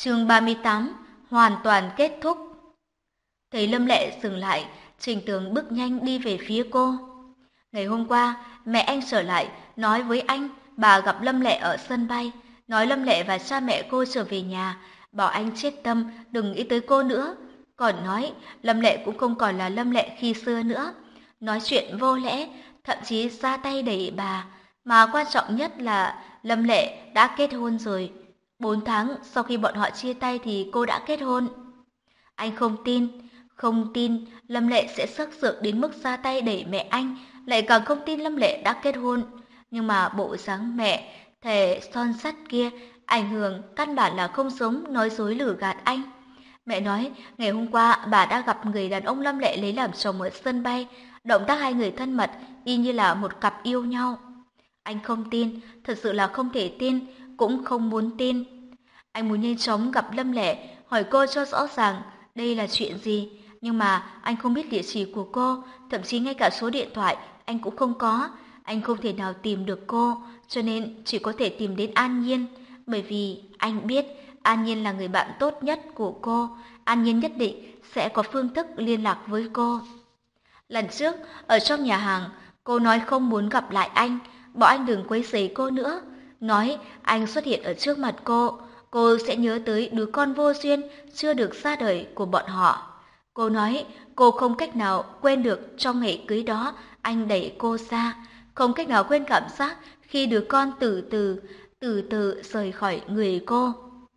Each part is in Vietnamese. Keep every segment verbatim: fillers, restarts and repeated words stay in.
Chương ba mươi tám, hoàn toàn kết thúc. Thấy Lâm Lệ dừng lại, Trình Tường bước nhanh đi về phía cô. Ngày hôm qua, mẹ anh trở lại, nói với anh bà gặp Lâm Lệ ở sân bay, nói Lâm Lệ và cha mẹ cô trở về nhà, bảo anh chết tâm đừng nghĩ tới cô nữa. Còn nói Lâm Lệ cũng không còn là Lâm Lệ khi xưa nữa. Nói chuyện vô lễ, thậm chí ra tay đẩy bà. Mà quan trọng nhất là Lâm Lệ đã kết hôn rồi. Bốn tháng sau khi bọn họ chia tay thì cô đã kết hôn. Anh không tin, không tin Lâm Lệ sẽ sắc sược đến mức ra tay đẩy mẹ anh, lại càng không tin Lâm Lệ đã kết hôn. Nhưng mà bộ dáng mẹ, thể son sắt kia, ảnh hưởng căn bản là không giống nói dối lừa gạt anh. Mẹ nói ngày hôm qua bà đã gặp người đàn ông Lâm Lệ lấy làm chồng ở sân bay, động tác hai người thân mật y như là một cặp yêu nhau. Anh không tin, thật sự là không thể tin, cũng không muốn tin. Anh muốn nhanh chóng gặp Lâm Lệ, hỏi cô cho rõ ràng đây là chuyện gì, nhưng mà anh không biết địa chỉ của cô, thậm chí ngay cả số điện thoại anh cũng không có. Anh không thể nào tìm được cô, cho nên chỉ có thể tìm đến An Nhiên, bởi vì anh biết An Nhiên là người bạn tốt nhất của cô, An Nhiên nhất định sẽ có phương thức liên lạc với cô. Lần trước, ở trong nhà hàng, cô nói không muốn gặp lại anh, bảo anh đừng quấy rầy cô nữa, nói anh xuất hiện ở trước mặt cô, cô sẽ nhớ tới đứa con vô duyên chưa được ra đời của bọn họ. Cô nói cô không cách nào quên được trong ngày cưới đó anh đẩy cô ra, không cách nào quên cảm giác khi đứa con từ từ, từ từ rời khỏi người cô.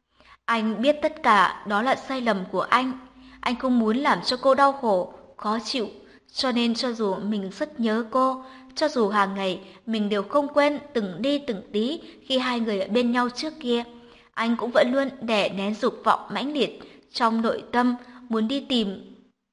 Anh biết tất cả đó là sai lầm của anh, anh không muốn làm cho cô đau khổ, khó chịu, cho nên cho dù mình rất nhớ cô, cho dù hàng ngày mình đều không quên từng đi từng tí khi hai người ở bên nhau trước kia, anh cũng vẫn luôn đè nén dục vọng mãnh liệt trong nội tâm muốn đi tìm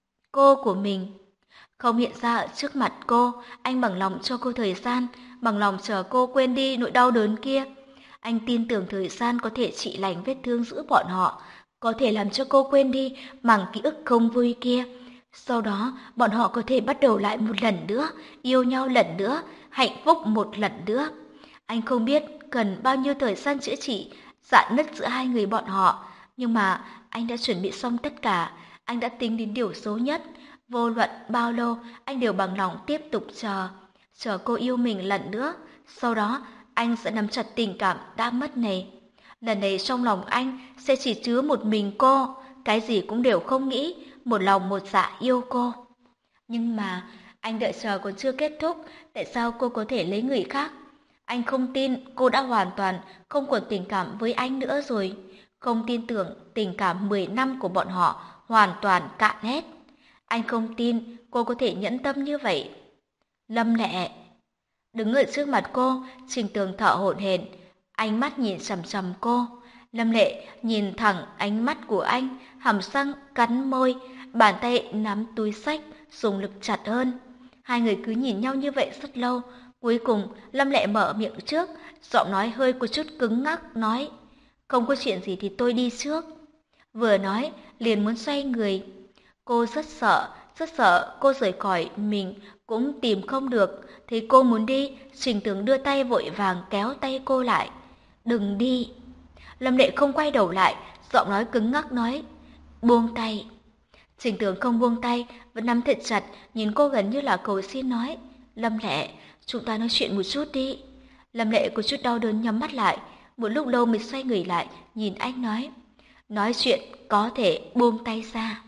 cô của mình. Không hiện ra ở trước mặt cô, anh bằng lòng cho cô thời gian, bằng lòng chờ cô quên đi nỗi đau đớn kia. Anh tin tưởng thời gian có thể trị lành vết thương giữa bọn họ, có thể làm cho cô quên đi mảng ký ức không vui kia. Sau đó, bọn họ có thể bắt đầu lại một lần nữa, yêu nhau lần nữa, hạnh phúc một lần nữa. Anh không biết cần bao nhiêu thời gian chữa trị, rạn nứt giữa hai người bọn họ, nhưng mà anh đã chuẩn bị xong tất cả, anh đã tính đến điều số nhất. Vô luận bao lâu, anh đều bằng lòng tiếp tục chờ, chờ cô yêu mình lần nữa. Sau đó, anh sẽ nắm chặt tình cảm đã mất này. Lần này trong lòng anh sẽ chỉ chứa một mình cô, cái gì cũng đều không nghĩ, một lòng một dạ yêu cô. Nhưng mà anh đợi chờ còn chưa kết thúc, tại sao cô có thể lấy người khác? Anh không tin cô đã hoàn toàn không còn tình cảm với anh nữa rồi, không tin tưởng tình cảm mười năm của bọn họ hoàn toàn cạn hết. Anh không tin cô có thể nhẫn tâm như vậy. Lâm Lệ đứng ở trước mặt cô, Trình Tường thở hổn hển, ánh mắt nhìn chằm chằm cô. Lâm Lệ nhìn thẳng ánh mắt của anh, hàm răng cắn môi, bàn tay nắm túi xách, dùng lực chặt hơn. Hai người cứ nhìn nhau như vậy rất lâu, cuối cùng Lâm Lệ mở miệng trước, giọng nói hơi có chút cứng ngắc, nói: "Không có chuyện gì thì tôi đi trước." Vừa nói, liền muốn xoay người. Cô rất sợ, rất sợ cô rời khỏi mình cũng tìm không được. Thấy cô muốn đi, Trình Tường đưa tay vội vàng kéo tay cô lại. "Đừng đi." Lâm Lệ không quay đầu lại, giọng nói cứng ngắc nói: "Buông tay." Trình Tường không buông tay, vẫn nắm thật chặt, nhìn cô gần như là cầu xin, nói: "Lâm Lệ, chúng ta nói chuyện một chút đi." Lâm Lệ có chút đau đớn nhắm mắt lại, một lúc lâu mới xoay người lại, nhìn anh nói: "Nói chuyện có thể buông tay ra."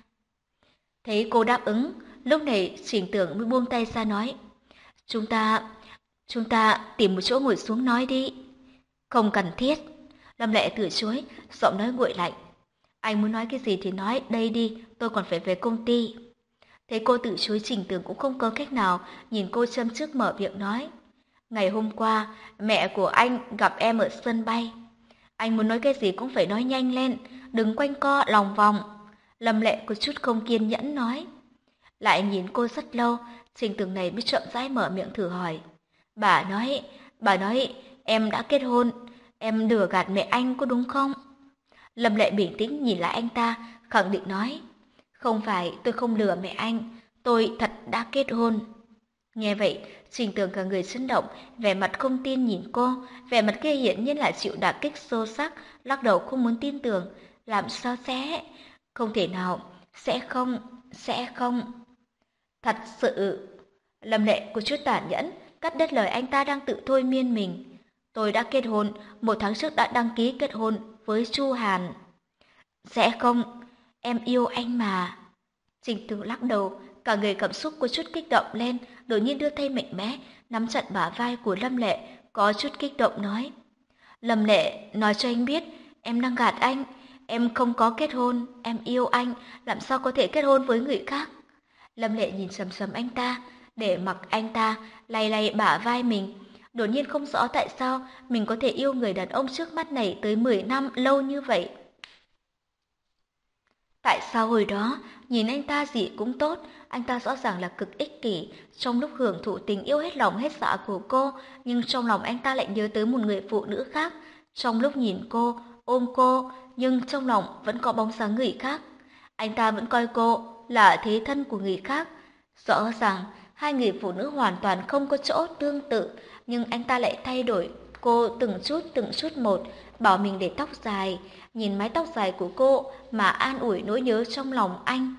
Thấy cô đáp ứng, lúc này Trình Tường mới buông tay ra, nói: Chúng ta, chúng ta tìm một chỗ ngồi xuống nói đi." "Không cần thiết." Lâm Lệ từ chối, giọng nói nguội lạnh: "Anh muốn nói cái gì thì nói, đây đi, tôi còn phải về công ty." Thấy cô từ chối, Trình Tường cũng không có cách nào, nhìn cô châm chước mở miệng nói: "Ngày hôm qua, mẹ của anh gặp em ở sân bay. Anh muốn nói cái gì cũng phải nói nhanh lên, đừng quanh co lòng vòng." Lâm Lệ có chút không kiên nhẫn nói. Lại nhìn cô rất lâu, Trình Tường này mới chậm rãi mở miệng thử hỏi: "Bà nói, bà nói em đã kết hôn, em lừa gạt mẹ anh có đúng không?" Lâm Lệ bình tĩnh nhìn lại anh ta, khẳng định nói: "Không phải, tôi không lừa mẹ anh, tôi thật đã kết hôn." Nghe vậy, Trình Tường cả người chấn động, vẻ mặt không tin nhìn cô, vẻ mặt kia hiển nhiên là chịu đả kích sâu sắc, lắc đầu không muốn tin tưởng. Làm sao sẽ? Không thể nào, sẽ không, sẽ không. Thật sự. Lâm Lệ có chút tàn nhẫn, cắt đứt lời anh ta đang tự thôi miên mình. Tôi đã kết hôn, một tháng trước đã đăng ký kết hôn với Chu Hàn. Sẽ không, em yêu anh mà. Trình Tường lắc đầu, cả người cảm xúc có chút kích động lên, đột nhiên đưa tay mạnh mẽ, nắm chặt bả vai của Lâm Lệ, có chút kích động nói. Lâm Lệ, nói cho anh biết, em đang gạt anh, em không có kết hôn, em yêu anh, làm sao có thể kết hôn với người khác. Lâm Lệ nhìn sầm sầm anh ta, để mặc anh ta lay lay bả vai mình. Đột nhiên không rõ tại sao mình có thể yêu người đàn ông trước mắt này tới mười năm lâu như vậy. Tại sao hồi đó, nhìn anh ta gì cũng tốt, anh ta rõ ràng là cực ích kỷ, trong lúc hưởng thụ tình yêu hết lòng hết dạ của cô, nhưng trong lòng anh ta lại nhớ tới một người phụ nữ khác. Trong lúc nhìn cô, ôm cô, nhưng trong lòng vẫn có bóng dáng người khác. Anh ta vẫn coi cô là thế thân của người khác. Rõ ràng, hai người phụ nữ hoàn toàn không có chỗ tương tự, nhưng anh ta lại thay đổi cô từng chút từng chút một, bảo mình để tóc dài, nhìn mái tóc dài của cô mà an ủi nỗi nhớ trong lòng anh.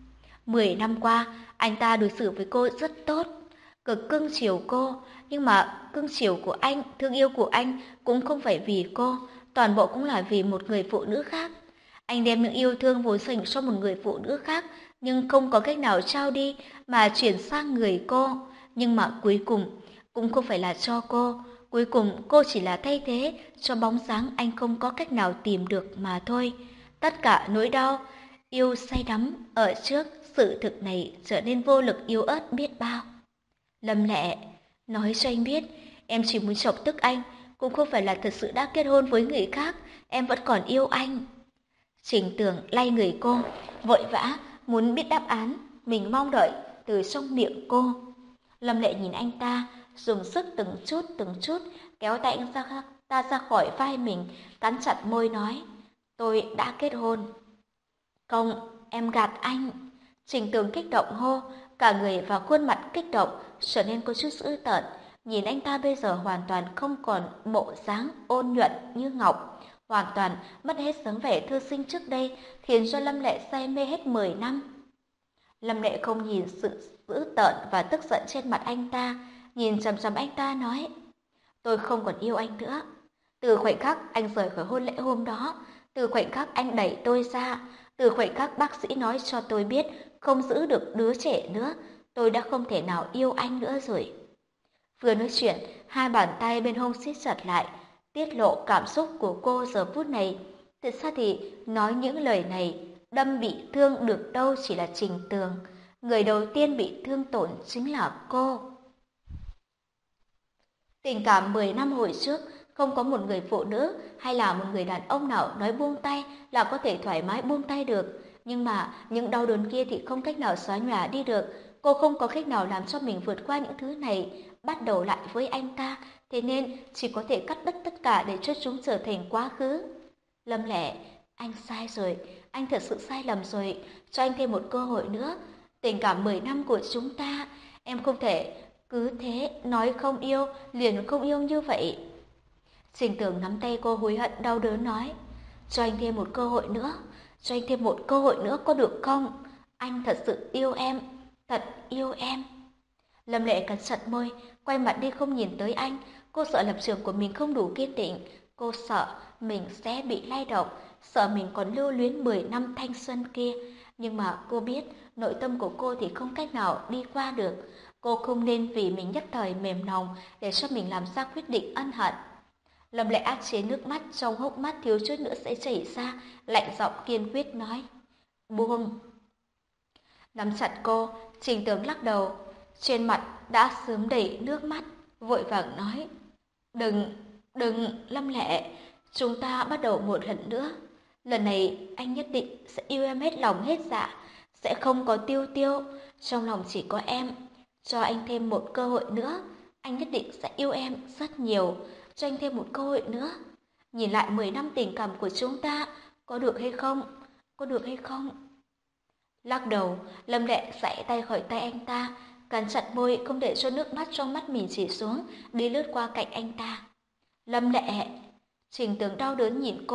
Mười năm qua, anh ta đối xử với cô rất tốt, cực cưng chiều cô, nhưng mà cưng chiều của anh, thương yêu của anh cũng không phải vì cô, toàn bộ cũng là vì một người phụ nữ khác. Anh đem những yêu thương vốn dành cho một người phụ nữ khác, nhưng không có cách nào trao đi mà chuyển sang người cô. Nhưng mà cuối cùng, cũng không phải là cho cô. Cuối cùng cô chỉ là thay thế cho bóng dáng anh không có cách nào tìm được mà thôi. Tất cả nỗi đau, yêu say đắm ở trước sự thực này trở nên vô lực yếu ớt biết bao. Lâm Lệ, nói cho anh biết, em chỉ muốn chọc tức anh, cũng không phải là thật sự đã kết hôn với người khác, em vẫn còn yêu anh. Trình Tường lay người cô, vội vã muốn biết đáp án mình mong đợi từ trong miệng cô. Lâm Lệ nhìn anh ta, dùng sức từng chút từng chút kéo tay anh ra, ta ra khỏi vai mình, cắn chặt môi nói, tôi đã kết hôn. Không, em gạt anh. Trình Tường kích động hô, cả người và khuôn mặt kích động trở nên có chút dữ tợn. Nhìn anh ta bây giờ hoàn toàn không còn bộ dáng ôn nhuận như ngọc, hoàn toàn mất hết dáng vẻ thư sinh trước đây, khiến cho Lâm Lệ say mê hết mười năm. Lâm Lệ không nhìn sự dữ tợn và tức giận trên mặt anh ta, nhìn chằm chằm anh ta nói, tôi không còn yêu anh nữa. Từ khoảnh khắc anh rời khỏi hôn lễ hôm đó, từ khoảnh khắc anh đẩy tôi ra, từ khoảnh khắc bác sĩ nói cho tôi biết không giữ được đứa trẻ nữa, tôi đã không thể nào yêu anh nữa rồi. Vừa nói chuyện, hai bàn tay bên hông siết chặt lại, tiết lộ cảm xúc của cô giờ phút này. Thật ra thì nói những lời này, đâm bị thương được đâu chỉ là Trình Tường. Người đầu tiên bị thương tổn chính là cô. Tình cảm mười năm hồi trước, không có một người phụ nữ hay là một người đàn ông nào nói buông tay là có thể thoải mái buông tay được. Nhưng mà những đau đớn kia thì không cách nào xóa nhòa đi được. Cô không có cách nào làm cho mình vượt qua những thứ này, bắt đầu lại với anh ta. Thế nên chỉ có thể cắt đứt tất cả để cho chúng trở thành quá khứ. Lâm Lệ, anh sai rồi, anh thật sự sai lầm rồi. Cho anh thêm một cơ hội nữa. Tình cảm mười năm của chúng ta, em không thể cứ thế nói không yêu, liền không yêu như vậy. Trình Tường nắm tay cô hối hận đau đớn nói, cho anh thêm một cơ hội nữa, cho anh thêm một cơ hội nữa có được không? Anh thật sự yêu em, thật yêu em. Lâm Lệ cắn chặt môi, quay mặt đi không nhìn tới anh. Cô sợ lập trường của mình không đủ kiên định, cô sợ mình sẽ bị lay động, sợ mình còn lưu luyến mười năm thanh xuân kia. Nhưng mà cô biết nội tâm của cô thì không cách nào đi qua được. Cô không nên vì mình nhất thời mềm lòng để cho mình làm ra quyết định ân hận. Lâm Lệ áp chế nước mắt trong hốc mắt thiếu chút nữa sẽ chảy ra, lạnh giọng kiên quyết nói, buông. Nắm chặt cô, Trình Tường lắc đầu, trên mặt đã sớm đầy nước mắt, vội vàng nói, đừng, đừng, Lâm Lệ, chúng ta bắt đầu một lần nữa. Lần này anh nhất định sẽ yêu em hết lòng hết dạ, sẽ không có tiêu tiêu, trong lòng chỉ có em. Cho anh thêm một cơ hội nữa, anh nhất định sẽ yêu em rất nhiều. Cho anh thêm một cơ hội nữa. Nhìn lại mười năm tình cảm của chúng ta, có được hay không? Có được hay không? Lắc đầu, Lâm Lệ giãy tay khỏi tay anh ta, cắn chặt môi không để cho nước mắt trong mắt mình chảy xuống, đi lướt qua cạnh anh ta. Lâm Lệ, Trình Tường đau đớn nhìn cô,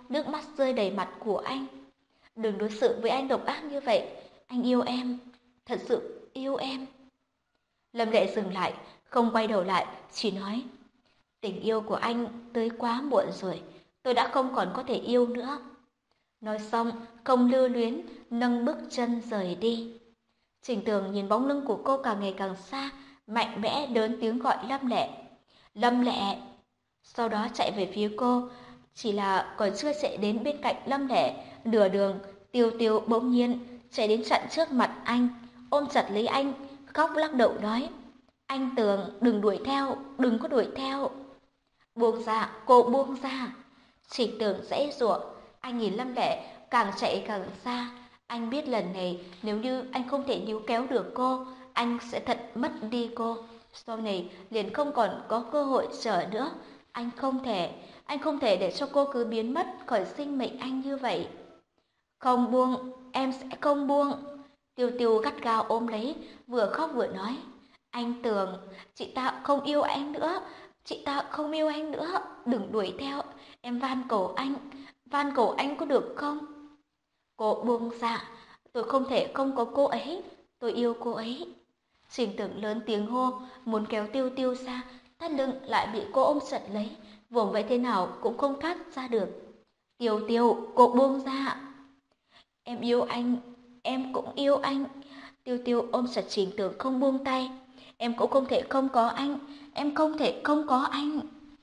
nước mắt rơi đầy mặt của anh. Đừng đối xử với anh độc ác như vậy, anh yêu em, thật sự yêu em. Lâm Lệ dừng lại, không quay đầu lại, chỉ nói, tình yêu của anh tới quá muộn rồi, tôi đã không còn có thể yêu nữa. Nói xong, không lưu luyến, nâng bước chân rời đi. Trình Tường nhìn bóng lưng của cô càng ngày càng xa, mạnh mẽ lớn tiếng gọi Lâm Lệ. Lâm Lệ! Sau đó chạy về phía cô, chỉ là còn chưa chạy đến bên cạnh Lâm Lệ, nửa đường, Tiêu Tiêu bỗng nhiên chạy đến chặn trước mặt anh, ôm chặt lấy anh, khóc lắc đầu nói, anh Tường, đừng đuổi theo, đừng có đuổi theo. Buông ra, cô buông ra. Trình Tường giãy giụa, anh nhìn Lâm Lệ càng chạy càng xa. Anh biết lần này nếu như anh không thể níu kéo được cô, anh sẽ thật mất đi cô. Sau này liền không còn có cơ hội chờ nữa. Anh không thể, anh không thể để cho cô cứ biến mất khỏi sinh mệnh anh như vậy. Không buông, em sẽ không buông. Tiêu Tiêu gắt gao ôm lấy, vừa khóc vừa nói. Anh Tường, chị ta không yêu anh nữa, chị ta không yêu anh nữa, đừng đuổi theo, em van cầu anh, van cầu anh có được không? Cô buông ra, tôi không thể không có cô ấy, tôi yêu cô ấy. Trình Tưởng lớn tiếng hô, muốn kéo Tiêu Tiêu ra, thắt lưng lại bị cô ôm chặt lấy, vùng vẫy thế nào cũng không thoát ra được. Tiêu Tiêu, cô buông ra. Em yêu anh, em cũng yêu anh. Tiêu Tiêu ôm chặt Trình Tưởng không buông tay. Em cũng không thể không có anh, em không thể không có anh.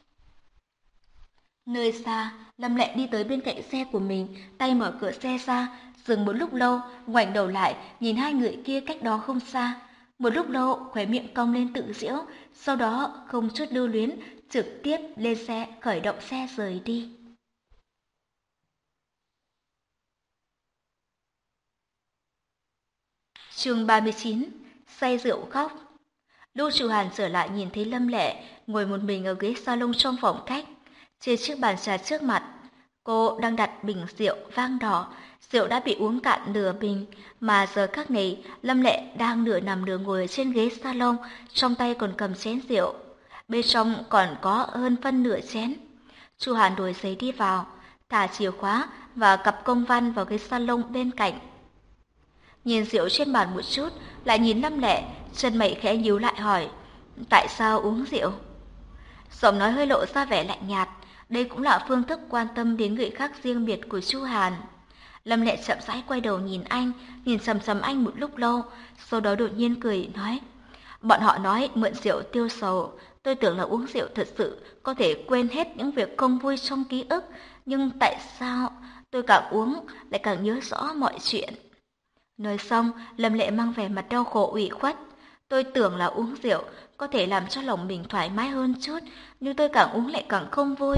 Nơi xa, Lâm Lệ đi tới bên cạnh xe của mình, tay mở cửa xe ra, dừng một lúc lâu, ngoảnh đầu lại, nhìn hai người kia cách đó không xa. Một lúc lâu, khóe miệng cong lên tự giễu, sau đó không chút lưu luyến, trực tiếp lên xe, khởi động xe rời đi. Chương ba mươi chín, say rượu khóc. Lưu Trù Hàn trở lại nhìn thấy Lâm Lệ ngồi một mình ở ghế salon trong phòng khách. Trên chiếc bàn trà trước mặt, cô đang đặt bình rượu vang đỏ. Rượu đã bị uống cạn nửa bình, mà giờ khắc này Lâm Lệ đang nửa nằm nửa ngồi trên ghế salon, trong tay còn cầm chén rượu. Bên trong còn có hơn phân nửa chén. Chu Hàn đổi giấy đi vào, thả chìa khóa và cặp công văn vào ghế salon bên cạnh. Nhìn rượu trên bàn một chút, lại nhìn Lâm Lệ, chân mày khẽ nhíu lại hỏi, tại sao uống rượu? Giọng nói hơi lộ ra vẻ lạnh nhạt, đây cũng là phương thức quan tâm đến người khác riêng biệt của Chu Hàn. Lâm Lệ chậm rãi quay đầu nhìn anh, nhìn sầm sầm anh một lúc lâu, sau đó đột nhiên cười nói, bọn họ nói mượn rượu tiêu sầu, tôi tưởng là uống rượu thật sự có thể quên hết những việc không vui trong ký ức, nhưng tại sao tôi càng uống lại càng nhớ rõ mọi chuyện? Nói xong, Lâm Lệ mang vẻ mặt đau khổ ủy khuất. Tôi tưởng là uống rượu có thể làm cho lòng mình thoải mái hơn chút, nhưng tôi càng uống lại càng không vui.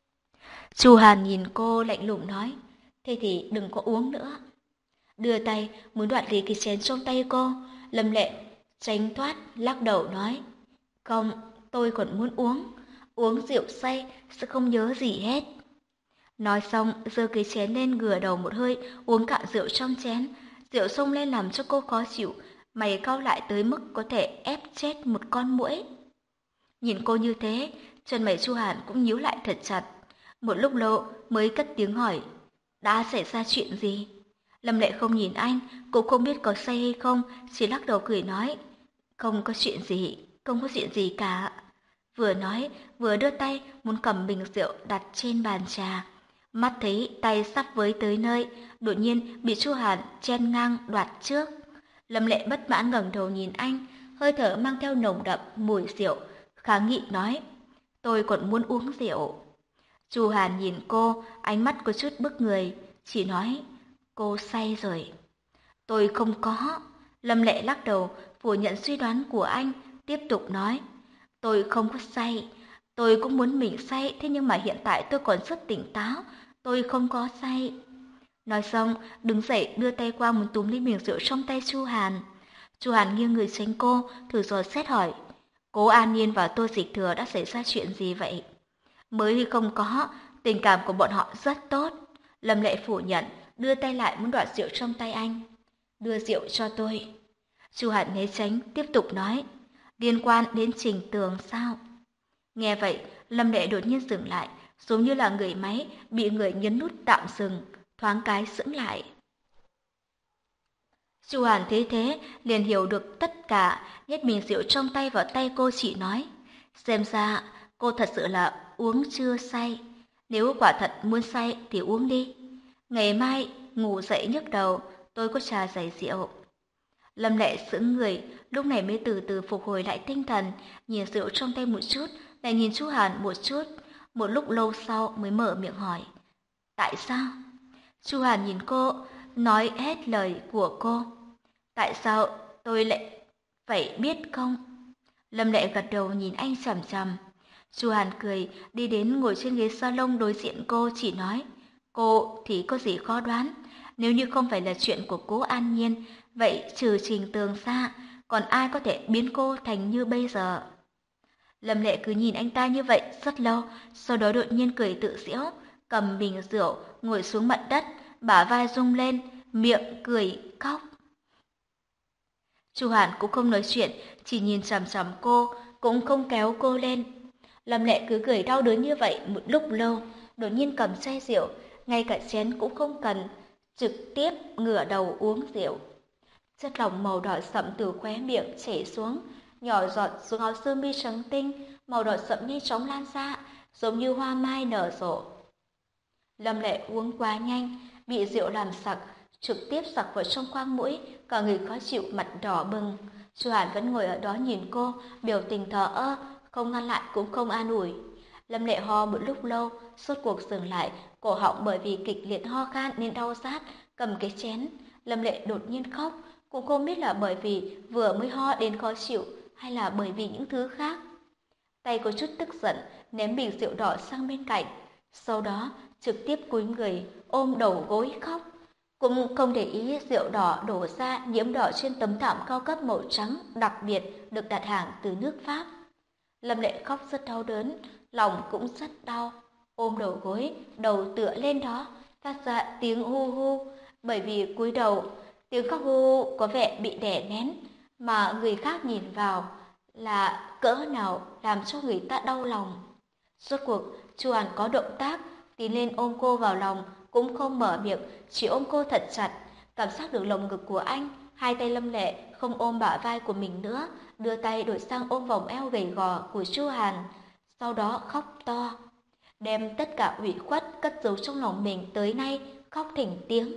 Chu Hàn nhìn cô lạnh lùng nói, thế thì đừng có uống nữa. Đưa tay muốn đoạt lấy cái chén trong tay cô, Lâm Lệ tránh thoát lắc đầu nói, không, tôi còn muốn uống, uống rượu say sẽ không nhớ gì hết. Nói xong, giơ cái chén lên ngửa đầu một hơi, uống cạn rượu trong chén. Rượu xông lên làm cho cô khó chịu, mày cau lại tới mức có thể ép chết một con muỗi. Nhìn cô như thế, chân mày Chu Hàn cũng nhíu lại thật chặt. Một lúc lâu mới cất tiếng hỏi, đã xảy ra chuyện gì? Lâm Lệ không nhìn anh, cũng không biết có say hay không, chỉ lắc đầu cười nói, không có chuyện gì, không có chuyện gì cả. Vừa nói, vừa đưa tay muốn cầm bình rượu đặt trên bàn trà. Mắt thấy tay sắp với tới nơi, đột nhiên bị Chu Hàn chen ngang đoạt trước. Lâm Lệ bất mãn ngẩng đầu nhìn anh, hơi thở mang theo nồng đậm mùi rượu, kháng nghị nói, tôi còn muốn uống rượu. Chu Hàn nhìn cô, ánh mắt có chút bức người, chỉ nói, cô say rồi. Tôi không có. Lâm Lệ lắc đầu, phủ nhận suy đoán của anh, tiếp tục nói, tôi không có say. Tôi cũng muốn mình say, thế nhưng mà hiện tại tôi còn rất tỉnh táo, tôi không có say. Nói xong, đứng dậy đưa tay qua muốn túm lấy bình rượu trong tay Chu Hàn. Chu Hàn nghiêng người tránh cô, thử dò xét hỏi, Cố An Nhiên và Tô Dịch Thừa đã xảy ra chuyện gì vậy? Mới không có, tình cảm của bọn họ rất tốt. Lâm Lệ phủ nhận, đưa tay lại muốn đoạt rượu trong tay anh. Đưa rượu cho tôi. Chu Hàn né tránh, tiếp tục nói, liên quan đến Trình Tường sao? Nghe vậy, Lâm Lệ đột nhiên dừng lại, giống như là người máy bị người nhấn nút tạm dừng, thoáng cái sững lại. Chu Hàn thấy thế, liền hiểu được tất cả, nhét bình rượu trong tay vào tay cô, chỉ nói, xem ra cô thật sự là uống chưa say. Nếu quả thật muốn say thì uống đi. Ngày mai ngủ dậy nhức đầu, tôi có trà giải rượu. Lâm Lệ sững người, lúc này mới từ từ phục hồi lại tinh thần, nhìn rượu trong tay một chút, lại nhìn Chu Hàn một chút, một lúc lâu sau mới mở miệng hỏi, tại sao? Chu Hàn nhìn cô, nói hết lời của cô. Tại sao tôi lại phải biết không? Lâm Lệ gật đầu nhìn anh chằm chằm. Chu Hàn cười, đi đến ngồi trên ghế salon đối diện cô, chỉ nói, cô thì có gì khó đoán, nếu như không phải là chuyện của Cố An Nhiên, vậy trừ Trình Tường ra, còn ai có thể biến cô thành như bây giờ? Lâm Lệ cứ nhìn anh ta như vậy rất lâu, sau đó đột nhiên cười tự giễu, cầm bình rượu, ngồi xuống mặt đất, bả vai rung lên, miệng cười khóc. Chu Hàn cũng không nói chuyện, chỉ nhìn chằm chằm cô, cũng không kéo cô lên. Lâm Lệ cứ cười đau đớn như vậy một lúc lâu, đột nhiên cầm chai rượu, ngay cả chén cũng không cần, trực tiếp ngửa đầu uống rượu. Chất lỏng màu đỏ sậm từ khóe miệng chảy xuống, nhỏ giọt xuống áo sơ mi trắng tinh, màu đỏ sậm nhanh chóng lan ra, giống như hoa mai nở rộ. Lâm Lệ uống quá nhanh, bị rượu làm sặc, trực tiếp sặc vào trong khoang mũi, cả người khó chịu, mặt đỏ bừng. Chu Hàn vẫn ngồi ở đó nhìn cô, biểu tình thờ ơ, không ngăn lại cũng không an ủi. Lâm Lệ ho một lúc lâu, rốt cuộc dừng lại, cổ họng bởi vì kịch liệt ho khan nên đau rát, cầm cái chén. Lâm Lệ đột nhiên khóc, cũng không biết là bởi vì vừa mới ho đến khó chịu hay là bởi vì những thứ khác. Tay có chút tức giận, ném bình rượu đỏ sang bên cạnh, sau đó trực tiếp cúi người ôm đầu gối khóc, cũng không để ý rượu đỏ đổ ra nhiễm đỏ trên tấm thảm cao cấp màu trắng đặc biệt được đặt hàng từ nước Pháp. Lâm Lệ khóc rất đau đớn, lòng cũng rất đau, ôm đầu gối, đầu tựa lên đó, phát ra tiếng hu hu, bởi vì cúi đầu, tiếng khóc hu hu có vẻ bị đè nén, mà người khác nhìn vào là cỡ nào làm cho người ta đau lòng. Rốt cuộc, Chu Hàn có động tác, tiến lên ôm cô vào lòng, cũng không mở miệng, chỉ ôm cô thật chặt, cảm giác được lồng ngực của anh. Hai tay Lâm Lệ không ôm bả vai của mình nữa, đưa tay đổi sang ôm vòng eo gầy gò của Chu Hàn, sau đó khóc to, đem tất cả ủy khuất cất giấu trong lòng mình tới nay khóc thỉnh tiếng.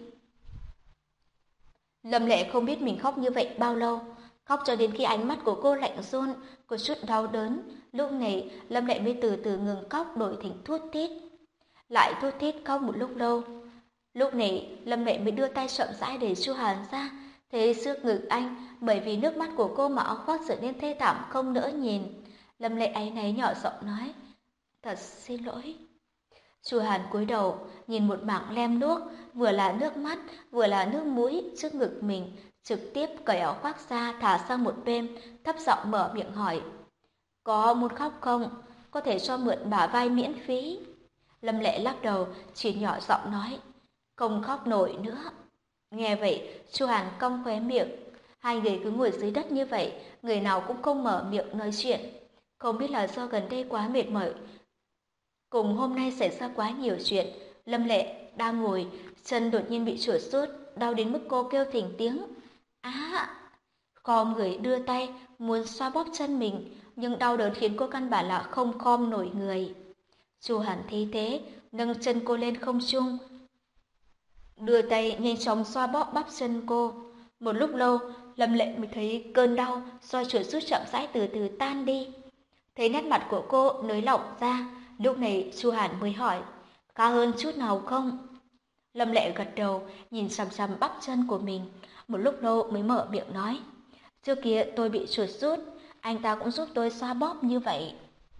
Lâm Lệ không biết mình khóc như vậy bao lâu, khóc cho đến khi ánh mắt của cô lạnh run, có chút đau đớn. Lúc này Lâm Lệ mới từ từ ngừng khóc, đổi thành thút thít, lại thút thít khóc một lúc lâu. Lúc này Lâm Lệ mới đưa tay chậm rãi để Chu Hàn ra, thấy trước ngực anh bởi vì nước mắt của cô mà áo khoác trở nên thê thảm không nỡ nhìn. Lâm Lệ áy náy nhỏ giọng nói, thật xin lỗi. Chu Hàn cúi đầu nhìn một mảng lem luốc, vừa là nước mắt vừa là nước mũi trước ngực mình, trực tiếp cởi áo khoác ra thả sang một bên, thấp giọng mở miệng hỏi, có muốn khóc không? Có thể cho mượn bả vai miễn phí. Lâm Lệ lắc đầu, chỉ nhỏ giọng nói, không khóc nổi nữa. Nghe vậy, Chu Hàn cong khóe miệng. Hai người cứ ngồi dưới đất như vậy, người nào cũng không mở miệng nói chuyện. Không biết là do gần đây quá mệt mỏi, cùng hôm nay xảy ra quá nhiều chuyện. Lâm Lệ đang ngồi, chân đột nhiên bị chuột rút, đau đến mức cô kêu thỉnh tiếng. Á! Khom người đưa tay muốn xoa bóp chân mình, nhưng đau đớn khiến cô căn bản là không khom nổi người. Chu Hàn thấy thế, nâng chân cô lên không trung, đưa tay nhanh chóng xoa bóp bắp chân cô. Một lúc lâu, Lâm Lệ mới thấy cơn đau do chuột rút chậm rãi từ từ tan đi. Thấy nét mặt của cô nới lỏng ra, lúc này Chu Hàn mới hỏi, khá hơn chút nào không? Lâm Lệ gật đầu, nhìn chằm chằm bắp chân của mình, một lúc lâu mới mở miệng nói, trước kia tôi bị chuột rút, anh ta cũng giúp tôi xoa bóp như vậy.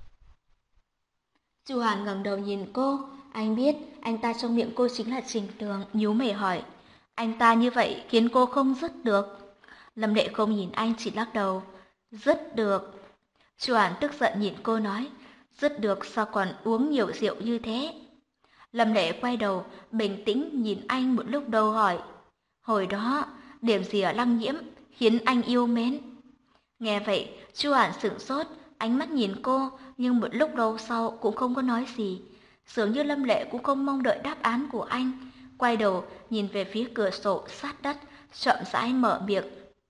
Chu Hàn ngẩng đầu nhìn cô, anh biết anh ta trong miệng cô chính là Trình Tường, nhíu mày hỏi, anh ta như vậy khiến cô không dứt được? Lâm Lệ không nhìn anh, chỉ lắc đầu, dứt được. Chu Hàn tức giận nhìn cô nói, dứt được sao còn uống nhiều rượu như thế? Lâm Lệ quay đầu, bình tĩnh nhìn anh một lúc lâu hỏi, hồi đó, điểm gì ở Lăng Nhiễm khiến anh yêu mến? Nghe vậy, Chu Hàn sửng sốt, ánh mắt nhìn cô, nhưng một lúc lâu sau cũng không có nói gì. Dường như Lâm Lệ cũng không mong đợi đáp án của anh, quay đầu nhìn về phía cửa sổ sát đất, chậm rãi mở miệng.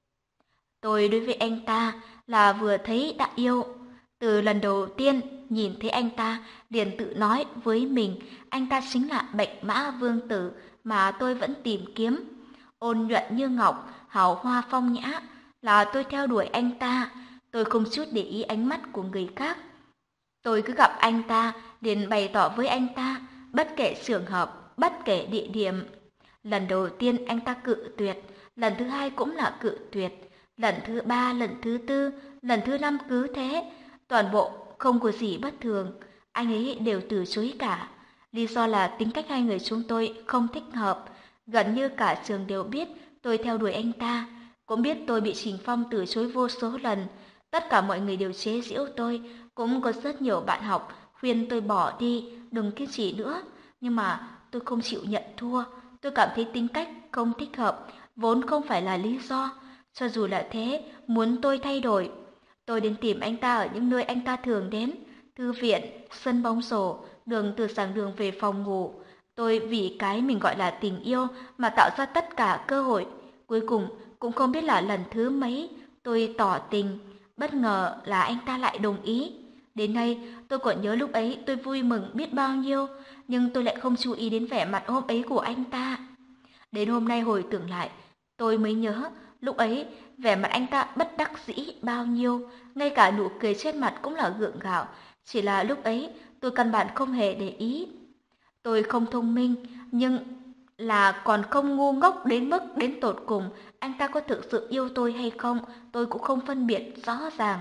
Tôi đối với anh ta là vừa thấy đã yêu. Từ lần đầu tiên nhìn thấy anh ta, liền tự nói với mình, anh ta chính là Bạch Mã Vương Tử mà tôi vẫn tìm kiếm. Ôn nhuận như ngọc, hào hoa phong nhã, là tôi theo đuổi anh ta. Tôi không chút để ý ánh mắt của người khác. Tôi cứ gặp anh ta, liền bày tỏ với anh ta, bất kể trường hợp, bất kể địa điểm. Lần đầu tiên anh ta cự tuyệt, lần thứ hai cũng là cự tuyệt, lần thứ ba, lần thứ tư, lần thứ năm cứ thế. Toàn bộ không có gì bất thường, anh ấy đều từ chối cả. Lý do là tính cách hai người chúng tôi không thích hợp. Gần như cả trường đều biết tôi theo đuổi anh ta, cũng biết tôi bị Trình Phong từ chối vô số lần. Tất cả mọi người đều chế giễu tôi, cũng có rất nhiều bạn học khuyên tôi bỏ đi, đừng kiên trì nữa. Nhưng mà tôi không chịu nhận thua, tôi cảm thấy tính cách không thích hợp, vốn không phải là lý do. Cho dù là thế, muốn tôi thay đổi. Tôi đến tìm anh ta ở những nơi anh ta thường đến, thư viện, sân bóng rổ, đường từ giảng đường về phòng ngủ. Tôi vì cái mình gọi là tình yêu mà tạo ra tất cả cơ hội. Cuối cùng cũng không biết là lần thứ mấy tôi tỏ tình, bất ngờ là anh ta lại đồng ý. Đến nay tôi còn nhớ lúc ấy tôi vui mừng biết bao nhiêu, nhưng tôi lại không chú ý đến vẻ mặt hôm ấy của anh ta. Đến hôm nay hồi tưởng lại, tôi mới nhớ lúc ấy vẻ mặt anh ta bất đắc dĩ bao nhiêu, ngay cả nụ cười trên mặt cũng là gượng gạo. Chỉ là lúc ấy tôi căn bản không hề để ý. Tôi không thông minh, nhưng là còn không ngu ngốc đến mức đến tột cùng anh ta có thực sự yêu tôi hay không, tôi cũng không phân biệt rõ ràng.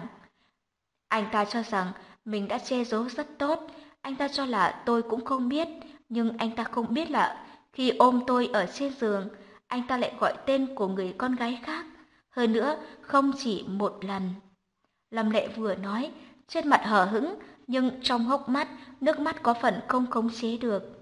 Anh ta cho rằng mình đã che giấu rất tốt, anh ta cho là tôi cũng không biết, nhưng anh ta không biết là khi ôm tôi ở trên giường, anh ta lại gọi tên của người con gái khác, hơn nữa không chỉ một lần. Lâm Lệ vừa nói, trên mặt hờ hững, nhưng trong hốc mắt, nước mắt có phần không khống chế được.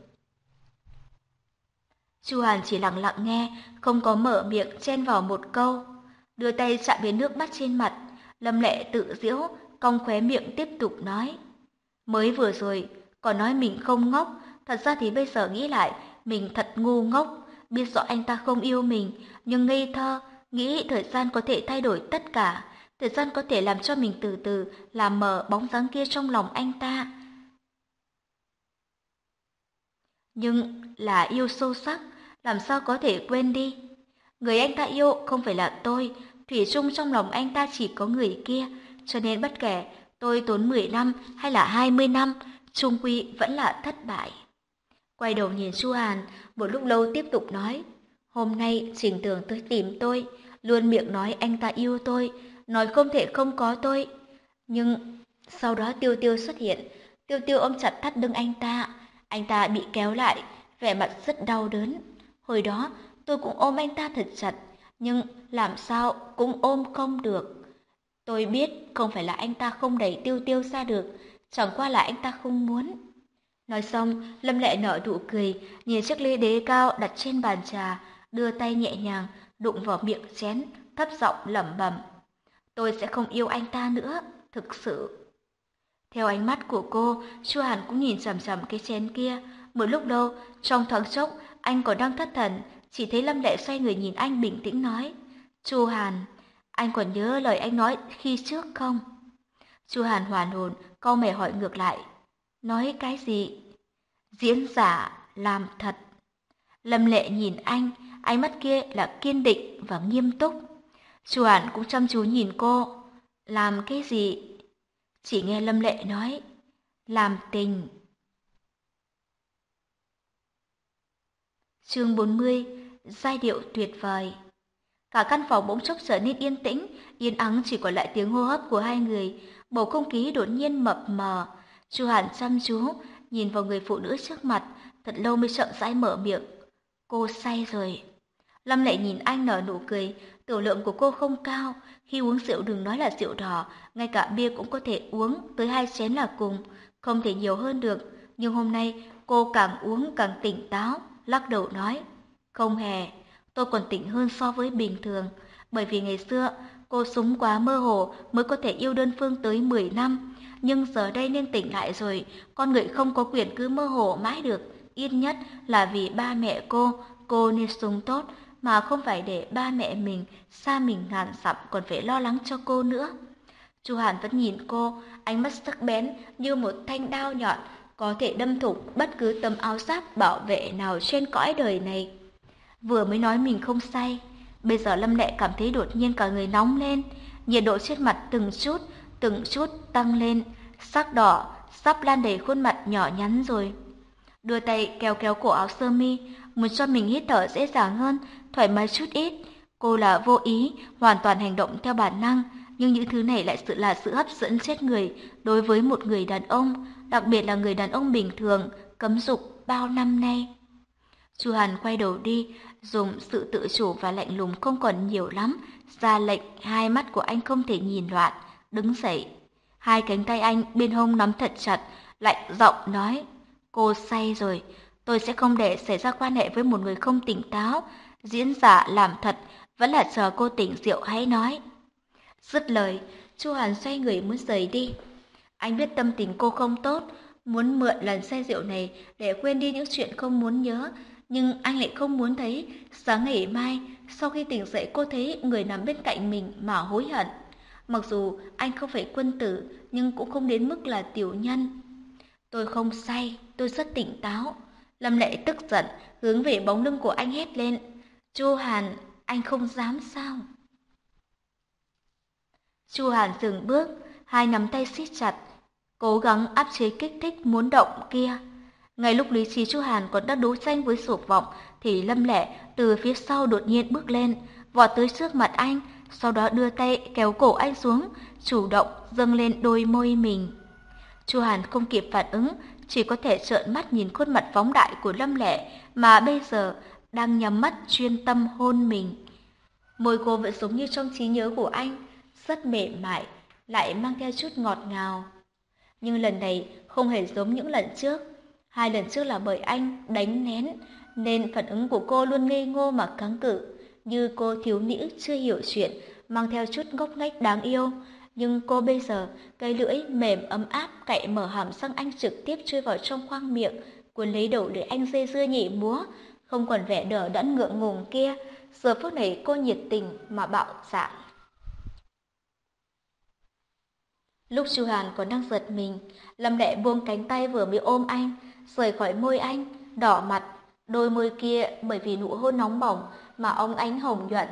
Chu Hàn chỉ lặng lặng nghe, không có mở miệng chen vào một câu. Đưa tay chạm đến nước mắt trên mặt, Lâm Lệ tự giễu, cong khóe miệng tiếp tục nói. Mới vừa rồi, còn nói mình không ngốc, thật ra thì bây giờ nghĩ lại, mình thật ngu ngốc. Biết rõ anh ta không yêu mình, nhưng ngây thơ, nghĩ thời gian có thể thay đổi tất cả. Thời gian có thể làm cho mình từ từ làm mờ bóng dáng kia trong lòng anh ta. Nhưng là yêu sâu sắc, làm sao có thể quên đi. Người anh ta yêu không phải là tôi, thủy chung trong lòng anh ta chỉ có người kia, cho nên bất kể tôi tốn mười năm hay là hai mươi năm, chung quy vẫn là thất bại. Quay đầu nhìn Chu Hàn, một lúc lâu tiếp tục nói, hôm nay Trình Tường tới tìm tôi, luôn miệng nói anh ta yêu tôi, nói không thể không có tôi. Nhưng sau đó Tiêu Tiêu xuất hiện, Tiêu Tiêu ôm chặt thắt lưng anh ta, anh ta bị kéo lại, vẻ mặt rất đau đớn. Hồi đó tôi cũng ôm anh ta thật chặt, nhưng làm sao cũng ôm không được. Tôi biết không phải là anh ta không đẩy Tiêu Tiêu ra được, chẳng qua là anh ta không muốn. Nói xong, Lâm Lệ nở nụ cười, nhìn chiếc ly đế cao đặt trên bàn trà, đưa tay nhẹ nhàng đụng vào miệng chén, thấp giọng lẩm bẩm: tôi sẽ không yêu anh ta nữa, thực sự. Theo ánh mắt của cô, Chu Hàn cũng nhìn chằm chằm cái chén kia. Một lúc lâu, trong thoáng chốc, anh còn đang thất thần, chỉ thấy Lâm Lệ xoay người nhìn anh bình tĩnh nói: Chu Hàn, anh còn nhớ lời anh nói khi trước không? Chu Hàn hoàn hồn, cau mày hỏi ngược lại: nói cái gì? Diễn giả làm thật. Lâm Lệ nhìn anh, ánh mắt kia là kiên định và nghiêm túc. Chu Hàn cũng chăm chú nhìn cô. Làm cái gì? Chỉ nghe Lâm Lệ nói: làm tình. Chương bốn mươi, giai điệu tuyệt vời. Cả căn phòng bỗng chốc trở nên yên tĩnh, yên ắng chỉ còn lại tiếng hô hấp của hai người, bầu không khí đột nhiên mập mờ. Chu Hàn chăm chú nhìn vào người phụ nữ trước mặt, thật lâu mới chậm rãi mở miệng: cô say rồi. Lâm Lệ nhìn anh nở nụ cười, tiểu lượng của cô không cao, khi uống rượu đừng nói là rượu đỏ, ngay cả bia cũng có thể uống tới hai chén là cùng, không thể nhiều hơn được. Nhưng hôm nay cô càng uống càng tỉnh táo, lắc đầu nói: không hề, tôi còn tỉnh hơn so với bình thường, bởi vì ngày xưa cô súng quá mơ hồ mới có thể yêu đơn phương tới mười năm. nhưng giờ đây nên tỉnh lại rồi, con người không có quyền cứ mơ hồ mãi được, ít nhất là vì ba mẹ cô, cô nên sống tốt, mà không phải để ba mẹ mình xa mình ngàn dặm còn phải lo lắng cho cô nữa. Chu Hàn vẫn nhìn cô, ánh mắt sắc bén như một thanh đao nhọn, có thể đâm thủng bất cứ tấm áo giáp bảo vệ nào trên cõi đời này. Vừa mới nói mình không say, bây giờ Lâm Lệ cảm thấy đột nhiên cả người nóng lên, nhiệt độ trên mặt từng chút, từng chút tăng lên, sắc đỏ sắp lan đầy khuôn mặt nhỏ nhắn rồi. Đưa tay kéo kéo cổ áo sơ mi, muốn cho mình hít thở dễ dàng hơn, thoải mái chút ít. Cô là vô ý, hoàn toàn hành động theo bản năng, nhưng những thứ này lại sự là sự hấp dẫn chết người đối với một người đàn ông, đặc biệt là người đàn ông bình thường, cấm dục bao năm nay. Chu Hàn quay đầu đi, dùng sự tự chủ và lạnh lùng không còn nhiều lắm, ra lệnh hai mắt của anh không thể nhìn loạn, đứng dậy. Hai cánh tay anh bên hông nắm thật chặt, lạnh giọng nói, cô say rồi, tôi sẽ không để xảy ra quan hệ với một người không tỉnh táo, diễn giả làm thật, vẫn là chờ cô tỉnh rượu hãy nói. Dứt lời, Chu Hàn xoay người muốn rời đi. Anh biết tâm tình cô không tốt, muốn mượn lần say rượu này để quên đi những chuyện không muốn nhớ, nhưng anh lại không muốn thấy sáng ngày mai sau khi tỉnh dậy cô thấy người nằm bên cạnh mình mà hối hận. Mặc dù anh không phải quân tử, nhưng cũng không đến mức là tiểu nhân. Tôi không say, tôi rất tỉnh táo. Lâm Lệ tức giận, hướng về bóng lưng của anh hét lên. Chu Hàn, anh không dám sao? Chu Hàn dừng bước, hai nắm tay siết chặt, cố gắng áp chế kích thích muốn động kia. Ngay lúc lý trí Chu Hàn còn đang đấu tranh với dục vọng, thì Lâm Lệ từ phía sau đột nhiên bước lên, vọt tới trước mặt anh, sau đó đưa tay kéo cổ anh xuống, chủ động dâng lên đôi môi mình. Chu Hàn không kịp phản ứng, chỉ có thể trợn mắt nhìn khuôn mặt phóng đại của Lâm Lệ mà bây giờ đang nhắm mắt chuyên tâm hôn mình. Môi cô vẫn giống như trong trí nhớ của anh, rất mềm mại, lại mang theo chút ngọt ngào. Nhưng lần này không hề giống những lần trước. Hai lần trước là bởi anh đánh nén, nên phản ứng của cô luôn ngây ngô mà kháng cự, như cô thiếu nữ chưa hiểu chuyện, mang theo chút ngốc nghếch đáng yêu. Nhưng cô bây giờ, cái lưỡi mềm ấm áp cạy mở hàm răng anh trực tiếp chui vào trong khoang miệng, cuốn lấy đầu lưỡi anh dây dưa nhảy múa, không còn vẻ đờ đẫn ngượng ngùng kia. Giờ phút này cô nhiệt tình mà bạo dạn. Lúc Chu Hàn còn đang giật mình, Lâm Lệ buông cánh tay vừa mới ôm anh, rời khỏi môi anh, đỏ mặt, đôi môi kia bởi vì nụ hôn nóng bỏng mà óng ánh hồng nhuận.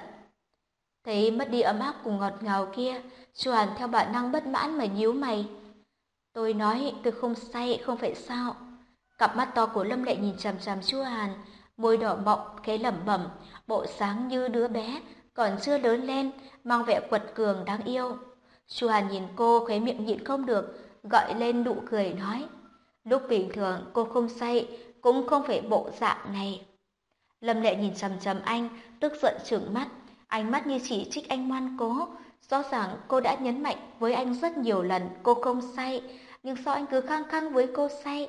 Thấy mất đi ấm áp cùng ngọt ngào kia, Chu Hàn theo bản năng bất mãn mà nhíu mày. Tôi nói tôi không say, không phải sao? Cặp mắt to của Lâm Lệ nhìn chằm chằm Chu Hàn, môi đỏ mọng, cái lẩm bẩm, bộ dáng như đứa bé, còn chưa lớn lên, mang vẻ quật cường đáng yêu. Chu Hàn nhìn cô, khóe miệng nhịn không được, gợi lên nụ cười nói, lúc bình thường cô không say, cũng không phải bộ dạng này. Lâm Lệ nhìn chằm chằm anh, tức giận trừng mắt, ánh mắt như chỉ trích anh ngoan cố. Rõ ràng cô đã nhấn mạnh với anh rất nhiều lần cô không say, nhưng sao anh cứ khăng khăng với cô say?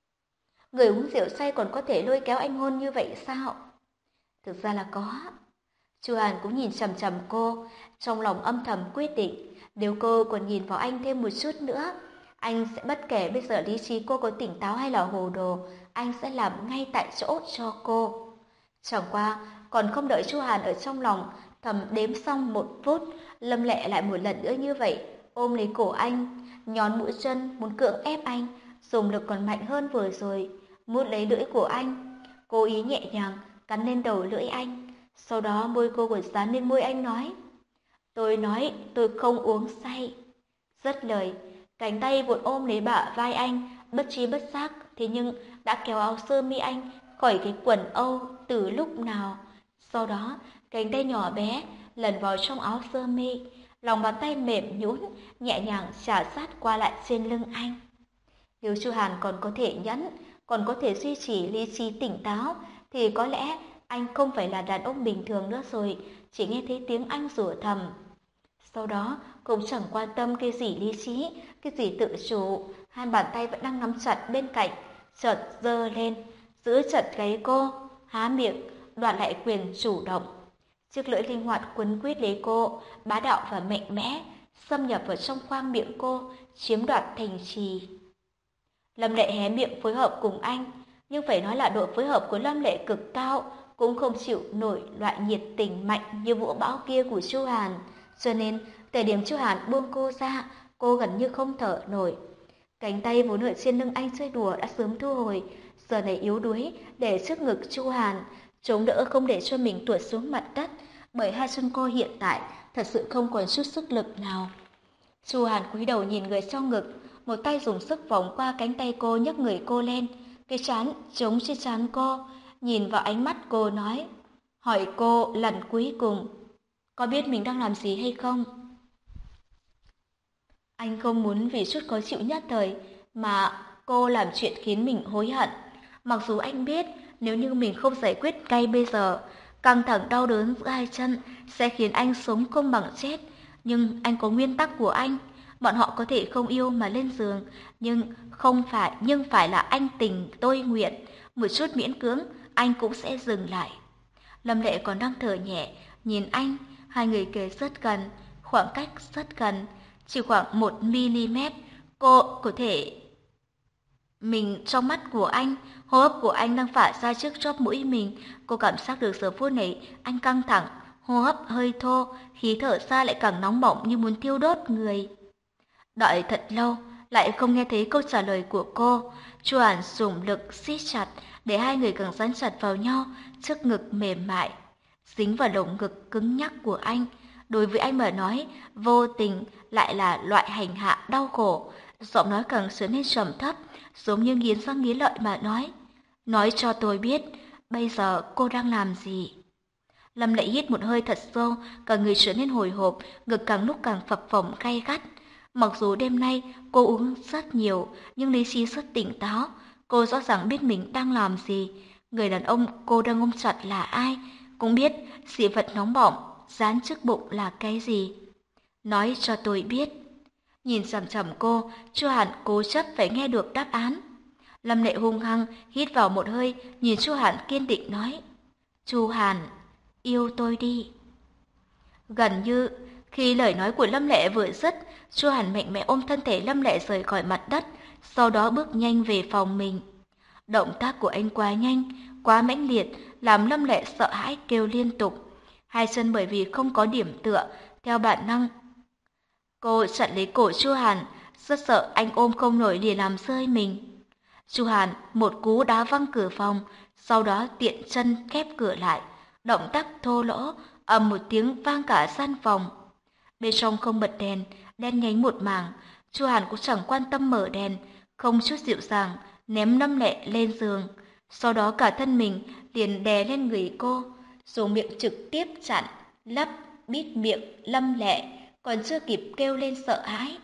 Người uống rượu say còn có thể lôi kéo anh hôn như vậy sao? Thực ra là có. Chu Hàn cũng nhìn chằm chằm cô, trong lòng âm thầm quyết định, nếu cô còn nhìn vào anh thêm một chút nữa, anh sẽ bất kể bây giờ lý trí cô có tỉnh táo hay là hồ đồ, anh sẽ làm ngay tại chỗ cho cô. Chẳng qua, còn không đợi Chu Hàn ở trong lòng thầm đếm xong một phút, Lâm Lệ lại một lần nữa như vậy, ôm lấy cổ anh, nhón mũi chân muốn cưỡng ép anh, dùng lực còn mạnh hơn vừa rồi, mút lấy lưỡi của anh, cố ý nhẹ nhàng cắn lên đầu lưỡi anh. Sau đó môi cô còn dán lên môi anh nói, tôi nói tôi không uống say. Dứt lời, cánh tay vụt ôm lấy bả vai anh, bất trí bất giác, thế nhưng đã kéo áo sơ mi anh khỏi cái quần âu từ lúc nào. Sau đó, cánh tay nhỏ bé lần vào trong áo sơ mi, lòng bàn tay mềm nhũn nhẹ nhàng chà sát qua lại trên lưng anh. Nếu Chu Hàn còn có thể nhẫn, còn có thể duy trì lý trí tỉnh táo, thì có lẽ anh không phải là đàn ông bình thường nữa rồi, chỉ nghe thấy tiếng anh rủa thầm. Sau đó, cũng chẳng quan tâm cái gì lý trí, cái gì tự chủ, hai bàn tay vẫn đang nắm chặt bên cạnh, chợt giơ lên, giữ chặt gáy cô, há miệng, đoạt lại quyền chủ động. Chiếc lưỡi linh hoạt quấn quýt lấy cô, bá đạo và mạnh mẽ, xâm nhập vào trong khoang miệng cô, chiếm đoạt thành trì. Lâm Lệ hé miệng phối hợp cùng anh, nhưng phải nói là độ phối hợp của Lâm Lệ cực cao, cũng không chịu nổi loại nhiệt tình mạnh như vũ bão kia của Chu Hàn, cho nên thời điểm Chu Hàn buông cô ra, cô gần như không thở nổi. Cánh tay vốn ở trên lưng anh chơi đùa đã sớm thu hồi, giờ này yếu đuối để trước ngực Chu Hàn, chống đỡ không để cho mình tuột xuống mặt đất, bởi hai chân cô hiện tại thật sự không còn chút sức lực nào. Chu Hàn cúi đầu nhìn người trong ngực, một tay dùng sức vòng qua cánh tay cô nhấc người cô lên, cái trán chống trên trán cô, nhìn vào ánh mắt cô nói, hỏi cô lần cuối cùng, có biết mình đang làm gì hay không? Anh không muốn vì chút khó chịu nhất thời mà cô làm chuyện khiến mình hối hận. Mặc dù anh biết nếu như mình không giải quyết ngay bây giờ, căng thẳng đau đớn giữa hai chân sẽ khiến anh sống không bằng chết. Nhưng anh có nguyên tắc của anh. Bọn họ có thể không yêu mà lên giường, nhưng không phải nhưng phải là anh tình tôi nguyện. Một chút miễn cưỡng, anh cũng sẽ dừng lại. Lâm Lệ còn đang thở nhẹ, nhìn anh, hai người kề rất gần, khoảng cách rất gần, chỉ khoảng một mi-li-mét. Cô có thể mình trong mắt của anh, hô hấp của anh đang phả ra trước chóp mũi mình. Cô cảm giác được giờ phút này anh căng thẳng, hô hấp hơi thô, khí thở ra lại càng nóng bỏng như muốn thiêu đốt người. Đợi thật lâu, lại không nghe thấy câu trả lời của cô. Chu Hàn dùng lực siết chặt để hai người càng dán chặt vào nhau, trước ngực mềm mại, dính vào lồng ngực cứng nhắc của anh. Đối với anh mà nói, vô tình lại là loại hành hạ đau khổ. Giọng nói càng trở nên trầm thấp, giống như nghiến răng nghiến lợi mà nói. Nói cho tôi biết, bây giờ cô đang làm gì? Lâm Lệ hít một hơi thật sâu, cả người trở nên hồi hộp, ngực càng lúc càng phập phồng gay gắt. Mặc dù đêm nay cô uống rất nhiều, nhưng lý trí rất tỉnh táo. Cô rõ ràng biết mình đang làm gì. Người đàn ông cô đang ôm chặt là ai, cũng biết dị vật nóng bỏng dán trước bụng là cái gì. Nói cho tôi biết. Nhìn chằm chằm cô, Chu Hàn cố chấp phải nghe được đáp án. Lâm Lệ hung hăng hít vào một hơi, nhìn Chu Hàn kiên định nói: Chu Hàn, yêu tôi đi. Gần như khi lời nói của Lâm Lệ vừa dứt, Chu Hàn mạnh mẽ ôm thân thể Lâm Lệ rời khỏi mặt đất, sau đó bước nhanh về phòng mình. Động tác của anh quá nhanh, quá mãnh liệt, làm Lâm Lệ sợ hãi kêu liên tục. Hai chân bởi vì không có điểm tựa, theo bản năng cô chặn lấy cổ Chu Hàn, rất sợ anh ôm không nổi liền làm rơi mình. Chu Hàn một cú đá văng cửa phòng, sau đó tiện chân khép cửa lại, động tác thô lỗ, ầm một tiếng vang cả gian phòng. Bên trong không bật đèn, đen nhánh một mảng, Chu Hàn cũng chẳng quan tâm mở đèn, không chút dịu dàng ném Lâm Lệ lên giường, sau đó cả thân mình liền đè lên người cô, dùng miệng trực tiếp chặn, lấp, bít miệng Lâm Lệ, còn chưa kịp kêu lên sợ hãi.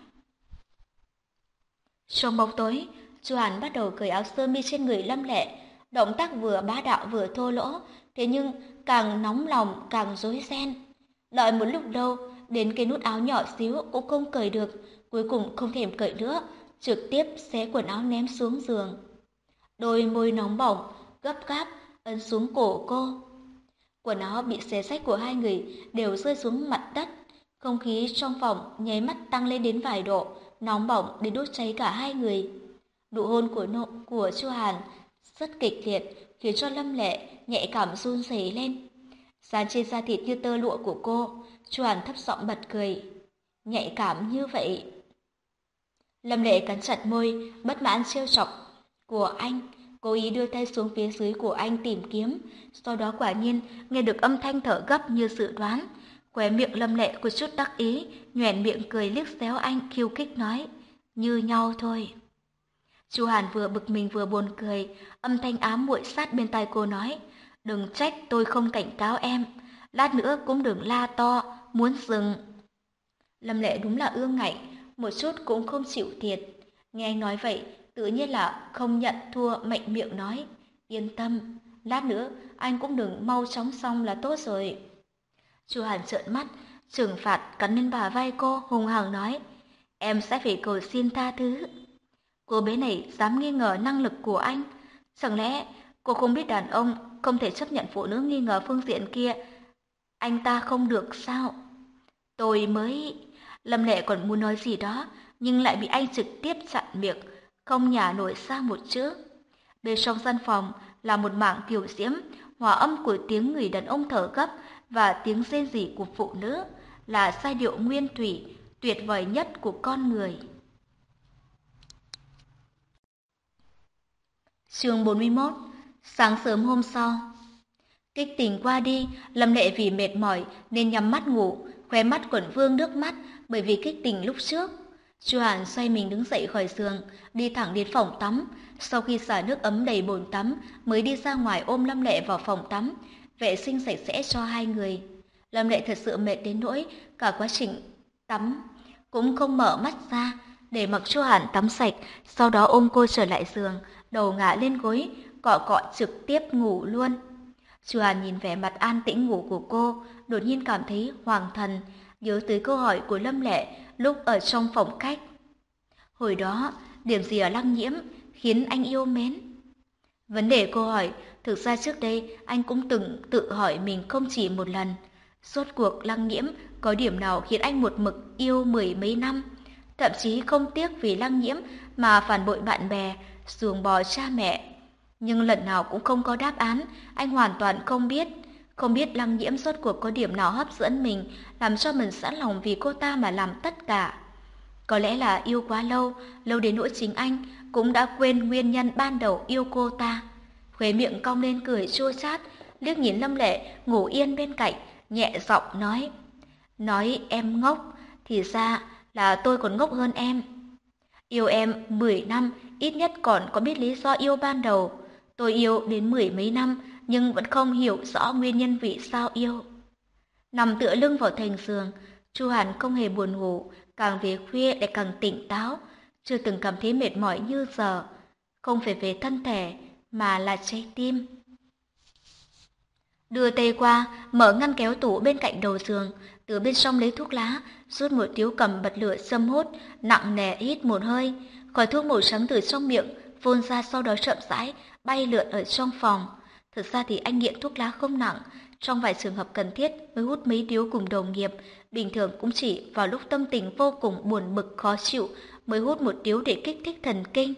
Trong bóng tối, Chu Hàn bắt đầu cởi áo sơ mi trên người Lâm Lệ, động tác vừa bá đạo vừa thô lỗ, thế nhưng càng nóng lòng càng rối ren. Đợi một lúc lâu, đến cái nút áo nhỏ xíu cũng không cởi được, cuối cùng không thèm cởi nữa, trực tiếp xé quần áo ném xuống giường. Đôi môi nóng bỏng, gấp gáp ấn xuống cổ cô. Quần áo bị xé rách của hai người đều rơi xuống mặt đất, không khí trong phòng nháy mắt tăng lên đến vài độ, nóng bỏng đến đốt cháy cả hai người. Nụ hôn của nộ của Chu Hàn rất kịch liệt, khiến cho Lâm Lệ nhạy cảm run rẩy lên. Dán trên da thịt như tơ lụa của cô, Chu Hàn thấp giọng bật cười. Nhạy cảm như vậy. Lâm Lệ cắn chặt môi, bất mãn trêu chọc của anh, cố ý đưa tay xuống phía dưới của anh tìm kiếm, sau đó quả nhiên nghe được âm thanh thở gấp như dự đoán. Khóe miệng Lâm Lệ có chút đắc ý, nhoẻn miệng cười liếc xéo anh, khiêu khích nói, như nhau thôi. Chu Hàn vừa bực mình vừa buồn cười, âm thanh ám muội sát bên tai cô nói, đừng trách tôi không cảnh cáo em, lát nữa cũng đừng la to, muốn dừng. Lâm Lệ đúng là ương ngạnh, một chút cũng không chịu thiệt. Nghe anh nói vậy, tự nhiên là không nhận thua, mạnh miệng nói, yên tâm, lát nữa anh cũng đừng mau chóng xong là tốt rồi. Chu Hàn trợn mắt, trừng phạt cắn lên bả vai cô, hung hăng nói, em sẽ phải cầu xin tha thứ. Cô bé này dám nghi ngờ năng lực của anh, chẳng lẽ cô không biết đàn ông không thể chấp nhận phụ nữ nghi ngờ phương diện kia, anh ta không được sao? Tôi mới... Lâm Lệ còn muốn nói gì đó, nhưng lại bị anh trực tiếp chặn miệng, không nhả nổi ra một chữ. Bên trong gian phòng là một mảng kiều diễm, hòa âm của tiếng người đàn ông thở gấp và tiếng rên rỉ của phụ nữ, là giai điệu nguyên thủy, tuyệt vời nhất của con người. Chương bốn mươi mốt. Sáng sớm hôm sau. Kích tình qua đi, Lâm Lệ vì mệt mỏi nên nhắm mắt ngủ, khóe mắt quẩn vương nước mắt bởi vì kích tình lúc trước. Chu Hàn xoay mình đứng dậy khỏi giường, đi thẳng đến phòng tắm. Sau khi xả nước ấm đầy bồn tắm, mới đi ra ngoài ôm Lâm Lệ vào phòng tắm, vệ sinh sạch sẽ cho hai người. Lâm Lệ thật sự mệt đến nỗi cả quá trình tắm cũng không mở mắt ra, để mặc Chu Hàn tắm sạch, sau đó ôm cô trở lại giường, đầu ngả lên gối, cọ cọ trực tiếp ngủ luôn. Chu Hàn nhìn vẻ mặt an tĩnh ngủ của cô, đột nhiên cảm thấy hoàng thần, nhớ tới câu hỏi của Lâm Lệ lúc ở trong phòng khách. Hồi đó, điểm gì ở Lăng Nhiễm khiến anh yêu mến? Vấn đề cô hỏi, thực ra trước đây anh cũng từng tự hỏi mình không chỉ một lần. Rốt cuộc Lăng Nhiễm có điểm nào khiến anh một mực yêu mười mấy năm, thậm chí không tiếc vì Lăng Nhiễm mà phản bội bạn bè, ruồng bỏ cha mẹ. Nhưng lần nào cũng không có đáp án, anh hoàn toàn không biết. Không biết Lăng Nhiễm rốt cuộc có điểm nào hấp dẫn mình, làm cho mình sẵn lòng vì cô ta mà làm tất cả. Có lẽ là yêu quá lâu, lâu đến nỗi chính anh cũng đã quên nguyên nhân ban đầu yêu cô ta. Khóe miệng cong lên cười chua chát, liếc nhìn Lâm Lệ ngủ yên bên cạnh, nhẹ giọng nói. Nói em ngốc, thì ra là tôi còn ngốc hơn em. Yêu em mười năm, ít nhất còn có biết lý do yêu ban đầu. Tôi yêu đến mười mấy năm, nhưng vẫn không hiểu rõ nguyên nhân vì sao yêu. Nằm tựa lưng vào thành giường, Chu Hàn không hề buồn ngủ, càng về khuya lại càng tỉnh táo, chưa từng cảm thấy mệt mỏi như giờ. Không phải về thân thể, mà là trái tim. Đưa tay qua, mở ngăn kéo tủ bên cạnh đầu giường, từ bên trong lấy thuốc lá, rút một điếu cầm bật lửa châm hút, nặng nề hít một hơi, khói thuốc màu trắng từ trong miệng phun ra, sau đó chậm rãi bay lượn ở trong phòng. Thực ra thì anh nghiện thuốc lá không nặng, trong vài trường hợp cần thiết mới hút mấy điếu cùng đồng nghiệp, bình thường cũng chỉ vào lúc tâm tình vô cùng buồn bực khó chịu mới hút một điếu để kích thích thần kinh.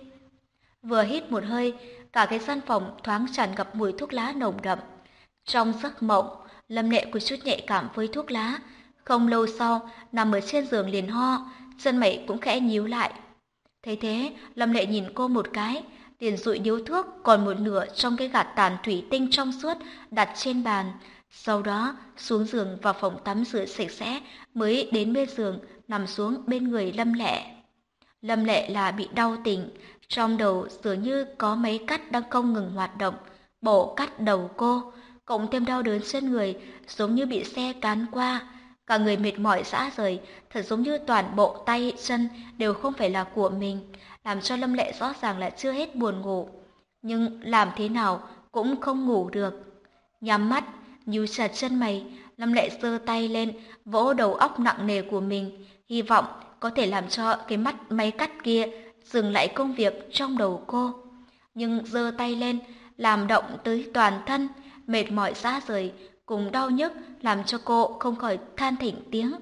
Vừa hít một hơi, cả cái gian phòng thoáng tràn ngập mùi thuốc lá nồng đậm. Trong giấc mộng, Lâm Lệ có chút nhạy cảm với thuốc lá. Không lâu sau, nằm ở trên giường liền ho, chân mày cũng khẽ nhíu lại. Thấy thế, Lâm Lệ nhìn cô một cái, liền dụi điếu thuốc còn một nửa trong cái gạt tàn thủy tinh trong suốt đặt trên bàn. Sau đó, xuống giường vào phòng tắm rửa sạch sẽ, mới đến bên giường, nằm xuống bên người Lâm Lệ. Lâm Lệ là bị đau tỉnh, trong đầu dường như có máy cắt đang không ngừng hoạt động, bổ cắt đầu cô, cộng thêm đau đớn trên người, giống như bị xe cán qua. Cả người mệt mỏi rã rời, thật giống như toàn bộ tay, chân đều không phải là của mình, làm cho Lâm Lệ rõ ràng là chưa hết buồn ngủ. Nhưng làm thế nào cũng không ngủ được. Nhắm mắt, nhíu chặt chân mày, Lâm Lệ giơ tay lên, vỗ đầu óc nặng nề của mình, hy vọng có thể làm cho cái mắt máy cắt kia dừng lại công việc trong đầu cô. Nhưng giơ tay lên, làm động tới toàn thân, mệt mỏi rã rời, cùng đau nhức làm cho cô không khỏi than thỉnh tiếng.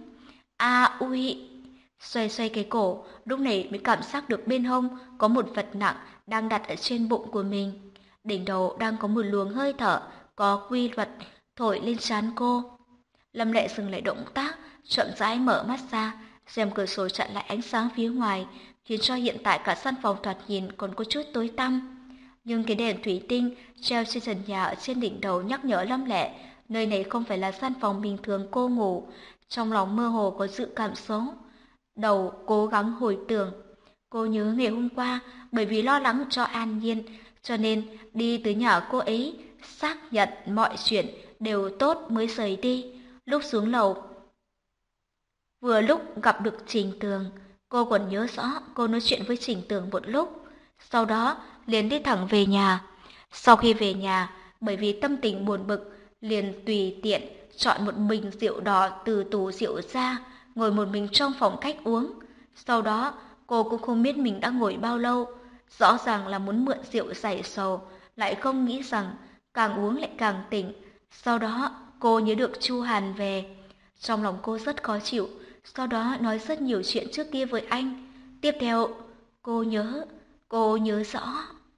A ui! Xoay xoay cái cổ, lúc này mới cảm giác được bên hông có một vật nặng đang đặt ở trên bụng của mình. Đỉnh đầu đang có một luồng hơi thở có quy luật thổi lên trán cô. Lâm Lệ dừng lại động tác, chậm rãi mở mắt ra, rèm cửa sổ chặn lại ánh sáng phía ngoài, khiến cho hiện tại cả căn phòng thoạt nhìn còn có chút tối tăm. Nhưng cái đèn thủy tinh treo trên trần nhà ở trên đỉnh đầu nhắc nhở Lâm Lệ, nơi này không phải là gian phòng bình thường cô ngủ. Trong lòng mơ hồ có dự cảm xấu. Đầu cố gắng hồi tưởng. Cô nhớ ngày hôm qua, bởi vì lo lắng cho An Nhiên, cho nên đi tới nhà cô ấy, xác nhận mọi chuyện đều tốt mới rời đi. Lúc xuống lầu, vừa lúc gặp được Trình Tường, cô còn nhớ rõ cô nói chuyện với Trình Tường một lúc. Sau đó liền đi thẳng về nhà. Sau khi về nhà, bởi vì tâm tình buồn bực, liền tùy tiện chọn một bình rượu đỏ từ tủ rượu ra, ngồi một mình trong phòng khách uống. Sau đó, cô cũng không biết mình đã ngồi bao lâu, rõ ràng là muốn mượn rượu giải sầu, lại không nghĩ rằng càng uống lại càng tỉnh. Sau đó, cô nhớ được Chu Hàn về. Trong lòng cô rất khó chịu, sau đó nói rất nhiều chuyện trước kia với anh. Tiếp theo, cô nhớ, cô nhớ rõ.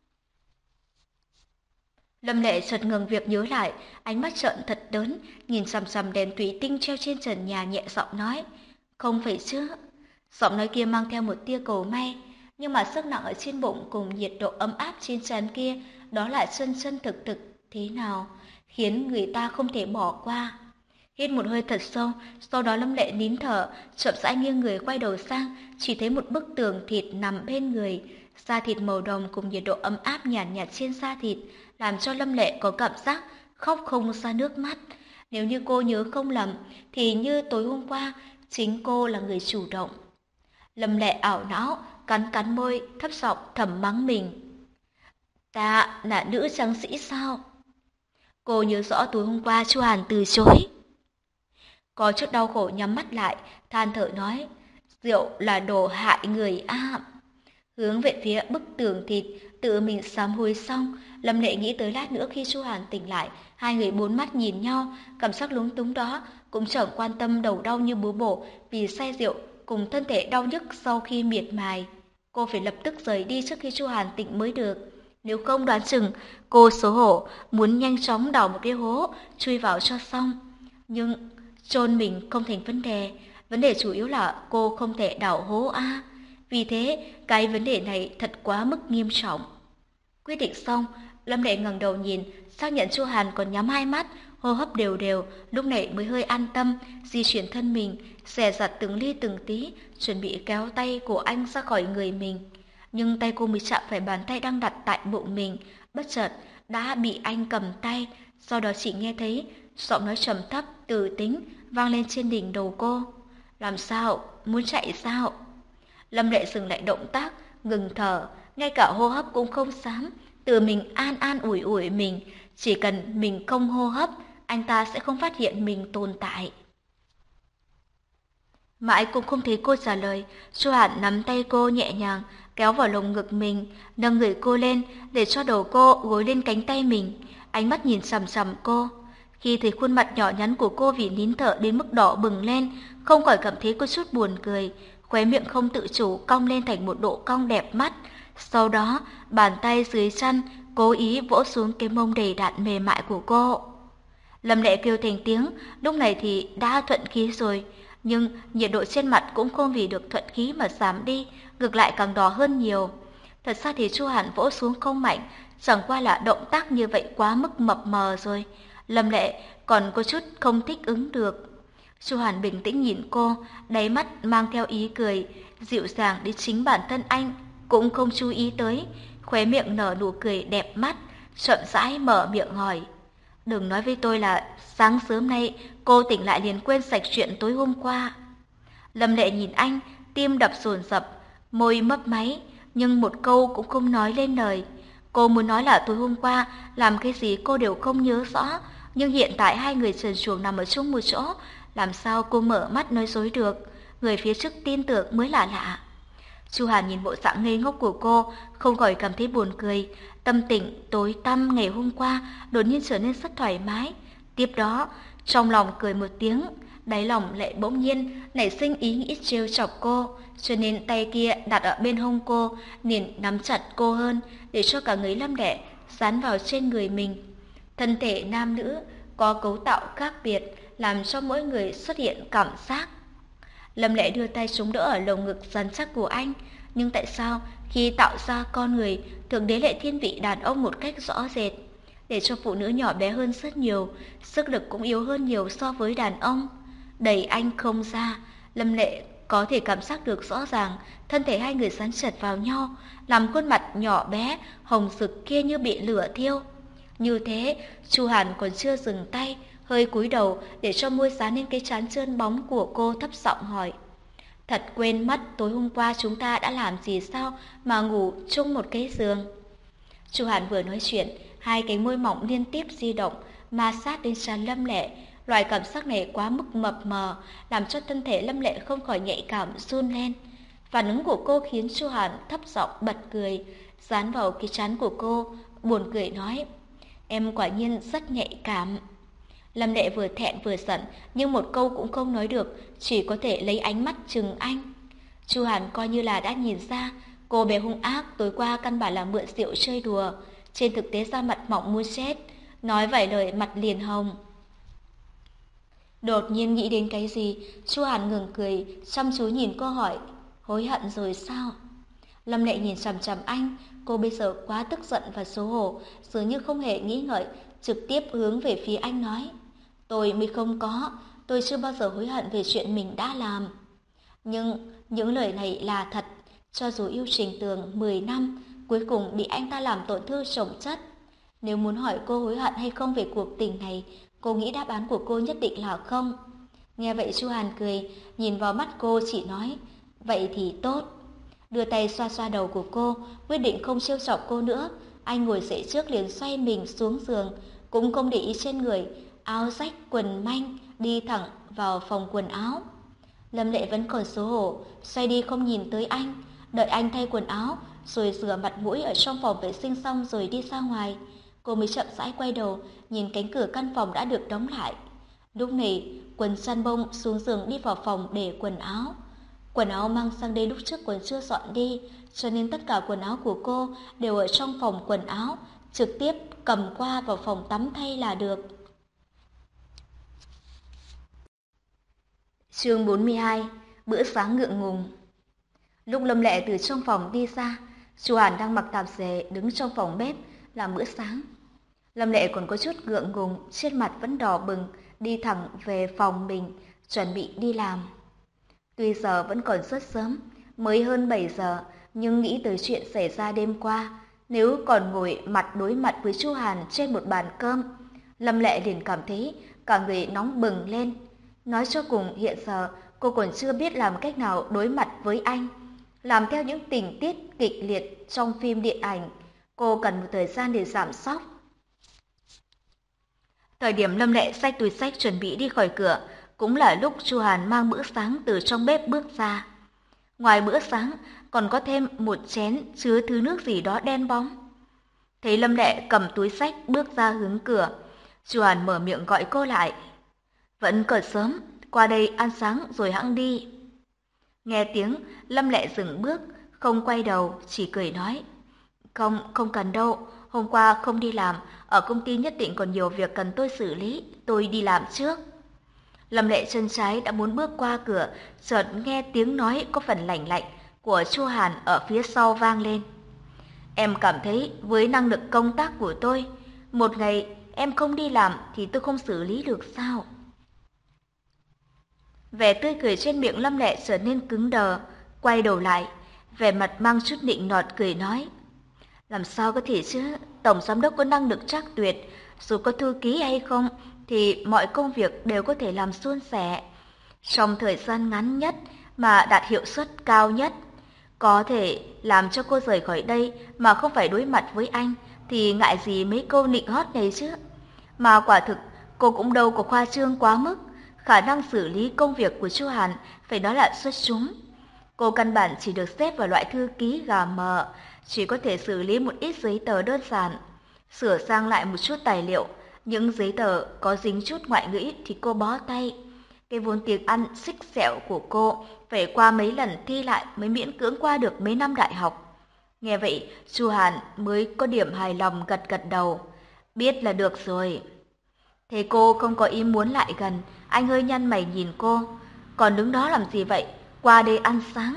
Lâm Lệ chợt ngừng việc nhớ lại, ánh mắt trợn thật lớn, nhìn chằm chằm đèn thủy tinh treo trên trần nhà, nhẹ giọng nói, không phải chứ. Giọng nói kia mang theo một tia cầu may, nhưng mà sức nặng ở trên bụng cùng nhiệt độ ấm áp trên trán kia, đó lại chân chân thực thực thế nào, khiến người ta không thể bỏ qua. Hít một hơi thật sâu, sau đó Lâm Lệ nín thở, chậm rãi nghiêng người quay đầu sang, chỉ thấy một bức tường thịt nằm bên người, da thịt màu đồng cùng nhiệt độ ấm áp nhàn nhạt, nhạt trên da thịt, làm cho Lâm Lệ có cảm giác khóc không ra nước mắt. Nếu như cô nhớ không lầm, thì như tối hôm qua, chính cô là người chủ động. Lâm Lệ ảo não, cắn cắn môi, thấp giọng thầm mắng mình. Ta là nữ trang sĩ sao? Cô nhớ rõ tối hôm qua Chu Hàn từ chối. Có chút đau khổ nhắm mắt lại, than thở nói, rượu là đồ hại người a. Hướng về phía bức tường thịt, tự mình sám hối xong, Lâm Lệ nghĩ tới lát nữa khi Chu Hàn tỉnh lại, hai người bốn mắt nhìn nhau, cảm giác lúng túng đó, cũng chẳng quan tâm đầu đau như búa bổ vì say rượu, cùng thân thể đau nhức sau khi miệt mài. Cô phải lập tức rời đi trước khi Chu Hàn tỉnh mới được. Nếu không đoán chừng, cô xấu hổ, muốn nhanh chóng đào một cái hố, chui vào cho xong. Nhưng chôn mình không thành vấn đề, vấn đề chủ yếu là cô không thể đào hố a. À. Vì thế, cái vấn đề này thật quá mức nghiêm trọng. Quyết định xong, Lâm Lệ ngẩng đầu nhìn, xác nhận Chu Hàn còn nhắm hai mắt, hô hấp đều đều, lúc này mới hơi an tâm, di chuyển thân mình, xẻ giặt từng ly từng tí, chuẩn bị kéo tay của anh ra khỏi người mình. Nhưng tay cô mới chạm phải bàn tay đang đặt tại bụng mình, bất chợt đã bị anh cầm tay, sau đó chỉ nghe thấy giọng nói trầm thấp, từ tính vang lên trên đỉnh đầu cô. Làm sao? Muốn chạy sao? Lâm Lệ dừng lại động tác, ngừng thở, ngay cả hô hấp cũng không dám, tự mình an an ủi ủi mình, chỉ cần mình không hô hấp, anh ta sẽ không phát hiện mình tồn tại. Mãi cũng không thấy cô trả lời, Chu Hàn nắm tay cô nhẹ nhàng, kéo vào lồng ngực mình, nâng người cô lên, để cho đầu cô gối lên cánh tay mình, ánh mắt nhìn chằm chằm cô. Khi thấy khuôn mặt nhỏ nhắn của cô vì nín thở đến mức đỏ bừng lên, không khỏi cảm thấy có chút buồn cười, khóe miệng không tự chủ cong lên thành một độ cong đẹp mắt. Sau đó, bàn tay dưới chân cố ý vỗ xuống cái mông đầy đặn mềm mại của cô. Lâm Lệ kêu thành tiếng, lúc này thì đã thuận khí rồi, nhưng nhiệt độ trên mặt cũng không vì được thuận khí mà giảm đi, ngược lại càng đỏ hơn nhiều. Thật ra thì Chu Hàn vỗ xuống không mạnh, chẳng qua là động tác như vậy quá mức mập mờ rồi. Lâm Lệ còn có chút không thích ứng được. Chu Hàn bình tĩnh nhìn cô, đáy mắt mang theo ý cười, dịu dàng đến chính bản thân anh cũng không chú ý tới, khóe miệng nở nụ cười đẹp mắt, chậm rãi mở miệng hỏi. Đừng nói với tôi là sáng sớm nay cô tỉnh lại liền quên sạch chuyện tối hôm qua. Lâm Lệ nhìn anh, tim đập dồn dập, môi mấp máy, nhưng một câu cũng không nói lên lời. Cô muốn nói là tối hôm qua làm cái gì cô đều không nhớ rõ, nhưng hiện tại hai người trần truồng nằm ở chung một chỗ, làm sao cô mở mắt nói dối được, người phía trước tin tưởng mới là lạ. Chu Hàn nhìn bộ dạng ngây ngốc của cô, không khỏi cảm thấy buồn cười, tâm tình tối tăm ngày hôm qua đột nhiên trở nên rất thoải mái. Tiếp đó, trong lòng cười một tiếng, đáy lòng lại bỗng nhiên nảy sinh ý nghĩ trêu chọc cô, cho nên tay kia đặt ở bên hông cô, liền nắm chặt cô hơn, để cho cả người Lâm Lệ dán vào trên người mình. Thân thể nam nữ có cấu tạo khác biệt, làm cho mỗi người xuất hiện cảm giác. Lâm Lệ đưa tay chống đỡ ở lồng ngực rắn chắc của anh, nhưng tại sao khi tạo ra con người, Thượng Đế lại thiên vị đàn ông một cách rõ rệt, để cho phụ nữ nhỏ bé hơn rất nhiều, sức lực cũng yếu hơn nhiều so với đàn ông. Đẩy anh không ra, Lâm Lệ có thể cảm giác được rõ ràng, thân thể hai người dán chặt vào nhau, làm khuôn mặt nhỏ bé, hồng rực kia như bị lửa thiêu. Như thế, Chu Hàn còn chưa dừng tay, hơi cúi đầu để cho môi dán lên cái trán trơn bóng của cô, thấp giọng hỏi. Thật quên mất tối hôm qua chúng ta đã làm gì sao mà ngủ chung một cái giường. Chu Hàn vừa nói chuyện, hai cánh môi mỏng liên tiếp di động, ma sát đến trán Lâm Lệ. Loại cảm giác này quá mức mập mờ, làm cho thân thể Lâm Lệ không khỏi nhạy cảm run lên. Phản ứng của cô khiến Chu Hàn thấp giọng bật cười, dán vào cái trán của cô, buồn cười nói. Em quả nhiên rất nhạy cảm. Lâm Lệ vừa thẹn vừa giận, nhưng một câu cũng không nói được, chỉ có thể lấy ánh mắt chừng anh. Chu Hàn coi như là đã nhìn ra, cô bé hung ác tối qua căn bản là mượn rượu chơi đùa, trên thực tế da mặt mỏng muốn chết, nói vài lời mặt liền hồng. Đột nhiên nghĩ đến cái gì, Chu Hàn ngừng cười, chăm chú nhìn cô hỏi, hối hận rồi sao? Lâm Lệ nhìn chằm chằm anh, cô bây giờ quá tức giận và xấu hổ, dường như không hề nghĩ ngợi, trực tiếp hướng về phía anh nói, tôi mới không có, tôi chưa bao giờ hối hận về chuyện mình đã làm. Nhưng những lời này là thật, cho dù yêu Trình Tường mười năm, cuối cùng bị anh ta làm tổn thương chồng chất. Nếu muốn hỏi cô hối hận hay không về cuộc tình này, cô nghĩ đáp án của cô nhất định là không. Nghe vậy Chu Hàn cười, nhìn vào mắt cô chỉ nói, vậy thì tốt. Đưa tay xoa xoa đầu của cô, quyết định không trêu chọc cô nữa. Anh ngồi dậy trước liền xoay mình xuống giường, cũng không để ý trên người, áo rách quần manh, đi thẳng vào phòng quần áo. Lâm Lệ vẫn còn xấu hổ, xoay đi không nhìn tới anh, đợi anh thay quần áo, rồi rửa mặt mũi ở trong phòng vệ sinh xong rồi đi ra ngoài. Cô mới chậm rãi quay đầu, nhìn cánh cửa căn phòng đã được đóng lại. Lúc này, quần chăn bông xuống giường đi vào phòng để quần áo. Quần áo mang sang đây lúc trước còn chưa dọn đi, cho nên tất cả quần áo của cô đều ở trong phòng quần áo, trực tiếp cầm qua vào phòng tắm thay là được. Chương bốn mươi hai, bữa sáng ngượng ngùng. Lúc Lâm Lệ từ trong phòng đi ra, Chu Hàn đang mặc tạp dề đứng trong phòng bếp làm bữa sáng. Lâm Lệ còn có chút ngượng ngùng, trên mặt vẫn đỏ bừng, đi thẳng về phòng mình, chuẩn bị đi làm. Tuy giờ vẫn còn rất sớm, mới hơn bảy giờ, nhưng nghĩ tới chuyện xảy ra đêm qua, nếu còn ngồi mặt đối mặt với Chu Hàn trên một bàn cơm, Lâm Lệ liền cảm thấy cả người nóng bừng lên. Nói cho cùng hiện giờ cô còn chưa biết làm cách nào đối mặt với anh. Làm theo những tình tiết kịch liệt trong phim điện ảnh, cô cần một thời gian để giảm sốc. Thời điểm Lâm Lệ xách túi xách chuẩn bị đi khỏi cửa, cũng là lúc Chu Hàn mang bữa sáng từ trong bếp bước ra. Ngoài bữa sáng, còn có thêm một chén chứa thứ nước gì đó đen bóng. Thấy Lâm Lệ cầm túi xách bước ra hướng cửa, Chu Hàn mở miệng gọi cô lại. Vẫn còn sớm, qua đây ăn sáng rồi hẵng đi. Nghe tiếng, Lâm Lệ dừng bước, không quay đầu, chỉ cười nói. Không, không cần đâu, hôm qua không đi làm, ở công ty nhất định còn nhiều việc cần tôi xử lý, tôi đi làm trước. Lâm Lệ chân trái đã muốn bước qua cửa, chợt nghe tiếng nói có phần lạnh lạnh của Chu Hàn ở phía sau vang lên. Em cảm thấy với năng lực công tác của tôi, một ngày em không đi làm thì tôi không xử lý được sao? Vẻ tươi cười trên miệng Lâm Lệ trở nên cứng đờ, quay đầu lại, vẻ mặt mang chút nịnh nọt cười nói. Làm sao có thể chứ, tổng giám đốc có năng lực trắc tuyệt, dù có thư ký hay không thì mọi công việc đều có thể làm suôn sẻ. Trong thời gian ngắn nhất mà đạt hiệu suất cao nhất, có thể làm cho cô rời khỏi đây mà không phải đối mặt với anh thì ngại gì mấy câu nịnh hót này chứ. Mà quả thực cô cũng đâu có khoa trương quá mức, khả năng xử lý công việc của Chu Hàn phải nói là xuất chúng. Cô căn bản chỉ được xếp vào loại thư ký gà mờ, chỉ có thể xử lý một ít giấy tờ đơn giản, sửa sang lại một chút tài liệu. Những giấy tờ có dính chút ngoại ngữ thì cô bó tay. Cái vốn tiếng Anh xích xẹo của cô phải qua mấy lần thi lại mới miễn cưỡng qua được mấy năm đại học. Nghe vậy, Chu Hàn mới có điểm hài lòng gật gật đầu. Biết là được rồi. Thấy cô không có ý muốn lại gần, anh hơi nhăn mày nhìn cô. Còn đứng đó làm gì vậy? Qua đây ăn sáng.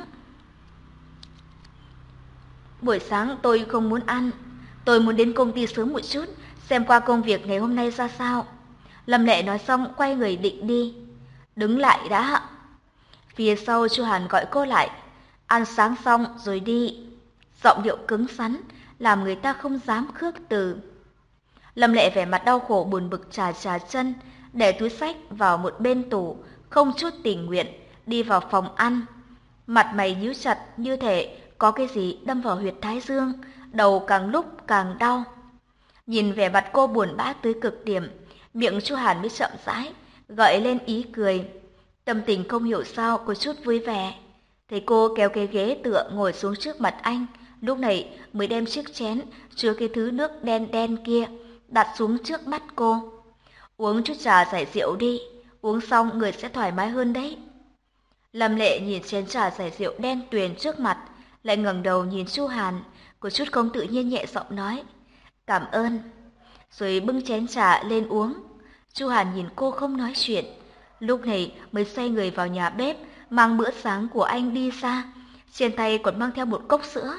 Buổi sáng tôi không muốn ăn. Tôi muốn đến công ty sớm một chút, xem qua công việc ngày hôm nay ra sao. Lâm Lệ nói xong quay người định đi. Đứng lại đã. Phía sau Chu Hàn gọi cô lại. Ăn sáng xong rồi đi. Giọng điệu cứng rắn, làm người ta không dám khước từ. Lâm Lệ vẻ mặt đau khổ buồn bực chà chà chân, để túi xách vào một bên tủ, không chút tình nguyện, đi vào phòng ăn. Mặt mày nhíu chặt như thể có cái gì đâm vào huyệt thái dương, đầu càng lúc càng đau. Nhìn vẻ mặt cô buồn bã tới cực điểm, miệng Chu Hàn mới chậm rãi, gợi lên ý cười. Tâm tình không hiểu sao có chút vui vẻ. Thấy cô kéo cái ghế tựa ngồi xuống trước mặt anh, lúc này mới đem chiếc chén chứa cái thứ nước đen đen kia đặt xuống trước mắt cô. Uống chút trà giải rượu đi, uống xong người sẽ thoải mái hơn đấy. Lâm Lệ nhìn chén trà giải rượu đen tuyền trước mặt, lại ngẩng đầu nhìn Chu Hàn, có chút không tự nhiên nhẹ giọng nói, cảm ơn, rồi bưng chén trà lên uống. Chu Hàn nhìn cô không nói chuyện, lúc này mới xoay người vào nhà bếp, mang bữa sáng của anh đi ra, trên tay còn mang theo một cốc sữa.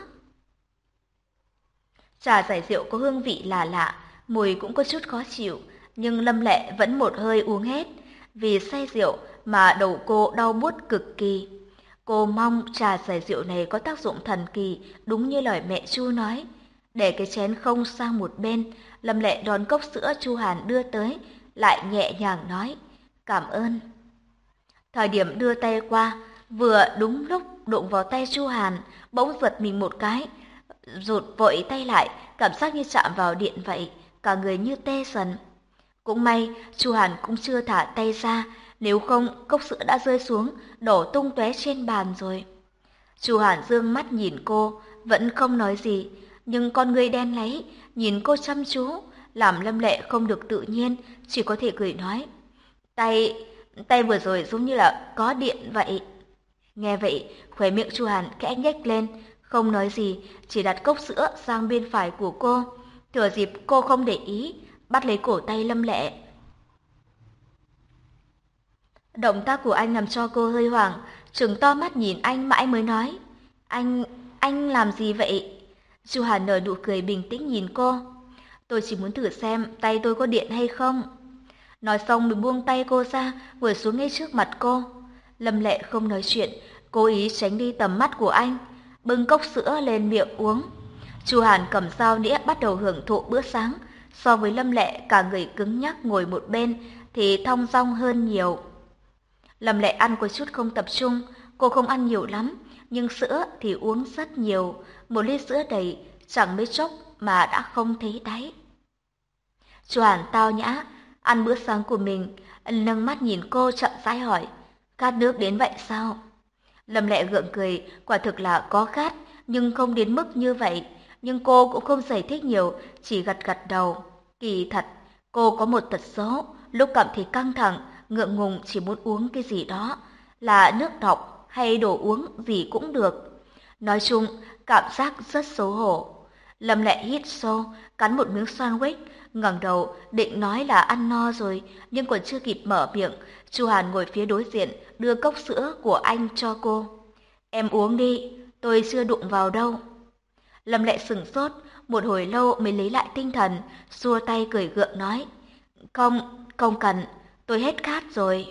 Trà giải rượu có hương vị lạ lạ, mùi cũng có chút khó chịu, nhưng Lâm Lệ vẫn một hơi uống hết, vì say rượu mà đầu cô đau buốt cực kỳ. Cô mong trà giải rượu này có tác dụng thần kỳ, đúng như lời mẹ Chu nói. Để cái chén không sang một bên, Lâm Lệ đón cốc sữa Chu Hàn đưa tới, lại nhẹ nhàng nói, cảm ơn. Thời điểm đưa tay qua, vừa đúng lúc đụng vào tay Chu Hàn, bỗng giật mình một cái, rụt vội tay lại, cảm giác như chạm vào điện vậy, cả người như tê dần. Cũng may, Chu Hàn cũng chưa thả tay ra, nếu không cốc sữa đã rơi xuống, đổ tung tóe trên bàn rồi. Chu Hàn dương mắt nhìn cô, vẫn không nói gì, nhưng con ngươi đen láy, nhìn cô chăm chú, làm Lâm Lệ không được tự nhiên, chỉ có thể cười nói. Tay, tay vừa rồi giống như là có điện vậy. Nghe vậy, khóe miệng Chu Hàn khẽ nhếch lên, không nói gì, chỉ đặt cốc sữa sang bên phải của cô. Thừa dịp cô không để ý, bắt lấy cổ tay Lâm Lệ. Động tác của anh làm cho cô hơi hoảng, trừng to mắt nhìn anh mãi mới nói. Anh, anh làm gì vậy? Chu Hàn nở nụ cười bình tĩnh nhìn cô. Tôi chỉ muốn thử xem tay tôi có điện hay không. Nói xong mới buông tay cô ra, vừa xuống ngay trước mặt cô. Lâm Lệ không nói chuyện, cố ý tránh đi tầm mắt của anh, bưng cốc sữa lên miệng uống. Chu Hàn cầm dao đĩa bắt đầu hưởng thụ bữa sáng, so với Lâm Lệ cả người cứng nhắc ngồi một bên thì thong dong hơn nhiều. Lâm Lệ ăn có chút không tập trung, cô không ăn nhiều lắm, nhưng sữa thì uống rất nhiều, một ly sữa đầy, chẳng mấy chốc mà đã không thấy đáy. Chu Hàn tao nhã, ăn bữa sáng của mình, nâng mắt nhìn cô chậm rãi hỏi, khát nước đến vậy sao? Lâm Lệ gượng cười, quả thực là có khát, nhưng không đến mức như vậy. Nhưng cô cũng không giải thích nhiều, chỉ gật gật đầu. Kỳ thật, cô có một tật xấu, lúc cảm thấy căng thẳng, ngượng ngùng chỉ muốn uống cái gì đó, là nước đọng hay đồ uống gì cũng được. Nói chung, cảm giác rất xấu hổ. Lâm Lệ hít sâu, cắn một miếng sandwich, ngẩng đầu định nói là ăn no rồi, nhưng còn chưa kịp mở miệng, Chu Hàn ngồi phía đối diện đưa cốc sữa của anh cho cô. Em uống đi, tôi chưa đụng vào đâu. Lâm Lệ sửng sốt, một hồi lâu mới lấy lại tinh thần, xua tay cười gượng nói. Không, không cần, tôi hết khát rồi.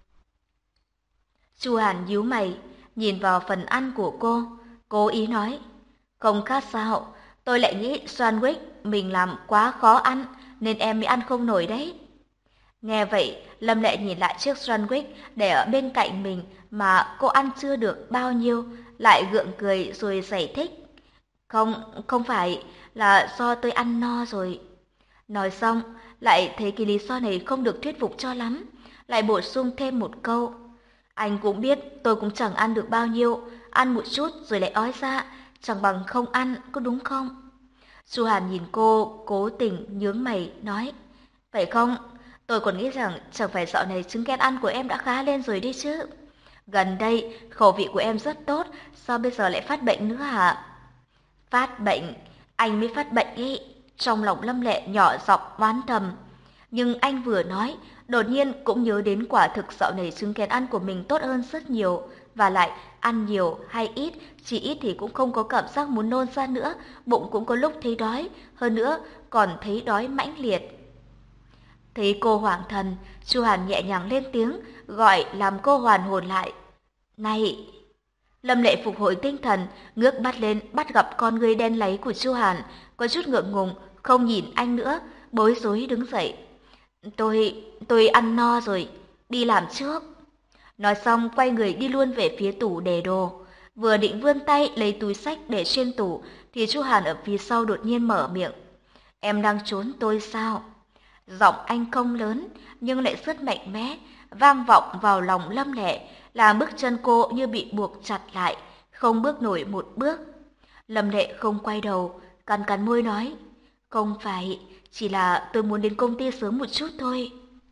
Chu Hàn nhíu mày, nhìn vào phần ăn của cô, cố ý nói. Không khát sao, tôi lại nghĩ sandwich mình làm quá khó ăn, nên em mới ăn không nổi đấy. Nghe vậy, Lâm Lệ nhìn lại chiếc sandwich để ở bên cạnh mình mà cô ăn chưa được bao nhiêu, lại gượng cười rồi giải thích. Không, không phải, là do tôi ăn no rồi. Nói xong, lại thấy cái lý do này không được thuyết phục cho lắm, lại bổ sung thêm một câu. Anh cũng biết tôi cũng chẳng ăn được bao nhiêu, ăn một chút rồi lại ói ra, chẳng bằng không ăn, có đúng không? Chu Hàn nhìn cô, cố tình nhướng mày, nói. Phải không? Tôi còn nghĩ rằng chẳng phải dạo này chứng kén ăn của em đã khá lên rồi đi chứ. Gần đây, khẩu vị của em rất tốt, sao bây giờ lại phát bệnh nữa hả? Phát bệnh? Anh mới phát bệnh ấy. Trong lòng Lâm Lệ nhỏ giọng oán thầm. Nhưng anh vừa nói, đột nhiên cũng nhớ đến quả thực dạo này chứng kén ăn của mình tốt hơn rất nhiều. Và lại, ăn nhiều hay ít, chỉ ít thì cũng không có cảm giác muốn nôn ra nữa, bụng cũng có lúc thấy đói, hơn nữa còn thấy đói mãnh liệt. Thấy cô hoảng thần, Chu Hàn nhẹ nhàng lên tiếng, gọi làm cô hoàn hồn lại. Này! Lâm Lệ phục hồi tinh thần, ngước mắt lên bắt gặp con ngươi đen láy của Chu Hàn, có chút ngượng ngùng, không nhìn anh nữa, bối rối đứng dậy. Tôi, tôi ăn no rồi, đi làm trước. Nói xong quay người đi luôn về phía tủ để đồ. Vừa định vươn tay lấy túi sách để trên tủ, thì Chu Hàn ở phía sau đột nhiên mở miệng. Em đang trốn tôi sao? Giọng anh không lớn, nhưng lại rất mạnh mẽ, vang vọng vào lòng Lâm Lệ, làm bước chân cô như bị buộc chặt lại, không bước nổi một bước. Lâm Lệ không quay đầu, cắn cắn môi nói, không phải, chỉ là tôi muốn đến công ty sớm một chút thôi.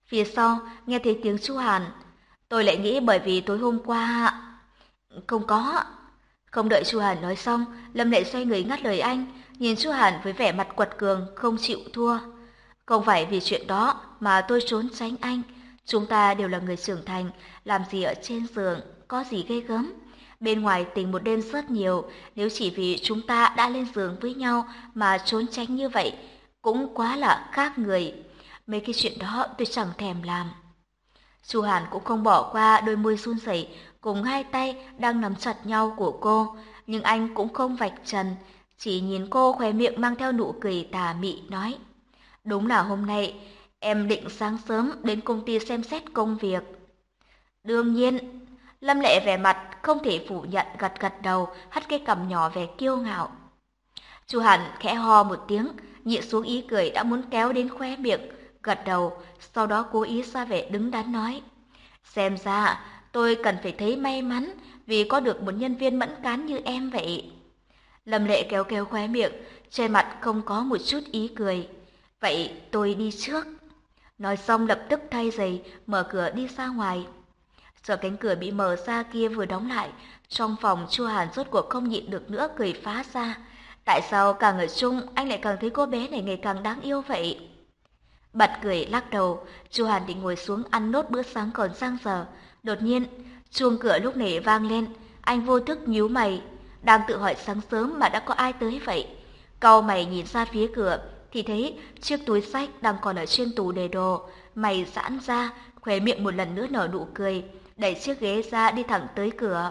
Phía sau, nghe thấy tiếng Chu Hàn. Tôi lại nghĩ bởi vì tối hôm qua... Không có. Không đợi Chu Hàn nói xong, Lâm Lệ xoay người ngắt lời anh, nhìn Chu Hàn với vẻ mặt quật cường, không chịu thua. Không phải vì chuyện đó mà tôi trốn tránh anh. Chúng ta đều là người trưởng thành, làm gì ở trên giường, có gì ghê gớm. Bên ngoài tình một đêm rất nhiều, nếu chỉ vì chúng ta đã lên giường với nhau mà trốn tránh như vậy, cũng quá là khác người. Mấy cái chuyện đó tôi chẳng thèm làm. Chu Hàn cũng không bỏ qua đôi môi run rẩy cùng hai tay đang nắm chặt nhau của cô, nhưng anh cũng không vạch trần, chỉ nhìn cô khóe miệng mang theo nụ cười tà mị nói: "Đúng là hôm nay em định sáng sớm đến công ty xem xét công việc." "Đương nhiên." Lâm Lệ vẻ mặt không thể phủ nhận, gật gật đầu, hất cái cằm nhỏ vẻ kiêu ngạo. Chu Hàn khẽ ho một tiếng, nhịn xuống ý cười đã muốn kéo đến khóe miệng, gật đầu, sau đó cố ý ra vẻ đứng đắn nói: "Xem ra tôi cần phải thấy may mắn vì có được một nhân viên mẫn cán như em vậy." Lâm Lệ kéo kéo khóe miệng, trên mặt không có một chút ý cười. "Vậy tôi đi trước." Nói xong lập tức thay giày, mở cửa đi ra ngoài. Giờ cánh cửa bị mở ra kia vừa đóng lại, trong phòng Chu Hàn rốt cuộc không nhịn được nữa cười phá ra. Tại sao càng ở chung anh lại càng thấy cô bé này ngày càng đáng yêu vậy? Bật cười lắc đầu, Chu Hàn định ngồi xuống ăn nốt bữa sáng còn sang giờ. Đột nhiên, chuông cửa lúc này vang lên, anh vô thức nhíu mày, đang tự hỏi sáng sớm mà đã có ai tới vậy. Cau mày nhìn ra phía cửa thì thấy chiếc túi xách đang còn ở trên tủ để đồ, mày giãn ra, khóe miệng một lần nữa nở nụ cười, đẩy chiếc ghế ra đi thẳng tới cửa.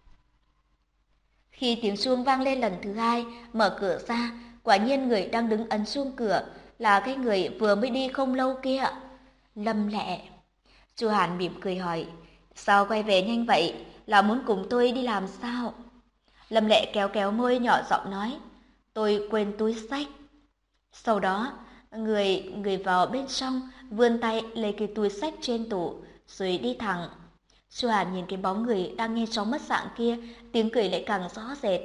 Khi tiếng chuông vang lên lần thứ hai, mở cửa ra, quả nhiên người đang đứng ấn chuông cửa là cái người vừa mới đi không lâu kia. Lâm Lệ. Chu Hàn mỉm cười hỏi: "Sao quay về nhanh vậy? Là muốn cùng tôi đi làm sao?" Lâm Lệ kéo kéo môi nhỏ giọng nói: "Tôi quên túi xách." Sau đó, người người vào bên trong, vươn tay lấy cái túi xách trên tủ, rồi đi thẳng. Chu Hàn nhìn cái bóng người đang nhanh chóng mất dạng kia, tiếng cười lại càng rõ rệt.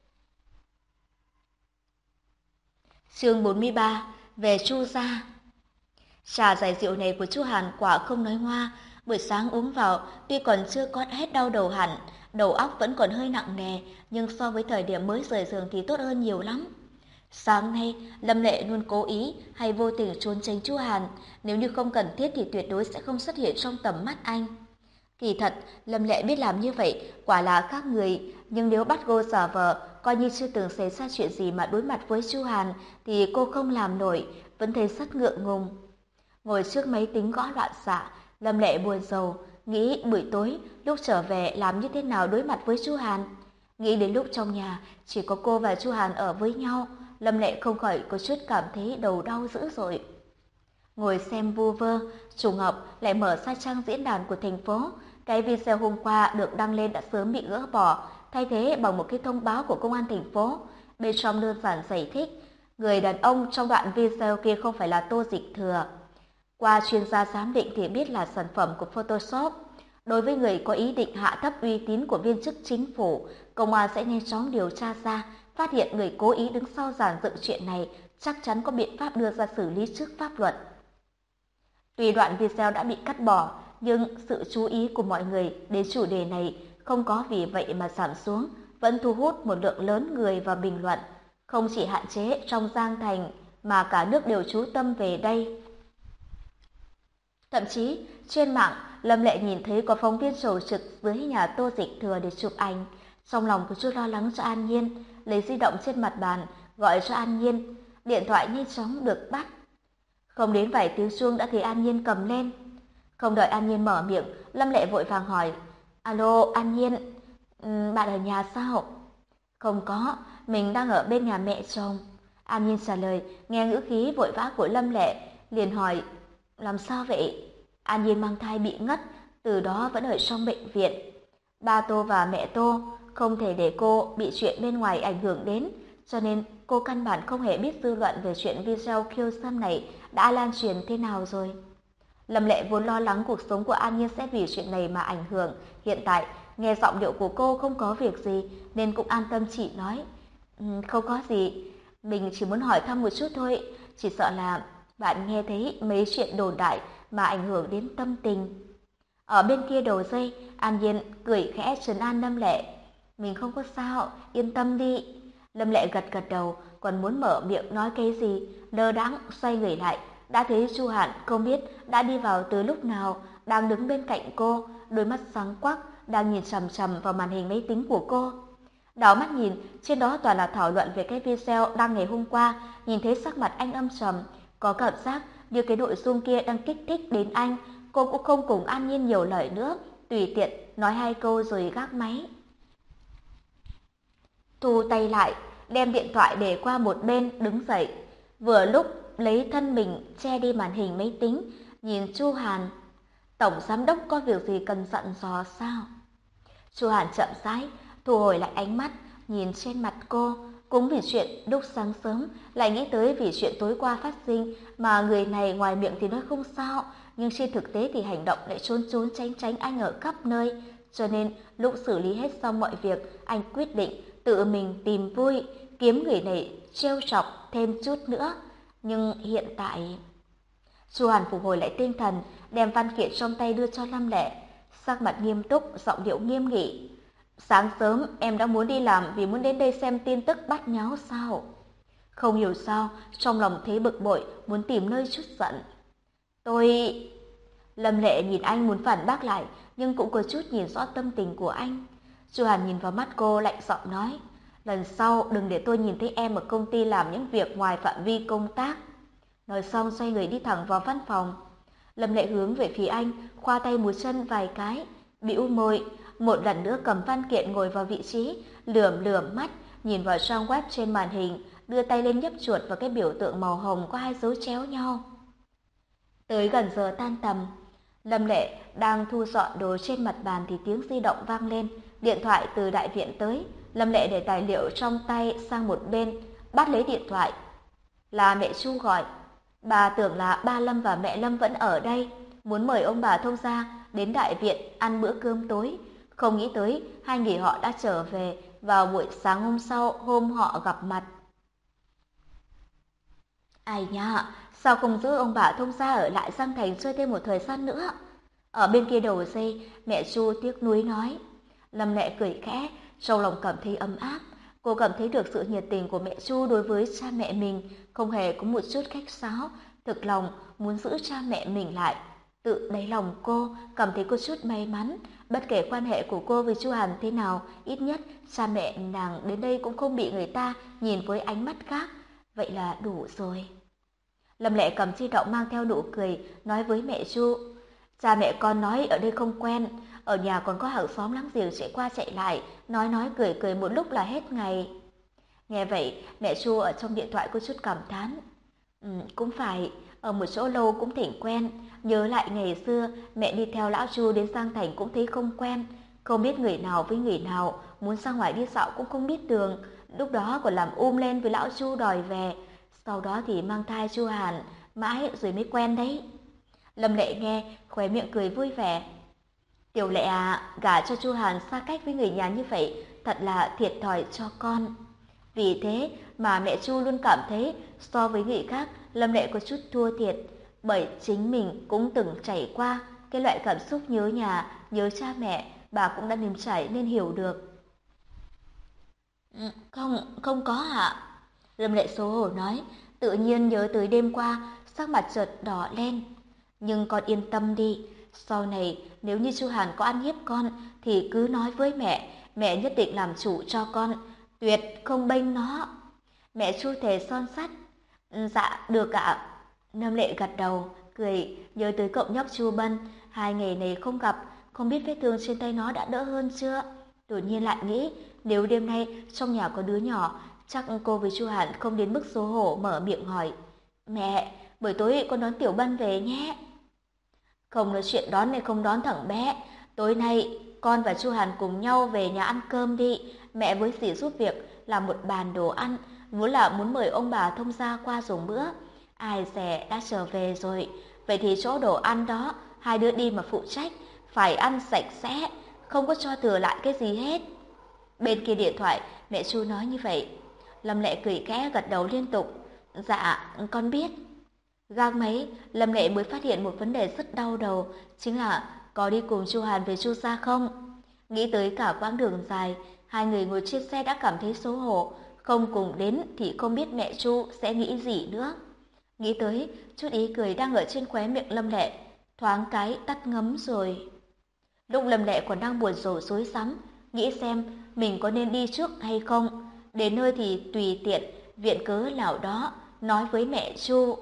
Chương bốn mươi ba, về Chu gia. Trà giải rượu này của Chu Hàn quả không nói hoa, buổi sáng uống vào tuy còn chưa có hết đau đầu hẳn, đầu óc vẫn còn hơi nặng nề, nhưng so với thời điểm mới rời giường thì tốt hơn nhiều lắm. Sáng nay, Lâm Lệ luôn cố ý hay vô tình trốn tránh Chu Hàn, nếu như không cần thiết thì tuyệt đối sẽ không xuất hiện trong tầm mắt anh. Kỳ thật, Lâm Lệ biết làm như vậy quả là khác người, nhưng nếu bắt cô giả vờ, coi như chưa từng xảy ra chuyện gì mà đối mặt với Chu Hàn thì cô không làm nổi, vẫn thấy rất ngượng ngùng. Ngồi trước máy tính gõ loạn xạ, Lâm Lệ buồn rầu, nghĩ buổi tối lúc trở về làm như thế nào đối mặt với Chu Hàn. Nghĩ đến lúc trong nhà chỉ có cô và Chu Hàn ở với nhau, Lâm Lệ không khỏi có chút cảm thấy đầu đau dữ dội. Ngồi xem vu vơ, trùng hợp lại mở ra trang diễn đàn của thành phố. Cái video hôm qua được đăng lên đã sớm bị gỡ bỏ, thay thế bằng một cái thông báo của công an thành phố. Bên trong đơn giản giải thích, người đàn ông trong đoạn video kia không phải là Tô Dịch Thừa. Qua chuyên gia giám định thì biết là sản phẩm của Photoshop. Đối với người có ý định hạ thấp uy tín của viên chức chính phủ, công an sẽ nhanh chóng điều tra ra, phát hiện người cố ý đứng sau dàn dựng chuyện này, chắc chắn có biện pháp đưa ra xử lý trước pháp luật. Tuy đoạn video đã bị cắt bỏ, nhưng sự chú ý của mọi người đến chủ đề này không có vì vậy mà giảm xuống, vẫn thu hút một lượng lớn người vào bình luận. Không chỉ hạn chế trong Giang Thành mà cả nước đều chú tâm về đây. Thậm chí, trên mạng, Lâm Lệ nhìn thấy có phóng viên sổ trực dưới nhà Tô Dịch Thừa để chụp ảnh. Trong lòng có chút lo lắng cho An Nhiên, lấy di động trên mặt bàn, gọi cho An Nhiên. Điện thoại nhanh chóng được bắt. Không đến vài tiếng chuông đã thấy An Nhiên cầm lên. Không đợi An Nhiên mở miệng, Lâm Lệ vội vàng hỏi: "Alo, An Nhiên, ừ, bạn ở nhà sao?" "Không có, mình đang ở bên nhà mẹ chồng." An Nhiên trả lời, nghe ngữ khí vội vã của Lâm Lệ, liền hỏi: "Làm sao vậy?" An Nhiên mang thai bị ngất, từ đó vẫn ở trong bệnh viện. Ba Tô và mẹ Tô không thể để cô bị chuyện bên ngoài ảnh hưởng đến, cho nên cô căn bản không hề biết dư luận về chuyện video khiêu dâm này đã lan truyền thế nào rồi. Lâm Lệ vốn lo lắng cuộc sống của An Nhiên sẽ vì chuyện này mà ảnh hưởng, hiện tại nghe giọng điệu của cô không có việc gì nên cũng an tâm chỉ nói: um, "Không có gì, mình chỉ muốn hỏi thăm một chút thôi, chỉ sợ là bạn nghe thấy mấy chuyện đồn đại mà ảnh hưởng đến tâm tình. Ở bên kia đầu dây, An Nhiên cười khẽ trấn an Lâm Lệ. Mình không có sao, yên tâm đi. Lâm Lệ gật gật đầu, còn muốn mở miệng nói cái gì, lơ đãng xoay người lại, đã thấy Chu Hàn không biết đã đi vào từ lúc nào, đang đứng bên cạnh cô, đôi mắt sáng quắc, đang nhìn chằm chằm vào màn hình máy tính của cô. Đảo mắt nhìn, trên đó toàn là thảo luận về cái video đăng ngày hôm qua, nhìn thấy sắc mặt anh âm trầm, có cảm giác như cái nội dung kia đang kích thích đến anh. Cô cũng không cùng An Nhiên nhiều lời nữa, tùy tiện nói hai câu rồi gác máy. Thu tay lại, đem điện thoại để qua một bên, đứng dậy, vừa lúc lấy thân mình che đi màn hình máy tính, nhìn Chu Hàn. Tổng giám đốc có việc gì cần dặn dò sao? Chu Hàn chậm rãi thu hồi lại ánh mắt, nhìn trên mặt cô, cũng vì chuyện lúc sáng sớm lại nghĩ tới vì chuyện tối qua phát sinh mà người này ngoài miệng thì nói không sao, nhưng trên thực tế thì hành động lại trốn trốn tránh tránh anh ở khắp nơi. Cho nên lúc xử lý hết xong mọi việc, anh quyết định tự mình tìm vui, kiếm người này trêu chọc thêm chút nữa. Nhưng hiện tại... Chu Hàn phục hồi lại tinh thần, đem văn kiện trong tay đưa cho Lâm Lệ, sắc mặt nghiêm túc, giọng điệu nghiêm nghị. Sáng sớm em đã muốn đi làm vì muốn đến đây xem tin tức bắt nháo sao? Không hiểu sao, trong lòng thấy bực bội, muốn tìm nơi chút giận. Tôi... Lâm Lệ nhìn anh muốn phản bác lại, nhưng cũng có chút nhìn rõ tâm tình của anh. Chu Hàn nhìn vào mắt cô, lạnh giọng nói, lần sau đừng để tôi nhìn thấy em ở công ty làm những việc ngoài phạm vi công tác. Nói xong xoay người đi thẳng vào văn phòng. Lâm Lệ hướng về phía anh, khoa tay múa chân vài cái, bĩu môi, một lần nữa cầm văn kiện ngồi vào vị trí, lườm lườm mắt, nhìn vào trang web trên màn hình, đưa tay lên nhấp chuột vào cái biểu tượng màu hồng có hai dấu chéo nhau. Tới gần giờ tan tầm, Lâm Lệ đang thu dọn đồ trên mặt bàn thì tiếng di động vang lên, điện thoại từ đại viện tới. Lâm Lệ để tài liệu trong tay sang một bên, bắt lấy điện thoại. Là mẹ Chu gọi. Bà tưởng là ba Lâm và mẹ Lâm vẫn ở đây, muốn mời ông bà thông gia đến đại viện ăn bữa cơm tối. Không nghĩ tới hai người họ đã trở về vào buổi sáng hôm sau, hôm họ gặp mặt. Ai nha, sao không giữ ông bà thông gia ở lại Giang Thành chơi thêm một thời gian nữa? Ở bên kia đầu dây, mẹ Chu tiếc nuối nói. Lâm Lệ cười khẽ, trong lòng cảm thấy ấm áp. Cô cảm thấy được sự nhiệt tình của mẹ Chu đối với cha mẹ mình, không hề có một chút khách sáo, thực lòng muốn giữ cha mẹ mình lại. Tự đáy lòng cô cảm thấy có chút may mắn, bất kể quan hệ của cô với Chu Hàn thế nào, ít nhất cha mẹ nàng đến đây cũng không bị người ta nhìn với ánh mắt khác, vậy là đủ rồi. Lâm Lệ cầm di động mang theo nụ cười, nói với mẹ Chu, cha mẹ con nói ở đây không quen, ở nhà còn có hàng xóm láng giềng chạy qua chạy lại, nói nói cười cười một lúc là hết ngày. Nghe vậy, mẹ Chu ở trong điện thoại có chút cảm thán. Ừ, cũng phải, ở một chỗ lâu cũng thỉnh quen, nhớ lại ngày xưa mẹ đi theo lão Chu đến Giang Thành cũng thấy không quen, không biết người nào với người nào, muốn ra ngoài đi dạo cũng không biết đường, lúc đó còn làm um lên với lão Chu đòi về, sau đó thì mang thai Chu Hàn, mãi rồi mới quen đấy. Lâm Lệ nghe, khóe miệng cười vui vẻ. Tiểu Lệ à, gả cho Chu Hàn xa cách với người nhà như vậy, thật là thiệt thòi cho con. Vì thế mà mẹ Chu luôn cảm thấy so với người khác, Lâm Lệ có chút thua thiệt, bởi chính mình cũng từng trải qua cái loại cảm xúc nhớ nhà, nhớ cha mẹ, bà cũng đã nếm trải nên hiểu được. Không, không có ạ. Lâm Lệ xấu hổ nói, tự nhiên nhớ tới đêm qua, sắc mặt chợt đỏ lên. Nhưng con yên tâm đi, sau này nếu như Chu Hàn có ăn hiếp con thì cứ nói với mẹ, mẹ nhất định làm chủ cho con, tuyệt không bênh nó. Mẹ Chu thề son sắt. Dạ, được ạ. Lâm Lệ gật đầu, cười, nhớ tới cậu nhóc Chu Bân, hai ngày này không gặp, không biết vết thương trên tay nó đã đỡ hơn chưa. Đột nhiên lại nghĩ, nếu đêm nay trong nhà có đứa nhỏ, chắc cô với Chu Hàn không đến mức xấu hổ mở miệng hỏi. Mẹ, buổi tối con đón Tiểu Bân về nhé. Không nói chuyện đón hay không đón thằng bé, tối nay con và Chu Hàn cùng nhau về nhà ăn cơm đi, mẹ với dì giúp việc làm một bàn đồ ăn, vốn là muốn mời ông bà thông gia qua dùng bữa. Ai dè đã trở về rồi, vậy thì chỗ đồ ăn đó hai đứa đi mà phụ trách, phải ăn sạch sẽ, không có cho thừa lại cái gì hết. Bên kia điện thoại, mẹ Chu nói như vậy. Lâm Lệ cười khẽ gật đầu liên tục. Dạ, con biết. Gác máy, Lâm Lệ mới phát hiện một vấn đề rất đau đầu, chính là có đi cùng Chu Hàn về Chu gia không? Nghĩ tới cả quãng đường dài, hai người ngồi trên xe đã cảm thấy xấu hổ, không cùng đến thì không biết mẹ Chu sẽ nghĩ gì nữa. Nghĩ tới, chút ý cười đang ở trên khóe miệng Lâm Lệ, thoáng cái tắt ngấm rồi. Lúc Lâm Lệ còn đang buồn rầu rối rắm, nghĩ xem mình có nên đi trước hay không, đến nơi thì tùy tiện viện cớ nào đó nói với mẹ Chu,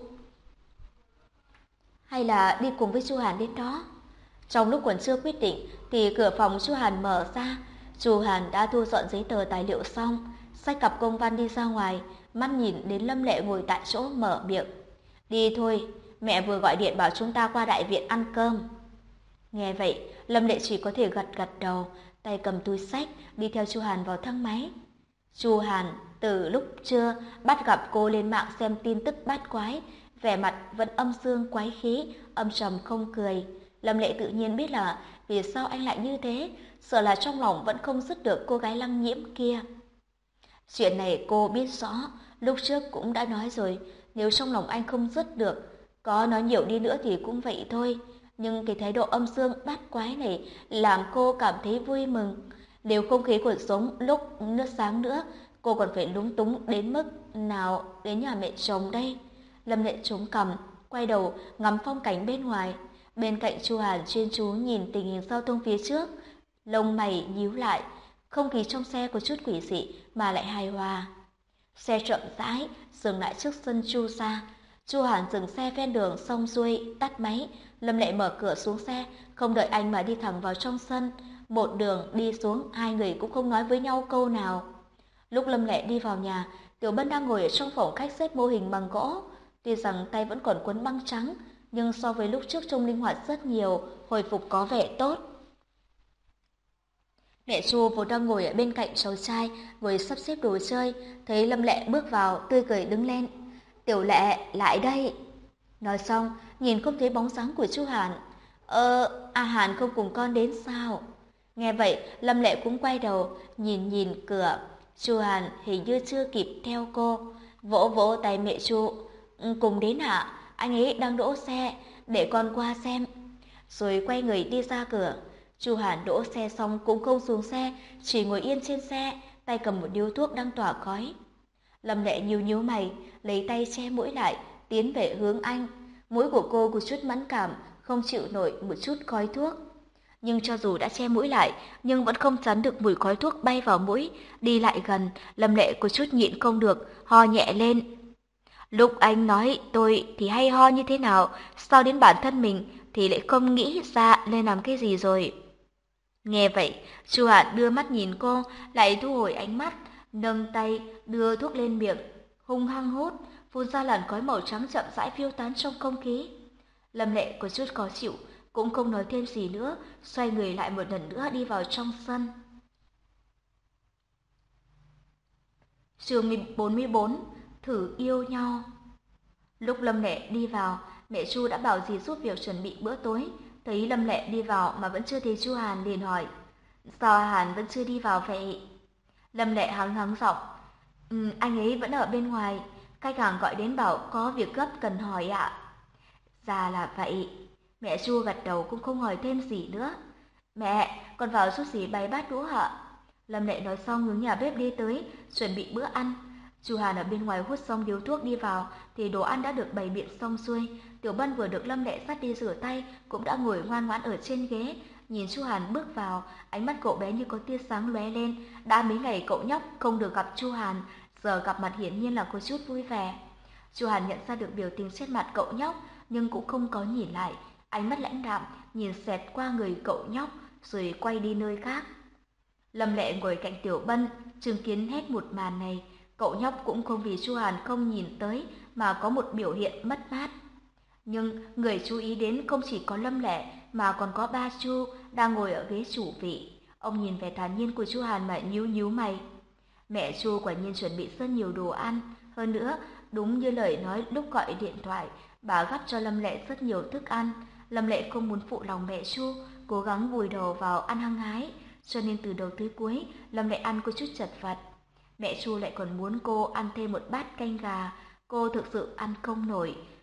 hay là đi cùng với Chu Hàn đến đó. Trong lúc còn chưa quyết định thì cửa phòng Chu Hàn mở ra, Chu Hàn đã thu dọn giấy tờ tài liệu xong, xách cặp công văn đi ra ngoài, mắt nhìn đến Lâm Lệ ngồi tại chỗ mở miệng. Đi thôi, mẹ vừa gọi điện bảo chúng ta qua đại viện ăn cơm. Nghe vậy, Lâm Lệ chỉ có thể gật gật đầu, tay cầm túi xách đi theo Chu Hàn vào thang máy. Chu Hàn từ lúc trưa bắt gặp cô lên mạng xem tin tức bát quái, vẻ mặt vẫn âm dương quái khí, âm trầm không cười. Lâm Lệ tự nhiên biết là vì sao anh lại như thế, sợ là trong lòng vẫn không dứt được cô gái Lăng Nhiễm kia. Chuyện này cô biết rõ, lúc trước cũng đã nói rồi, nếu trong lòng anh không dứt được, có nói nhiều đi nữa thì cũng vậy thôi. Nhưng cái thái độ âm dương bát quái này làm cô cảm thấy vui mừng. Nếu không khí cuộc sống lúc nước sáng nữa, cô còn phải lúng túng đến mức nào đến nhà mẹ chồng đây. Lâm Lệ chống cằm, quay đầu ngắm phong cảnh bên ngoài. Bên cạnh Chu Hàn chuyên chú nhìn tình hình giao thông phía trước, lông mày nhíu lại, không khí trong xe có chút quỷ dị mà lại hài hòa. Xe chậm rãi dừng lại trước sân Chu gia. Chu Hàn dừng xe ven đường xong xuôi tắt máy, Lâm Lệ mở cửa xuống xe, không đợi anh mà đi thẳng vào trong sân. Một đường đi xuống, hai người cũng không nói với nhau câu nào. Lúc Lâm Lệ đi vào nhà, Tiểu Bân đang ngồi ở trong phòng khách xếp mô hình bằng gỗ. Tuy rằng tay vẫn còn quấn băng trắng, nhưng so với lúc trước trông linh hoạt rất nhiều, hồi phục có vẻ tốt. Mẹ Chu vốn đang ngồi ở bên cạnh cháu trai, vừa sắp xếp đồ chơi, thấy Lâm Lệ bước vào, tươi cười đứng lên. Tiểu Lệ, lại đây. Nói xong, nhìn không thấy bóng dáng của Chu Hàn. Ơ, A Hàn không cùng con đến sao? Nghe vậy, Lâm Lệ cũng quay đầu, nhìn nhìn cửa. Chu Hàn hình như chưa kịp theo cô, vỗ vỗ tay mẹ Chu. "Ừ, cùng đến ạ, anh ấy đang đỗ xe, để con qua xem." Rồi quay người đi ra cửa. Chu Hàn đỗ xe xong cũng không xuống xe, chỉ ngồi yên trên xe, tay cầm một điếu thuốc đang tỏa khói. Lâm Lệ nhíu nhíu mày, lấy tay che mũi lại, tiến về hướng anh. Mũi của cô có chút mẫn cảm, không chịu nổi một chút khói thuốc. Nhưng cho dù đã che mũi lại, nhưng vẫn không chắn được mùi khói thuốc bay vào mũi. Đi lại gần, Lâm Lệ có chút nhịn không được, ho nhẹ lên. Lúc anh nói tôi thì hay ho như thế nào, sao đến bản thân mình thì lại không nghĩ ra nên làm cái gì rồi. Nghe vậy, Chu Hạn đưa mắt nhìn cô, lại thu hồi ánh mắt, nâng tay đưa thuốc lên miệng, hung hăng hút, phun ra làn khói màu trắng chậm rãi phiêu tán trong không khí. Lâm Lệ có chút khó chịu, cũng không nói thêm gì nữa, xoay người lại một lần nữa đi vào trong sân. Chương bốn mươi bốn, thử yêu nhau. Lúc Lâm Lệ đi vào, mẹ Chu đã bảo dì giúp việc chuẩn bị bữa tối. Thấy Lâm Lệ đi vào mà vẫn chưa thấy Chu Hàn liền hỏi, sao Hàn vẫn chưa đi vào vậy? Lâm Lệ hắng hắng giọng, ừ, anh ấy vẫn ở bên ngoài, khách hàng gọi đến bảo có việc gấp cần hỏi ạ. Ra là vậy. Mẹ Chu gật đầu cũng không hỏi thêm gì nữa. Mẹ, con vào giúp dì bày bát đũa ạ. Lâm Lệ nói xong hướng nhà bếp đi tới, chuẩn bị bữa ăn. Chu Hàn ở bên ngoài hút xong điếu thuốc đi vào thì đồ ăn đã được bày biện xong xuôi. Tiểu Bân vừa được Lâm Lệ dắt đi rửa tay cũng đã ngồi ngoan ngoãn ở trên ghế. Nhìn Chu Hàn bước vào, ánh mắt cậu bé như có tia sáng lóe lên. Đã mấy ngày cậu nhóc không được gặp Chu Hàn, giờ gặp mặt hiển nhiên là có chút vui vẻ. Chu Hàn nhận ra được biểu tình trên mặt cậu nhóc nhưng cũng không có nhìn lại, ánh mắt lãnh đạm nhìn xẹt qua người cậu nhóc rồi quay đi nơi khác. Lâm Lệ ngồi cạnh Tiểu Bân, chứng kiến hết một màn này, cậu nhóc cũng không vì Chu Hàn không nhìn tới mà có một biểu hiện mất mát. Nhưng người chú ý đến không chỉ có Lâm Lệ mà còn có ba Chu đang ngồi ở ghế chủ vị. Ông nhìn vẻ thản nhiên của Chu Hàn mà nhíu nhíu mày. Mẹ Chu quả nhiên chuẩn bị rất nhiều đồ ăn, hơn nữa đúng như lời nói lúc gọi điện thoại, bà gắp cho Lâm Lệ rất nhiều thức ăn. Lâm Lệ không muốn phụ lòng mẹ Chu, cố gắng vùi đầu vào ăn hăng hái, cho nên từ đầu tới cuối Lâm Lệ ăn có chút chật vật. Mẹ Chu lại còn muốn cô ăn thêm một bát canh gà, cô thực sự ăn không nổi.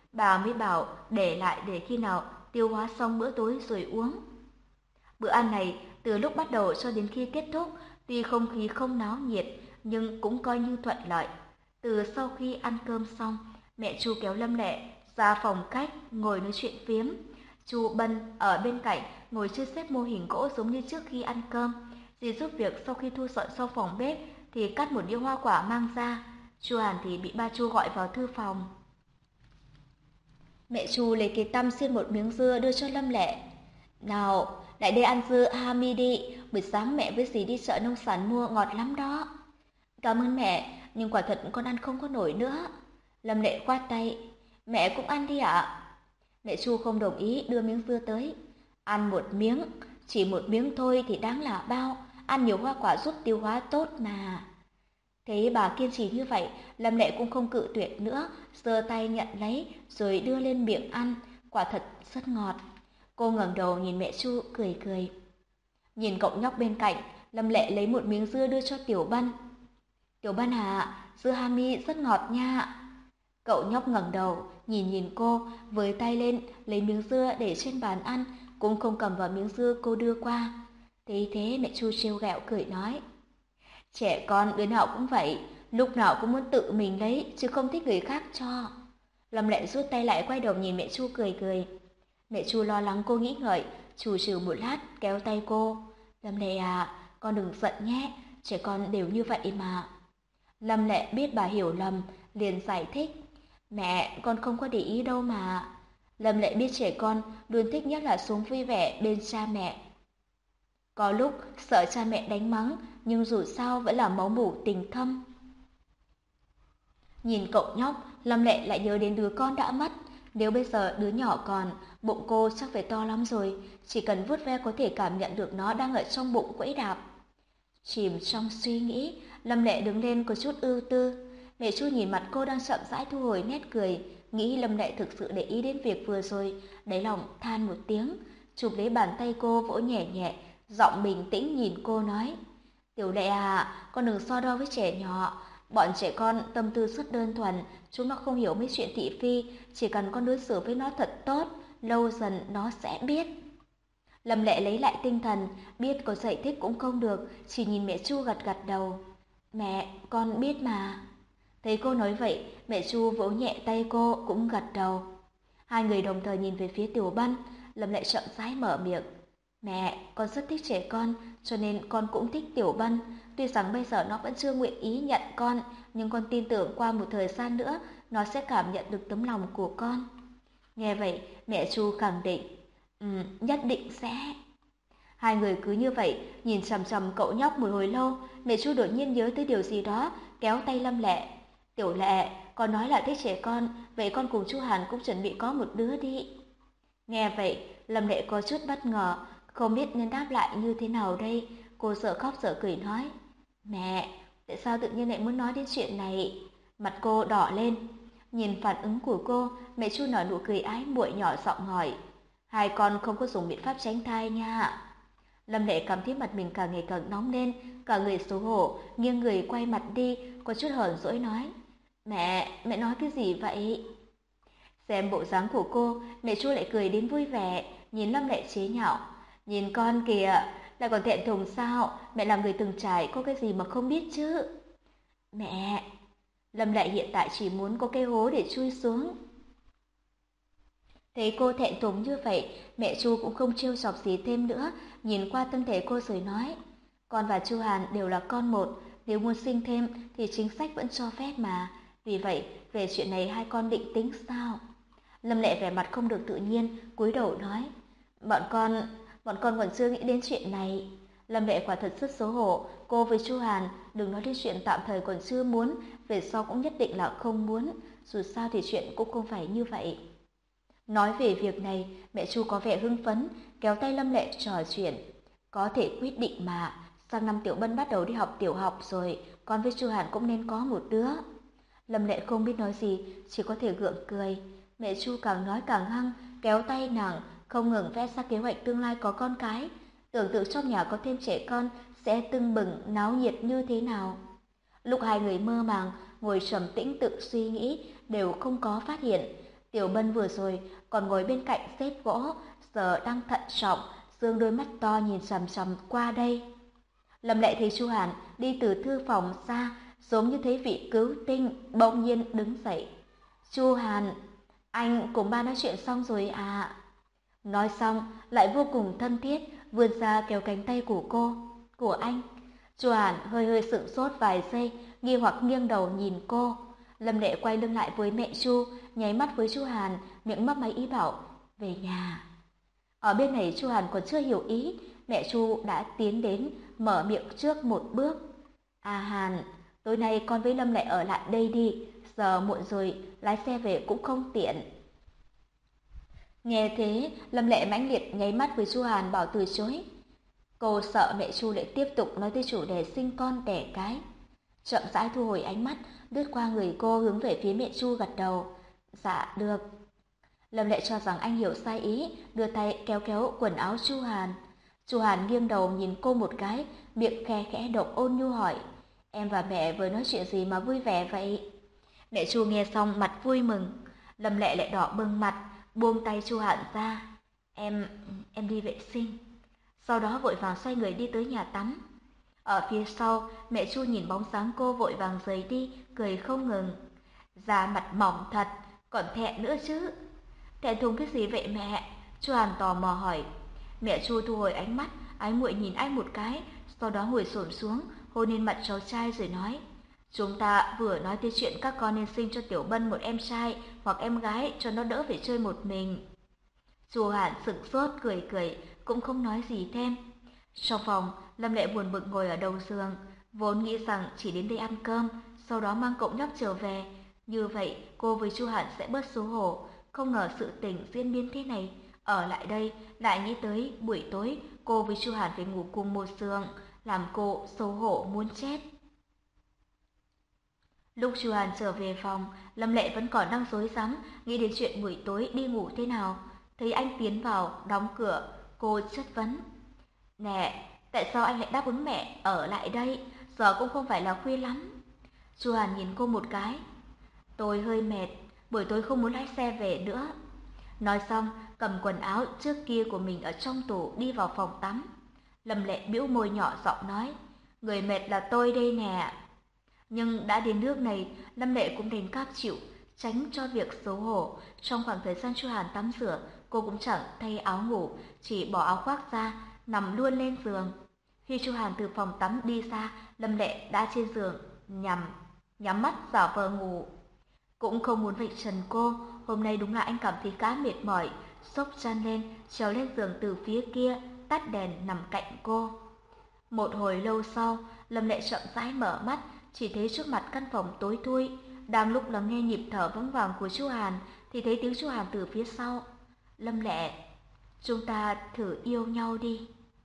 Bà mới bảo để lại để khi nào tiêu hóa xong bữa tối rồi uống. Bữa ăn này từ lúc bắt đầu cho đến khi kết thúc, tuy không khí không náo nhiệt nhưng cũng coi như thuận lợi. Từ sau khi ăn cơm xong, mẹ Chu kéo Lâm Lệ ra phòng khách ngồi nói chuyện phiếm. Chu Bân ở bên cạnh ngồi chơi xếp mô hình gỗ giống như trước khi ăn cơm. Dì giúp việc sau khi thu dọn sau phòng bếp thì cắt một đĩa hoa quả mang ra. Chu Hàn thì bị ba Chu gọi vào thư phòng. Mẹ Chu lấy cái tăm xiên một miếng dưa đưa cho Lâm Lệ. Nào, lại đây ăn dưa Hami đi, buổi sáng mẹ với dì đi chợ nông sản mua ngọt lắm đó. Cảm ơn mẹ, nhưng quả thật con ăn không có nổi nữa. Lâm Lệ quát tay, mẹ cũng ăn đi ạ. Mẹ Chu không đồng ý đưa miếng dưa tới. Ăn một miếng, chỉ một miếng thôi thì đáng là bao, ăn nhiều hoa quả giúp tiêu hóa tốt mà. Thấy bà kiên trì như vậy, Lâm Lệ cũng không cự tuyệt nữa, giơ tay nhận lấy rồi đưa lên miệng ăn, quả thật rất ngọt. Cô ngẩng đầu nhìn mẹ Chu cười cười. Nhìn cậu nhóc bên cạnh, Lâm Lệ lấy một miếng dưa đưa cho Tiểu Bân. Tiểu Bân à, dưa Hami rất ngọt nha. Cậu nhóc ngẩng đầu, nhìn nhìn cô, với tay lên lấy miếng dưa để trên bàn ăn, cũng không cầm vào miếng dưa cô đưa qua. Thế thế mẹ Chu trêu ghẹo cười nói. Trẻ con đứa nào cũng vậy, lúc nào cũng muốn tự mình lấy, chứ không thích người khác cho. Lâm Lệ rút tay lại quay đầu nhìn mẹ Chu cười cười. Mẹ Chu lo lắng cô nghĩ ngợi, chù chừ một lát kéo tay cô. Lâm Lệ à, con đừng giận nhé, trẻ con đều như vậy mà. Lâm Lệ biết bà hiểu lầm, liền giải thích. Mẹ, con không có để ý đâu mà. Lâm Lệ biết trẻ con luôn thích nhất là sống vui vẻ bên cha mẹ. Có lúc sợ cha mẹ đánh mắng, nhưng dù sao vẫn là máu mủ tình thâm. Nhìn cậu nhóc, Lâm Lệ lại nhớ đến đứa con đã mất. Nếu bây giờ đứa nhỏ còn, bụng cô chắc phải to lắm rồi, chỉ cần vuốt ve có thể cảm nhận được nó đang ở trong bụng quẫy đạp. Chìm trong suy nghĩ, Lâm Lệ đứng lên có chút ưu tư. Mẹ Chu nhìn mặt cô đang chậm rãi thu hồi nét cười, nghĩ Lâm Lệ thực sự để ý đến việc vừa rồi, đáy lòng than một tiếng, chụp lấy bàn tay cô vỗ nhẹ nhẹ, giọng bình tĩnh nhìn cô nói. Tiểu Lệ à, con đừng so đo với trẻ nhỏ. Bọn trẻ con tâm tư rất đơn thuần, chúng nó không hiểu mấy chuyện thị phi, chỉ cần con đối xử với nó thật tốt, lâu dần nó sẽ biết. Lâm Lệ lấy lại tinh thần, biết có giải thích cũng không được, chỉ nhìn mẹ Chu gật gật đầu. Mẹ, con biết mà. Thấy cô nói vậy, mẹ Chu vỗ nhẹ tay cô cũng gật đầu. Hai người đồng thời nhìn về phía Tiểu Bân, Lâm Lệ chậm rãi mở miệng. Mẹ, con rất thích trẻ con, cho nên con cũng thích Tiểu Bân. Tuy rằng bây giờ nó vẫn chưa nguyện ý nhận con, nhưng con tin tưởng qua một thời gian nữa, nó sẽ cảm nhận được tấm lòng của con. Nghe vậy, mẹ Chu khẳng định. Ừ, nhất định sẽ. Hai người cứ như vậy, nhìn chằm chằm cậu nhóc một hồi lâu, mẹ Chu đột nhiên nhớ tới điều gì đó, kéo tay Lâm Lệ. Tiểu Lệ, con nói là thích trẻ con, vậy con cùng Chu Hàn cũng chuẩn bị có một đứa đi. Nghe vậy, Lâm Lệ có chút bất ngờ, không biết nên đáp lại như thế nào đây. Cô sợ khóc sợ cười nói. Mẹ, tại sao tự nhiên lại muốn nói đến chuyện này? Mặt cô đỏ lên. Nhìn phản ứng của cô, mẹ Chu nở nụ cười ái muội nhỏ giọng hỏi. Hai con không có dùng biện pháp tránh thai nha. Lâm Lệ cảm thấy mặt mình càng ngày càng nóng lên, cả người xấu hổ, nghiêng người quay mặt đi, có chút hờn dỗi nói. Mẹ, mẹ nói cái gì vậy? Xem bộ dáng của cô, mẹ Chu lại cười đến vui vẻ, nhìn Lâm Lệ chế nhạo. Nhìn con kìa, lại còn thẹn thùng sao, mẹ là người từng trải, có cái gì mà không biết chứ. Mẹ, Lâm Lệ hiện tại chỉ muốn có cái hố để chui xuống. Thấy cô thẹn thùng như vậy, mẹ Chu cũng không trêu chọc gì thêm nữa, nhìn qua thân thể cô rồi nói. Con và Chu Hàn đều là con một, nếu muốn sinh thêm thì chính sách vẫn cho phép mà. Vì vậy, về chuyện này hai con định tính sao? Lâm Lệ vẻ mặt không được tự nhiên, cúi đầu nói. Bọn con, bọn con còn chưa nghĩ đến chuyện này. Lâm Lệ quả thật rất xấu hổ, cô với Chu Hàn đừng nói đến chuyện tạm thời còn chưa muốn, về sau cũng nhất định là không muốn, dù sao thì chuyện cũng không phải như vậy. Nói về việc này, mẹ Chu có vẻ hưng phấn, kéo tay Lâm Lệ trò chuyện. Có thể quyết định mà, sang năm Tiểu Bân bắt đầu đi học tiểu học rồi, con với Chu Hàn cũng nên có một đứa. Lâm Lệ không biết nói gì, chỉ có thể gượng cười. Mẹ Chu càng nói càng hăng, kéo tay nàng, không ngừng vẽ ra kế hoạch tương lai có con cái. Tưởng tượng trong nhà có thêm trẻ con sẽ tưng bừng, náo nhiệt như thế nào. Lúc hai người mơ màng, ngồi trầm tĩnh tự suy nghĩ, đều không có phát hiện. Tiểu Bân vừa rồi còn ngồi bên cạnh xếp gỗ, giờ đang thận trọng, dương đôi mắt to nhìn chằm chằm qua đây. Lâm Lệ thấy Chu Hàn đi từ thư phòng xa, giống như thấy vị cứu tinh, bỗng nhiên đứng dậy. Chu Hàn, anh cùng ba nói chuyện xong rồi à? Nói xong, lại vô cùng thân thiết, vươn ra kéo cánh tay của cô, của anh. Chu Hàn hơi hơi sửng sốt vài giây, nghi hoặc nghiêng đầu nhìn cô. Lâm Lệ quay lưng lại với mẹ Chu, nháy mắt với Chu Hàn, miệng mấp máy ý bảo, về nhà. Ở bên này Chu Hàn còn chưa hiểu ý, mẹ Chu đã tiến đến, mở miệng trước một bước. À Hàn, tối nay con với Lâm Lệ ở lại đây đi, giờ muộn rồi, lái xe về cũng không tiện. Nghe thế, Lâm Lệ mãnh liệt nháy mắt với Chu Hàn bảo từ chối. Cô sợ mẹ Chu lại tiếp tục nói tới chủ đề sinh con đẻ cái. Chậm rãi thu hồi ánh mắt, lướt qua người cô hướng về phía mẹ Chu gật đầu. Dạ, được. Lâm Lệ cho rằng anh hiểu sai ý, đưa tay kéo kéo quần áo Chu Hàn. Chu Hàn nghiêng đầu nhìn cô một cái, miệng khe khẽ động ôn nhu hỏi. Em và mẹ vừa nói chuyện gì mà vui vẻ vậy? Mẹ Chu nghe xong mặt vui mừng. Lâm Lệ lại đỏ bừng mặt, buông tay Chu Hàn ra. Em, em đi vệ sinh. Sau đó vội vàng xoay người đi tới nhà tắm. Ở phía sau, mẹ Chu nhìn bóng dáng cô vội vàng rời đi, cười không ngừng. Da mặt mỏng thật, còn thẹn nữa chứ. Thẹn thùng cái gì vậy mẹ? Chu Hàn tò mò hỏi. Mẹ Chu thu hồi ánh mắt, ái muội nhìn anh một cái, sau đó ngồi xổm xuống, hôn lên mặt cháu trai rồi nói. Chúng ta vừa nói tới chuyện các con nên sinh cho Tiểu Bân một em trai hoặc em gái cho nó đỡ phải chơi một mình. Chu Hàn sững sốt cười cười, cũng không nói gì thêm. Trong phòng, Lâm Lệ buồn bực ngồi ở đầu giường, vốn nghĩ rằng chỉ đến đây ăn cơm, sau đó mang cậu nhóc trở về. Như vậy, cô với Chu Hàn sẽ bớt xấu hổ, không ngờ sự tình diễn biến thế này. Ở lại đây, lại nghĩ tới buổi tối cô với Chu Hàn phải ngủ cùng một giường, làm cô xấu hổ muốn chết. Lúc Chu Hàn trở về phòng, Lâm Lệ vẫn còn đang rối rắm, nghĩ đến chuyện buổi tối đi ngủ thế nào. Thấy anh tiến vào, đóng cửa, cô chất vấn. Nè, tại sao anh lại đáp ứng mẹ ở lại đây? Giờ cũng không phải là khuya lắm. Chu Hàn nhìn cô một cái. Tôi hơi mệt, buổi tối không muốn lái xe về nữa. Nói xong, cầm quần áo trước kia của mình ở trong tủ đi vào phòng tắm. Lâm Lệ bĩu môi nhỏ giọng nói, người mệt là tôi đây nè. Nhưng đã đến nước này, Lâm Lệ cũng đành cam chịu, tránh cho việc xấu hổ. Trong khoảng thời gian Chu Hàn tắm rửa, cô cũng chẳng thay áo ngủ, chỉ bỏ áo khoác ra, nằm luôn lên giường. Khi Chu Hàn từ phòng tắm đi ra, Lâm Lệ đã trên giường, nhắm, nhắm mắt giả vờ ngủ. Cũng không muốn vạch trần cô, hôm nay đúng là anh cảm thấy khá mệt mỏi, xốc chăn lên, trèo lên giường từ phía kia, tắt đèn nằm cạnh cô. Một hồi lâu sau, Lâm Lệ chậm rãi mở mắt, chỉ thấy trước mặt căn phòng tối thui. Đang lúc lắng nghe nhịp thở vững vàng của Chu Hàn, thì thấy tiếng Chu Hàn từ phía sau. Lâm Lệ, chúng ta thử yêu nhau đi.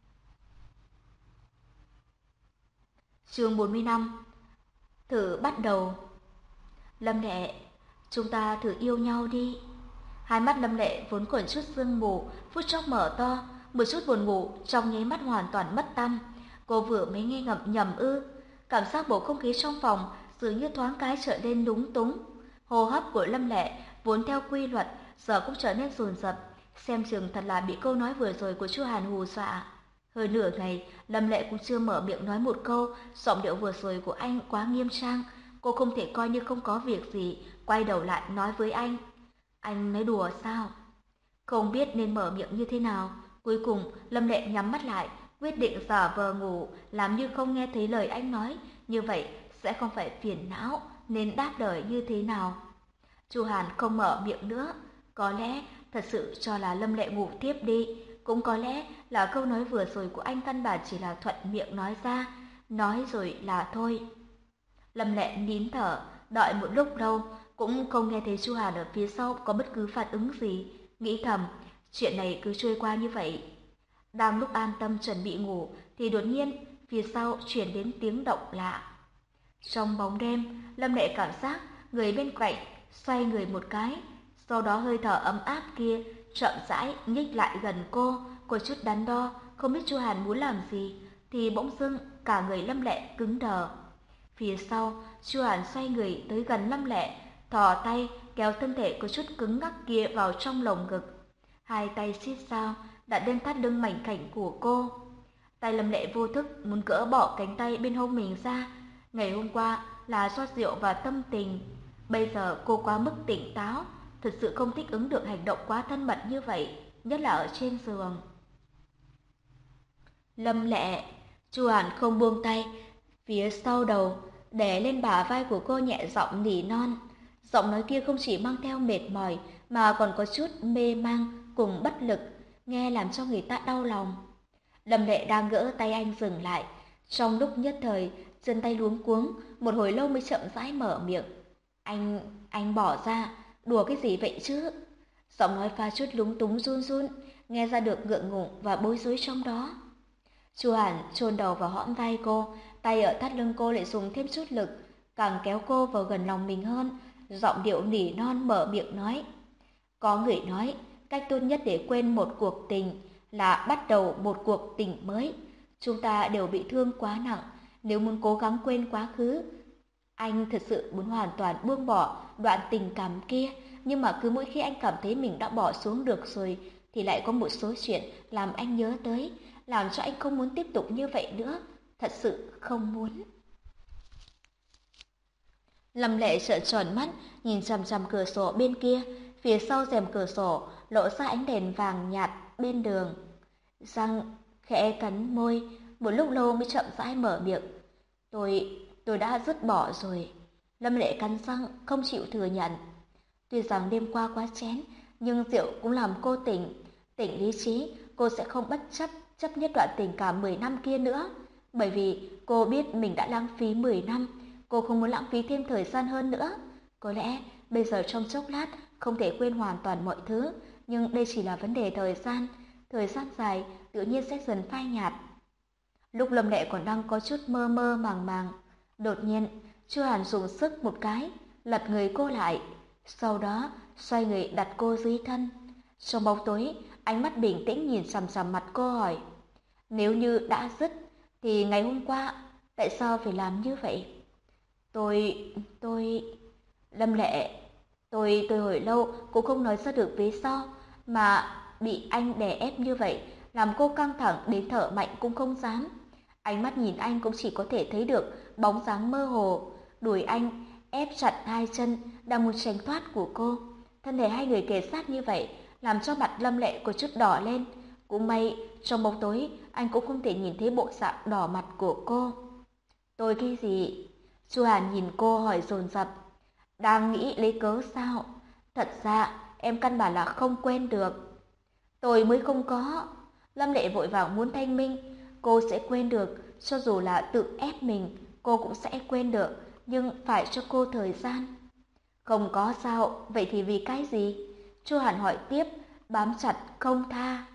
Chương bốn mươi lăm. Thử bắt đầu. Lâm Lệ, chúng ta thử yêu nhau đi. Hai mắt Lâm Lệ vốn còn chút sương mù, phút chốc mở to, một chút buồn ngủ trong nháy mắt hoàn toàn mất tăm. Cô vừa mới nghe ngậm nhầm ư? Cảm giác bầu không khí trong phòng dường như thoáng cái trở nên lúng túng. Hô hấp của Lâm Lệ vốn theo quy luật giờ cũng trở nên dồn dập, xem chừng thật là bị câu nói vừa rồi của Chu Hàn hù dọa. Hơn nửa ngày, Lâm Lệ cũng chưa mở miệng nói một câu, giọng điệu vừa rồi của anh quá nghiêm trang, cô không thể coi như không có việc gì, quay đầu lại nói với anh. Anh nói đùa sao? Không biết nên mở miệng như thế nào, cuối cùng Lâm Lệ nhắm mắt lại, quyết định giả vờ ngủ, làm như không nghe thấy lời anh nói, như vậy sẽ không phải phiền não, nên đáp lời như thế nào. Chu Hàn không mở miệng nữa, có lẽ thật sự cho là Lâm Lệ ngủ tiếp đi, cũng có lẽ là câu nói vừa rồi của anh căn bản chỉ là thuận miệng nói ra, nói rồi là thôi. Lâm Lệ nín thở, đợi một lúc lâu, cũng không nghe thấy Chu Hàn ở phía sau có bất cứ phản ứng gì, nghĩ thầm, chuyện này cứ trôi qua như vậy. Đang lúc an tâm chuẩn bị ngủ, thì đột nhiên phía sau truyền đến tiếng động lạ. Trong bóng đêm, Lâm Lệ cảm giác người bên cạnh xoay người một cái, sau đó hơi thở ấm áp kia chậm rãi nhích lại gần cô, có chút đắn đo, không biết Chu Hàn muốn làm gì, thì bỗng dưng cả người Lâm Lệ cứng đờ. Phía sau, Chu Hàn xoay người tới gần Lâm Lệ, thò tay kéo thân thể có chút cứng ngắc kia vào trong lồng ngực. Hai tay siết sao đặt lên thắt lưng mảnh khảnh của cô. Tay Lâm Lệ vô thức muốn gỡ bỏ cánh tay bên hông mình ra. Ngày hôm qua là do rượu và tâm tình. Bây giờ cô quá mức tỉnh táo, thực sự không thích ứng được hành động quá thân mật như vậy, nhất là ở trên giường. Lâm Lệ, Chu Hàn không buông tay, phía sau đầu đè lên bả vai của cô nhẹ giọng nỉ non. Giọng nói kia không chỉ mang theo mệt mỏi mà còn có chút mê mang cùng bất lực, nghe làm cho người ta đau lòng. Lâm Lệ đang gỡ tay anh dừng lại, trong lúc nhất thời chân tay luống cuống, một hồi lâu mới chậm rãi mở miệng. Anh, anh bỏ ra, đùa cái gì vậy chứ? Giọng nói pha chút lúng túng run run, nghe ra được ngượng ngùng và bối rối trong đó. Chu Hàn chôn đầu vào hõm vai cô, tay ở thắt lưng cô lại dùng thêm chút lực, càng kéo cô vào gần lòng mình hơn, giọng điệu nỉ non mở miệng nói. Có người nói, cách tốt nhất để quên một cuộc tình là bắt đầu một cuộc tình mới. Chúng ta đều bị thương quá nặng, nếu muốn cố gắng quên quá khứ. Anh thật sự muốn hoàn toàn buông bỏ đoạn tình cảm kia, nhưng mà cứ mỗi khi anh cảm thấy mình đã bỏ xuống được rồi, thì lại có một số chuyện làm anh nhớ tới, làm cho anh không muốn tiếp tục như vậy nữa, thật sự không muốn. Lâm Lệ trợn tròn mắt, nhìn chằm chằm cửa sổ bên kia, phía sau rèm cửa sổ lộ ra ánh đèn vàng nhạt bên đường. Răng khẽ cắn môi, một lúc lâu mới chậm rãi mở miệng. Tôi, tôi đã dứt bỏ rồi. Lâm Lệ cắn răng, không chịu thừa nhận. Tuy rằng đêm qua quá chén, nhưng rượu cũng làm cô tỉnh. Tỉnh lý trí, cô sẽ không bất chấp chấp nhất đoạn tình cảm mười năm kia nữa. Bởi vì cô biết mình đã lãng phí mười năm, cô không muốn lãng phí thêm thời gian hơn nữa. Có lẽ bây giờ trong chốc lát không thể quên hoàn toàn mọi thứ, nhưng đây chỉ là vấn đề thời gian. Thời gian dài tự nhiên sẽ dần phai nhạt. Lúc Lâm Lệ còn đang có chút mơ mơ màng màng, đột nhiên Chu Hàn dùng sức một cái lật người cô lại, sau đó xoay người đặt cô dưới thân. Trong bóng tối, ánh mắt bình tĩnh nhìn chằm chằm mặt cô hỏi: nếu như đã dứt thì ngày hôm qua tại sao phải làm như vậy? Tôi, tôi... Lâm Lệ, tôi, tôi hồi lâu cũng không nói ra được vì sao mà bị anh đè ép như vậy, làm cô căng thẳng đến thở mạnh cũng không dám. Ánh mắt nhìn anh cũng chỉ có thể thấy được bóng dáng mơ hồ, đuổi anh ép chặt hai chân đang muốn tránh thoát của cô. Thân thể hai người kề sát như vậy làm cho mặt Lâm Lệ có chút đỏ lên. Cũng may trong bóng tối anh cũng không thể nhìn thấy bộ dạng đỏ mặt của cô. Tôi cái gì? Chu Hàn nhìn cô hỏi dồn dập. Đang nghĩ lấy cớ sao? Thật ra em căn bản là không quên được. Tôi mới không có. Lâm Lệ vội vàng muốn thanh minh. Cô sẽ quên được, cho dù là tự ép mình, cô cũng sẽ quên được, nhưng phải cho cô thời gian. Không có sao, vậy thì vì cái gì? Chu Hàn hỏi tiếp, bám chặt không tha.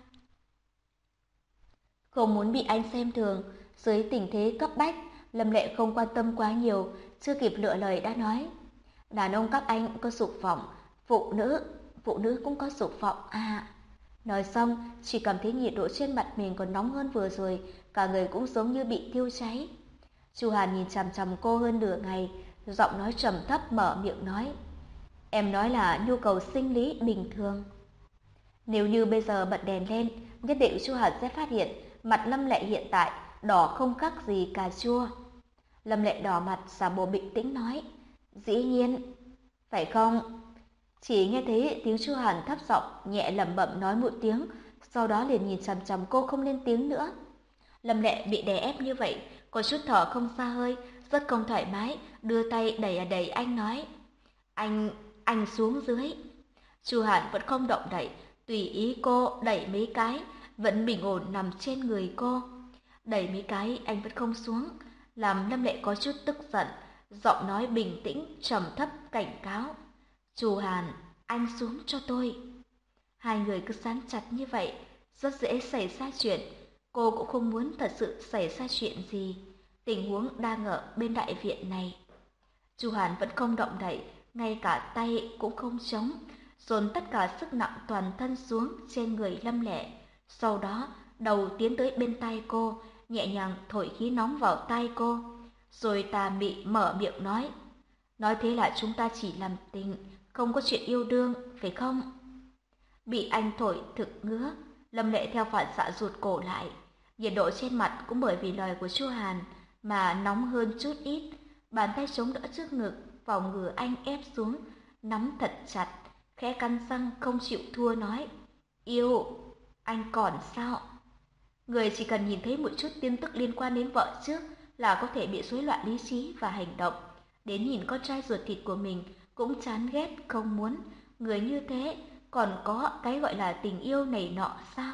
Không muốn bị anh xem thường, dưới tình thế cấp bách, Lâm Lệ không quan tâm quá nhiều, chưa kịp lựa lời đã nói. Đàn ông các anh có dục vọng, phụ nữ, phụ nữ cũng có dục vọng à. Nói xong, chỉ cảm thấy nhiệt độ trên mặt mình còn nóng hơn vừa rồi, cả người cũng giống như bị thiêu cháy. Chu Hàn nhìn chằm chằm cô hơn nửa ngày, giọng nói trầm thấp mở miệng nói. Em nói là nhu cầu sinh lý bình thường. Nếu như bây giờ bật đèn lên, nhất định Chu Hàn sẽ phát hiện mặt Lâm Lệ hiện tại đỏ không khác gì cà chua. Lâm Lệ đỏ mặt giả bộ bình tĩnh nói. Dĩ nhiên. Phải không? Chỉ nghe thấy tiếng Chu Hàn thấp giọng nhẹ lẩm bẩm nói một tiếng, sau đó liền nhìn chằm chằm cô không lên tiếng nữa. Lâm Lệ bị đè ép như vậy, có chút thở không ra hơi, rất không thoải mái, đưa tay đẩy à đẩy anh nói. Anh, anh xuống dưới. Chu Hàn vẫn không động đậy, tùy ý cô đẩy mấy cái, vẫn bình ổn nằm trên người cô. Đẩy mấy cái anh vẫn không xuống, làm Lâm Lệ có chút tức giận, giọng nói bình tĩnh, trầm thấp cảnh cáo. Chu Hàn, anh xuống cho tôi. Hai người cứ dán chặt như vậy, rất dễ xảy ra chuyện. Cô cũng không muốn thật sự xảy ra chuyện gì. Tình huống đang ở bên đại viện này. Chu Hàn vẫn không động đậy, ngay cả tay cũng không chống, dồn tất cả sức nặng toàn thân xuống trên người Lâm Lệ. Sau đó, đầu tiến tới bên tai cô, nhẹ nhàng thổi khí nóng vào tai cô, rồi tà mị mở miệng nói. Nói thế là chúng ta chỉ làm tình, không có chuyện yêu đương, phải không? Bị anh thổi thực ngứa, Lâm Lệ theo phản xạ rụt cổ lại. Nhiệt độ trên mặt cũng bởi vì lời của Chu Hàn mà nóng hơn chút ít. Bàn tay chống đỡ trước ngực, phòng ngừa anh ép xuống, nắm thật chặt, khẽ cắn răng không chịu thua nói. Yêu, anh còn sao? Người chỉ cần nhìn thấy một chút tin tức liên quan đến vợ trước là có thể bị rối loạn lý trí và hành động. Đến nhìn con trai ruột thịt của mình cũng chán ghét, không muốn. Người như thế còn có cái gọi là tình yêu này nọ sao?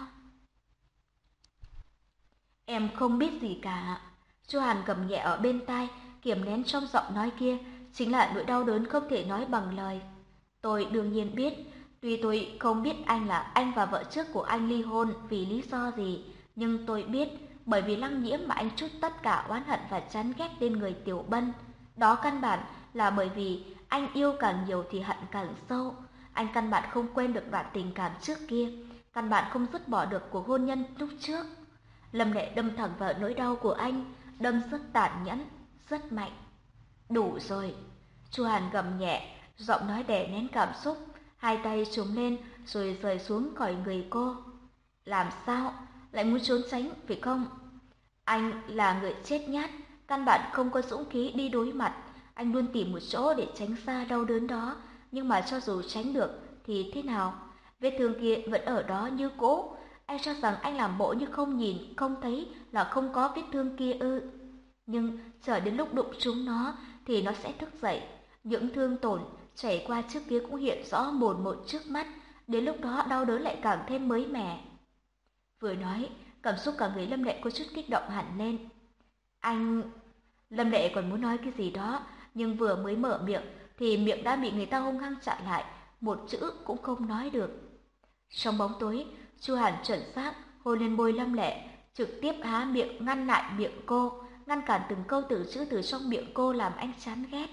Em không biết gì cả. Chu Hàn gầm nhẹ ở bên tai, kiềm nén trong giọng nói kia, chính là nỗi đau đớn không thể nói bằng lời. Tôi đương nhiên biết, tuy tôi không biết anh là anh và vợ trước của anh ly hôn vì lý do gì, nhưng tôi biết bởi vì Lăng Nhiễm mà anh trút tất cả oán hận và chán ghét lên người Tiểu Bân. Đó căn bản là bởi vì anh yêu càng nhiều thì hận càng sâu. Anh căn bản không quên được đoạn tình cảm trước kia, căn bản không dứt bỏ được cuộc hôn nhân lúc trước. Lâm Lệ đâm thẳng vào nỗi đau của anh, đâm rất tàn nhẫn, rất mạnh. Đủ rồi. Chu Hàn gầm nhẹ, giọng nói đè nén cảm xúc, hai tay trùm lên rồi rời xuống khỏi người cô. Làm sao? Lại muốn trốn tránh, phải không? Anh là người chết nhát, căn bản không có dũng khí đi đối mặt. Anh luôn tìm một chỗ để tránh xa đau đớn đó, nhưng mà cho dù tránh được thì thế nào? Vết thương kia vẫn ở đó như cũ. Anh cho rằng anh làm bộ như không nhìn, không thấy là không có vết thương kia ư? Nhưng chờ đến lúc đụng trúng nó thì nó sẽ thức dậy. Những thương tổn chảy qua trước kia cũng hiện rõ mồn một trước mắt. Đến lúc đó đau đớn lại càng thêm mới mẻ. Vừa nói, cảm xúc cả người Lâm Lệ có chút kích động hẳn lên. Anh... Lâm Lệ còn muốn nói cái gì đó, nhưng vừa mới mở miệng thì miệng đã bị người ta hung hăng chặn lại, một chữ cũng không nói được. Trong bóng tối, Chu Hàn chuẩn xác hôn lên môi Lâm Lệ, trực tiếp há miệng ngăn lại miệng cô, ngăn cản từng câu từ chữ từ trong miệng cô làm anh chán ghét.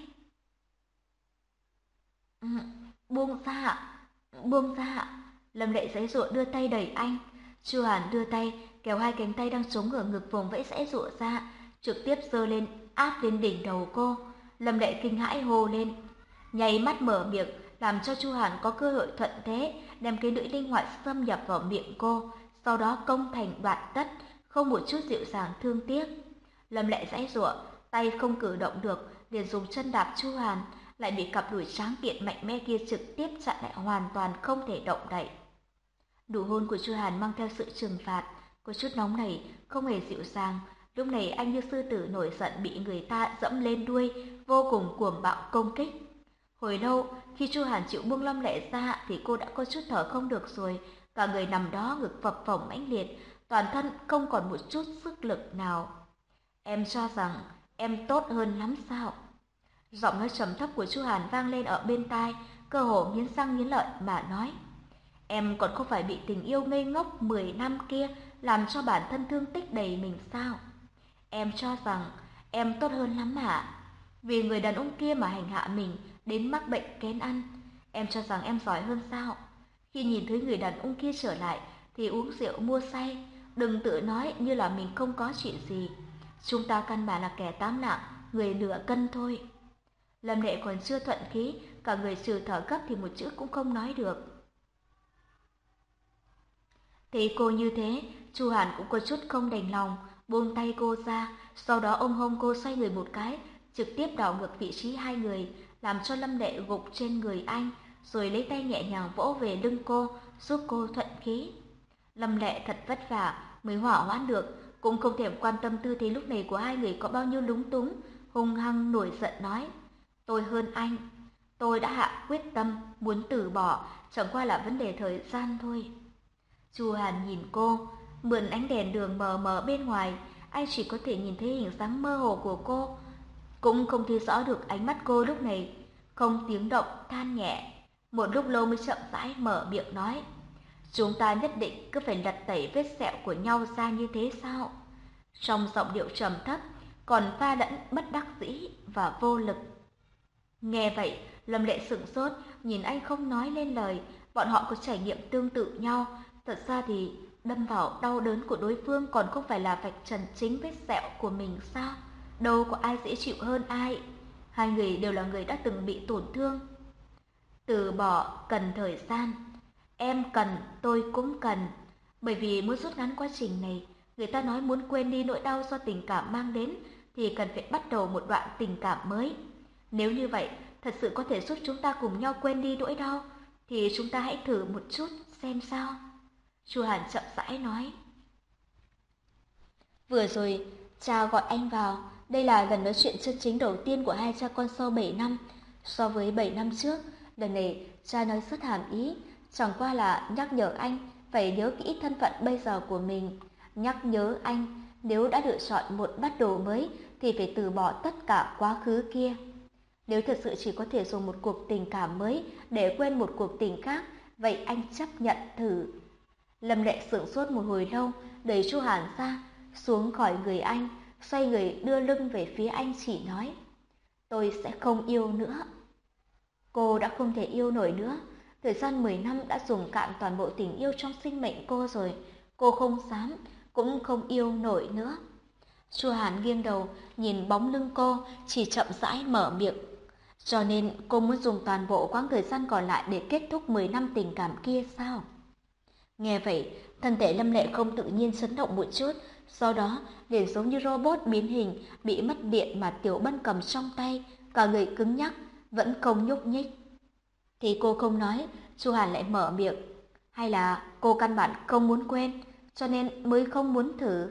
Ừ, buông ra, buông ra. Lâm Lệ giãy giụa đưa tay đẩy anh. Chu Hàn đưa tay kéo hai cánh tay đang chống ở ngực vùng vẫy giãy giụa ra, trực tiếp giơ lên áp lên đỉnh đầu cô. Lâm Lệ kinh hãi hô lên, nháy mắt mở miệng, làm cho Chu Hàn có cơ hội thuận thế đem cái lưỡi linh hoạt xâm nhập vào miệng cô, sau đó công thành đoạt tất, không một chút dịu dàng thương tiếc. Lâm Lệ giãy giụa, tay không cử động được, liền dùng chân đạp Chu Hàn, lại bị cặp đùi tráng kiện mạnh mẽ kia trực tiếp chặn lại, hoàn toàn không thể động đậy. Nụ hôn của Chu Hàn mang theo sự trừng phạt, có chút nóng nảy, không hề dịu dàng. Lúc này anh như sư tử nổi giận bị người ta dẫm lên đuôi, vô cùng cuồng bạo công kích. Hồi lâu, khi Chu Hàn chịu buông Lâm Lệ ra thì cô đã có chút thở không được rồi, cả người nằm đó ngực phập phồng mãnh liệt, toàn thân không còn một chút sức lực nào. Em cho rằng em tốt hơn lắm sao? Giọng nói trầm thấp của Chu Hàn vang lên ở bên tai, cơ hồ nghiến răng nghiến lợi mà nói. Em còn không phải bị tình yêu ngây ngốc mười năm kia làm cho bản thân thương tích đầy mình sao? Em cho rằng em tốt hơn lắm hả? Vì người đàn ông kia mà hành hạ mình đến mắc bệnh kén ăn. Em cho rằng em giỏi hơn sao? Khi nhìn thấy người đàn ông kia trở lại thì uống rượu mua say. Đừng tự nói như là mình không có chuyện gì. Chúng ta căn bản là kẻ tám lạng, người nửa cân thôi. Lâm Lệ còn chưa thuận khí, cả người trừ thở gấp thì một chữ cũng không nói được. Thấy cô như thế, Chu Hàn cũng có chút không đành lòng, buông tay cô ra, sau đó ôm hông cô xoay người một cái, trực tiếp đảo ngược vị trí hai người, làm cho Lâm Lệ gục trên người anh, rồi lấy tay nhẹ nhàng vỗ về lưng cô, giúp cô thuận khí. Lâm Lệ thật vất vả mới hỏa hoãn được, cũng không thèm quan tâm tư thế lúc này của hai người có bao nhiêu lúng túng, hung hăng nổi giận nói: "Tôi hơn anh, tôi đã hạ quyết tâm muốn từ bỏ, chẳng qua là vấn đề thời gian thôi." Chu Hàn nhìn cô, mượn ánh đèn đường mờ mờ bên ngoài, anh chỉ có thể nhìn thấy hình dáng mơ hồ của cô, cũng không thấy rõ được ánh mắt cô lúc này, không tiếng động than nhẹ. Một lúc lâu mới chậm rãi mở miệng nói: "Chúng ta nhất định cứ phải lật tẩy vết sẹo của nhau ra như thế sao?" Trong giọng điệu trầm thấp còn pha lẫn bất đắc dĩ và vô lực. Nghe vậy, Lâm Lệ sững sốt, nhìn anh không nói lên lời. Bọn họ có trải nghiệm tương tự nhau. Thật ra thì đâm vào đau đớn của đối phương còn không phải là vạch trần chính vết sẹo của mình sao? Đâu có ai dễ chịu hơn ai. Hai người đều là người đã từng bị tổn thương. Từ bỏ cần thời gian. Em cần, tôi cũng cần. Bởi vì muốn rút ngắn quá trình này, người ta nói muốn quên đi nỗi đau do tình cảm mang đến thì cần phải bắt đầu một đoạn tình cảm mới. Nếu như vậy, thật sự có thể giúp chúng ta cùng nhau quên đi nỗi đau, thì chúng ta hãy thử một chút xem sao. Chu Hàn chậm rãi nói. Vừa rồi, cha gọi anh vào. Đây là lần nói chuyện chân chính đầu tiên của hai cha con sau bảy năm. So với bảy năm trước, lần này cha nói rất hàm ý, chẳng qua là nhắc nhở anh phải nhớ kỹ thân phận bây giờ của mình. Nhắc nhớ anh, nếu đã lựa chọn một bắt đầu mới thì phải từ bỏ tất cả quá khứ kia. Nếu thật sự chỉ có thể dùng một cuộc tình cảm mới để quên một cuộc tình khác, vậy anh chấp nhận thử. Lâm Lệ sửng sốt một hồi lâu, đẩy Chu Hàn ra, xuống khỏi người anh, xoay người đưa lưng về phía anh chỉ nói. Tôi sẽ không yêu nữa. Cô đã không thể yêu nổi nữa. Thời gian mười năm đã dùng cạn toàn bộ tình yêu trong sinh mệnh cô rồi. Cô không dám, cũng không yêu nổi nữa. Chu Hàn nghiêng đầu, nhìn bóng lưng cô, chỉ chậm rãi mở miệng. Cho nên cô muốn dùng toàn bộ quãng thời gian còn lại để kết thúc mười năm tình cảm kia sao? Nghe vậy, thân thể Lâm Lệ không tự nhiên chấn động một chút, sau đó liền giống như robot biến hình, bị mất điện mà Tiểu Bân cầm trong tay, cả người cứng nhắc, vẫn không nhúc nhích. Thì cô không nói, Chu Hàn lại mở miệng. Hay là cô căn bản không muốn quên, cho nên mới không muốn thử?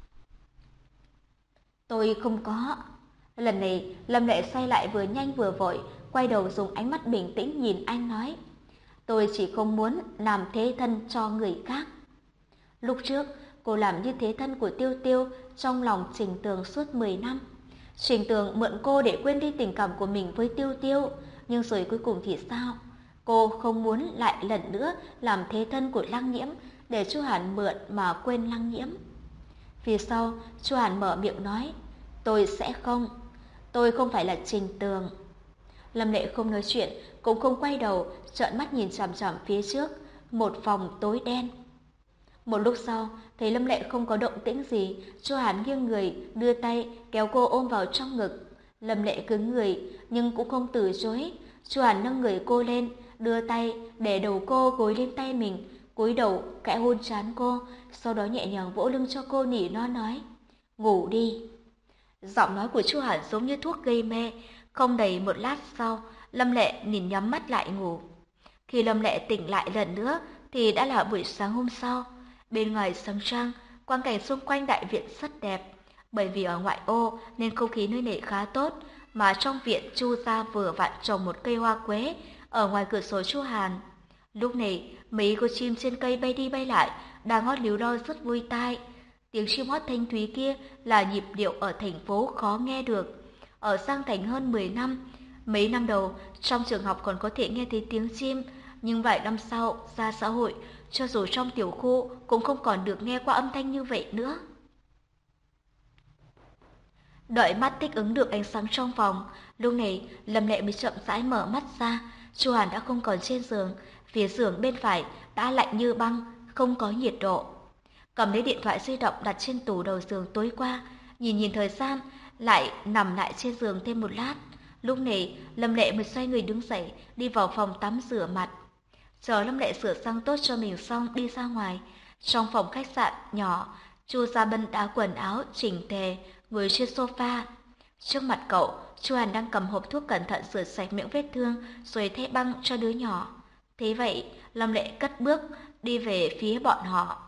Tôi không có. Lần này, Lâm Lệ xoay lại vừa nhanh vừa vội, quay đầu dùng ánh mắt bình tĩnh nhìn anh nói. Tôi chỉ không muốn làm thế thân cho người khác. Lúc trước, cô làm như thế thân của Tiêu Tiêu trong lòng Trình Tường suốt mười năm. Trình Tường mượn cô để quên đi tình cảm của mình với Tiêu Tiêu, nhưng rồi cuối cùng thì sao? Cô không muốn lại lần nữa làm thế thân của Lăng Nhiễm để Chu Hàn mượn mà quên Lăng Nhiễm. Phía sau, Chu Hàn mở miệng nói, tôi sẽ không, tôi không phải là Trình Tường. Lâm Lệ không nói chuyện, cũng không quay đầu, trợn mắt nhìn chằm chằm phía trước, một phòng tối đen. Một lúc sau, thấy Lâm Lệ không có động tĩnh gì, Chu Hàn nghiêng người, đưa tay kéo cô ôm vào trong ngực. Lâm Lệ cứng người, nhưng cũng không từ chối. Chu Hàn nâng người cô lên, đưa tay để đầu cô gối lên tay mình, cúi đầu khẽ hôn trán cô, sau đó nhẹ nhàng vỗ lưng cho cô nỉ non nói, ngủ đi. Giọng nói của Chu Hàn giống như thuốc gây mê. Không đầy một lát sau, Lâm Lệ nhìn nhắm mắt lại ngủ. Khi Lâm Lệ tỉnh lại lần nữa thì đã là buổi sáng hôm sau. Bên ngoài sáng trăng, quang cảnh xung quanh đại viện rất đẹp. Bởi vì ở ngoại ô nên không khí nơi này khá tốt, mà trong viện Chu gia vừa vặn trồng một cây hoa quế ở ngoài cửa sổ Chu Hàn. Lúc này, mấy con chim trên cây bay đi bay lại, đang hót líu lo rất vui tai. Tiếng chim hót thanh thúy kia là nhịp điệu ở thành phố khó nghe được. Ở Giang Thành hơn mười năm, mấy năm đầu trong trường học còn có thể nghe thấy tiếng chim, nhưng vài năm sau ra xã hội, cho dù trong tiểu khu cũng không còn được nghe qua âm thanh như vậy nữa. Đợi mắt thích ứng được ánh sáng trong phòng, lúc này Lâm Lệ mới chậm rãi mở mắt ra. Chu Hàn đã không còn trên giường, phía giường bên phải đã lạnh như băng, không có nhiệt độ. Cầm lấy điện thoại di động đặt trên tủ đầu giường tối qua, nhìn nhìn thời gian, lại nằm lại trên giường thêm một lát. Lúc này Lâm Lệ mới xoay người đứng dậy, đi vào phòng tắm rửa mặt. Chờ Lâm Lệ sửa sang tốt cho mình xong đi ra ngoài. Trong phòng khách sạn nhỏ, Chu Gia Bân đã quần áo chỉnh tề, ngồi trên sofa. Trước mặt cậu, Chu Hàn đang cầm hộp thuốc cẩn thận rửa sạch miệng vết thương rồi thay băng cho đứa nhỏ. Thế vậy, Lâm Lệ cất bước đi về phía bọn họ.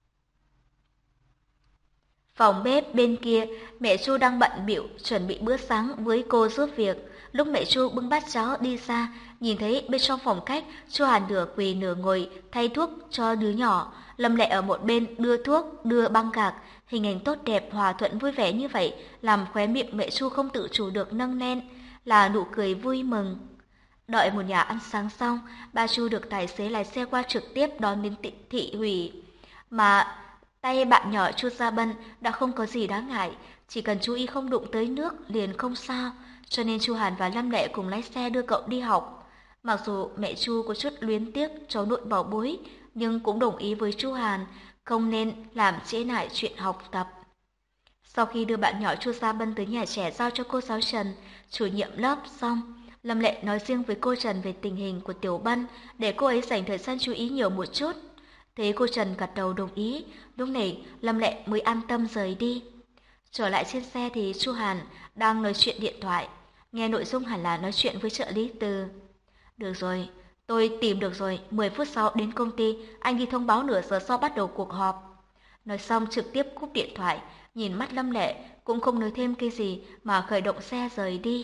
Phòng bếp bên kia, mẹ Chu đang bận bịu chuẩn bị bữa sáng với cô giúp việc. Lúc mẹ Chu bưng bát cháo đi ra, nhìn thấy bên trong phòng khách, Chu Hàn nửa quỳ nửa ngồi thay thuốc cho đứa nhỏ. Lâm Lệ ở một bên đưa thuốc, đưa băng gạc, hình ảnh tốt đẹp hòa thuận vui vẻ như vậy, làm khóe miệng mẹ Chu không tự chủ được nâng lên, là nụ cười vui mừng. Đợi một nhà ăn sáng xong, ba Chu được tài xế lái xe qua trực tiếp đón đến thị, thị hủy. Mà tay bạn nhỏ Chu Gia Bân đã không có gì đáng ngại, chỉ cần chú ý không đụng tới nước liền không sao, cho nên Chu Hàn và Lâm Lệ cùng lái xe đưa cậu đi học. Mặc dù mẹ Chu có chút luyến tiếc cháu nội bảo bối, nhưng cũng đồng ý với Chu Hàn không nên làm trễ nải chuyện học tập. Sau khi đưa bạn nhỏ Chu Gia Bân tới nhà trẻ giao cho cô giáo Trần, chủ nhiệm lớp xong, Lâm Lệ nói riêng với cô Trần về tình hình của Tiểu Bân để cô ấy dành thời gian chú ý nhiều một chút. Thấy cô Trần gật đầu đồng ý, lúc này Lâm Lệ mới an tâm rời đi. Trở lại trên xe thì Chu Hàn đang nói chuyện điện thoại, nghe nội dung hẳn là nói chuyện với trợ lý Từ. Được rồi, tôi tìm được rồi, mười phút sau đến công ty, anh đi thông báo nửa giờ sau bắt đầu cuộc họp. Nói xong trực tiếp cúp điện thoại, nhìn mắt Lâm Lệ cũng không nói thêm cái gì mà khởi động xe rời đi.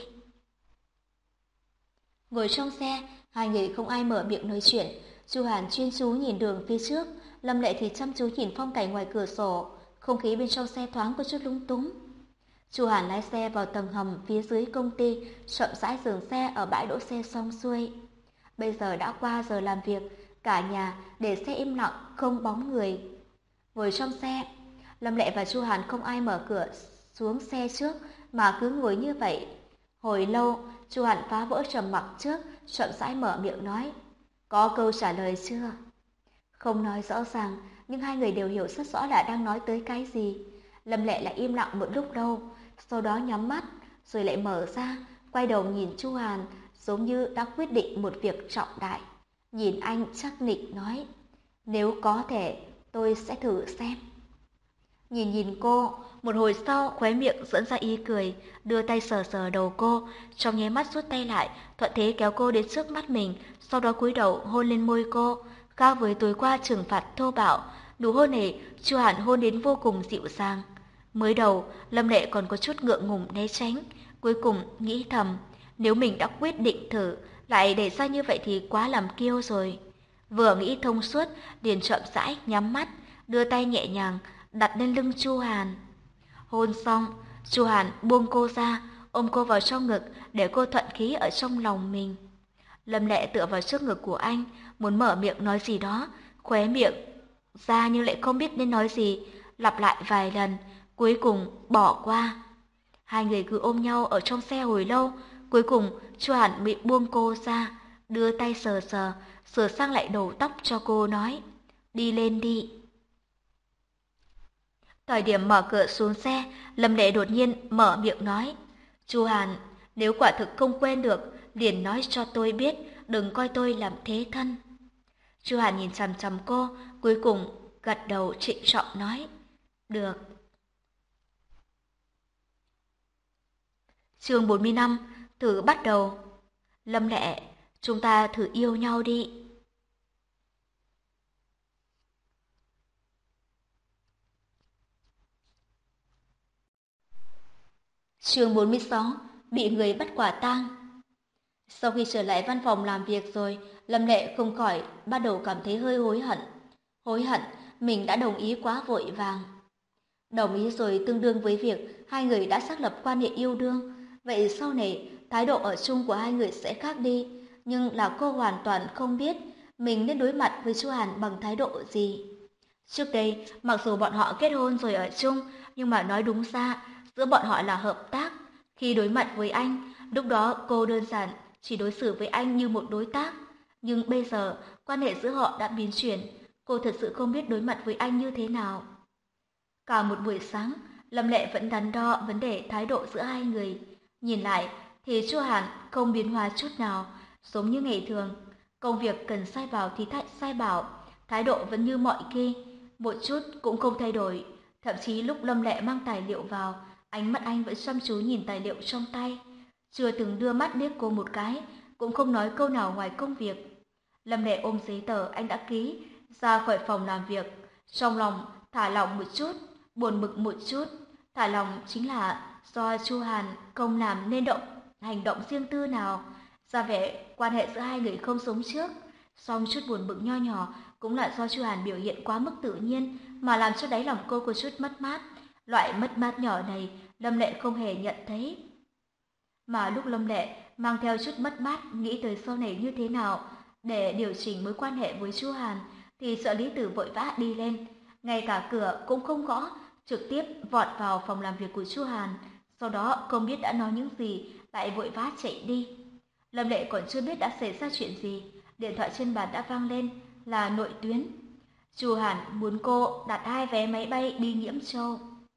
Ngồi trong xe, hai người không ai mở miệng nói chuyện. Chu Hàn chuyên chú nhìn đường phía trước, Lâm Lệ thì chăm chú nhìn phong cảnh ngoài cửa sổ. Không khí bên trong xe thoáng có chút lung túng. Chu Hàn lái xe vào tầng hầm phía dưới công ty, chậm rãi dừng xe ở bãi đỗ xe xong xuôi. Bây giờ đã qua giờ làm việc, cả nhà để xe im lặng, không bóng người. Ngồi trong xe, Lâm Lệ và Chu Hàn không ai mở cửa xuống xe trước mà cứ ngồi như vậy. Hồi lâu, Chu Hàn phá vỡ trầm mặc trước, chậm rãi mở miệng nói: "Có câu trả lời chưa?" Không nói rõ ràng, nhưng hai người đều hiểu rất rõ là đang nói tới cái gì. Lâm Lệ lại im lặng một lúc lâu, sau đó nhắm mắt, rồi lại mở ra, quay đầu nhìn Chu Hàn, giống như đã quyết định một việc trọng đại. Nhìn anh chắc nịch nói: "Nếu có thể, tôi sẽ thử xem." Nhìn nhìn cô, một hồi sau khóe miệng dẫn ra ý cười, đưa tay sờ sờ đầu cô, trong nháy mắt rút tay lại, thuận thế kéo cô đến trước mắt mình, sau đó cúi đầu hôn lên môi cô. Khác với tối qua trừng phạt thô bạo, nụ hôn này Chu Hàn hôn đến vô cùng dịu dàng. Mới đầu, Lâm Lệ còn có chút ngượng ngùng né tránh, cuối cùng nghĩ thầm, nếu mình đã quyết định thử, lại để ra như vậy thì quá làm kiêu rồi. Vừa nghĩ thông suốt, liền chậm rãi nhắm mắt, đưa tay nhẹ nhàng đặt lên lưng Chu Hàn. Hôn xong, Chu Hàn buông cô ra, ôm cô vào trong ngực để cô thuận khí ở trong lòng mình. Lâm Lệ tựa vào trước ngực của anh, muốn mở miệng nói gì đó, khóe miệng ra nhưng lại không biết nên nói gì, lặp lại vài lần, cuối cùng bỏ qua. Hai người cứ ôm nhau ở trong xe hồi lâu, cuối cùng Chu Hàn bị buông cô ra, đưa tay sờ sờ, sửa sang lại đầu tóc cho cô nói: "Đi lên đi." Thời điểm mở cửa xuống xe, Lâm Lệ đột nhiên mở miệng nói: "Chu Hàn, nếu quả thực không quên được, liền nói cho tôi biết, đừng coi tôi làm thế thân." Chu Hàn nhìn chằm chằm cô, cuối cùng gật đầu trịnh trọng nói: "Được." Chương bốn mươi lăm, thử bắt đầu. Lâm Lệ, chúng ta thử yêu nhau đi. Chương bốn mươi sáu, bị người bắt quả tang. Sau khi trở lại văn phòng làm việc rồi, Lâm Lệ không khỏi bắt đầu cảm thấy hơi hối hận. Hối hận mình đã đồng ý quá vội vàng. Đồng ý rồi tương đương với việc hai người đã xác lập quan hệ yêu đương. Vậy sau này, thái độ ở chung của hai người sẽ khác đi. Nhưng là cô hoàn toàn không biết mình nên đối mặt với Chu Hàn bằng thái độ gì. Trước đây, mặc dù bọn họ kết hôn rồi ở chung, nhưng mà nói đúng ra, giữa bọn họ là hợp tác. Khi đối mặt với anh, lúc đó cô đơn giản chỉ đối xử với anh như một đối tác. Nhưng bây giờ, quan hệ giữa họ đã biến chuyển, cô thật sự không biết đối mặt với anh như thế nào. Cả một buổi sáng, Lâm Lệ vẫn đắn đo vấn đề thái độ giữa hai người. Nhìn lại thì Chu Hàn không biến hóa chút nào, giống như ngày thường. Công việc cần sai bảo thì thay sai bảo, thái độ vẫn như mọi khi, một chút cũng không thay đổi. Thậm chí lúc Lâm Lệ mang tài liệu vào, ánh mắt anh vẫn chăm chú nhìn tài liệu trong tay, chưa từng đưa mắt liếc cô một cái, cũng không nói câu nào ngoài công việc. Lâm Lệ ôm giấy tờ anh đã ký ra khỏi phòng làm việc, trong lòng thả lỏng một chút, buồn bực một chút. Thả lòng chính là do Chu Hàn không làm nên động hành động riêng tư nào, ra vẻ quan hệ giữa hai người không giống trước. Song chút buồn bực nho nhỏ cũng là do Chu Hàn biểu hiện quá mức tự nhiên mà làm cho đáy lòng cô có chút mất mát. Loại mất mát nhỏ này Lâm Lệ không hề nhận thấy. Mà lúc Lâm Lệ mang theo chút mất mát nghĩ tới sau này như thế nào để điều chỉnh mối quan hệ với Chu Hàn, thì trợ lý Tử vội vã đi lên, ngay cả cửa cũng không gõ, trực tiếp vọt vào phòng làm việc của Chu Hàn, sau đó không biết đã nói những gì, lại vội vã chạy đi. Lâm Lệ còn chưa biết đã xảy ra chuyện gì, điện thoại trên bàn đã vang lên, là nội tuyến. Chu Hàn muốn cô đặt hai vé máy bay đi Nhiễm Châu.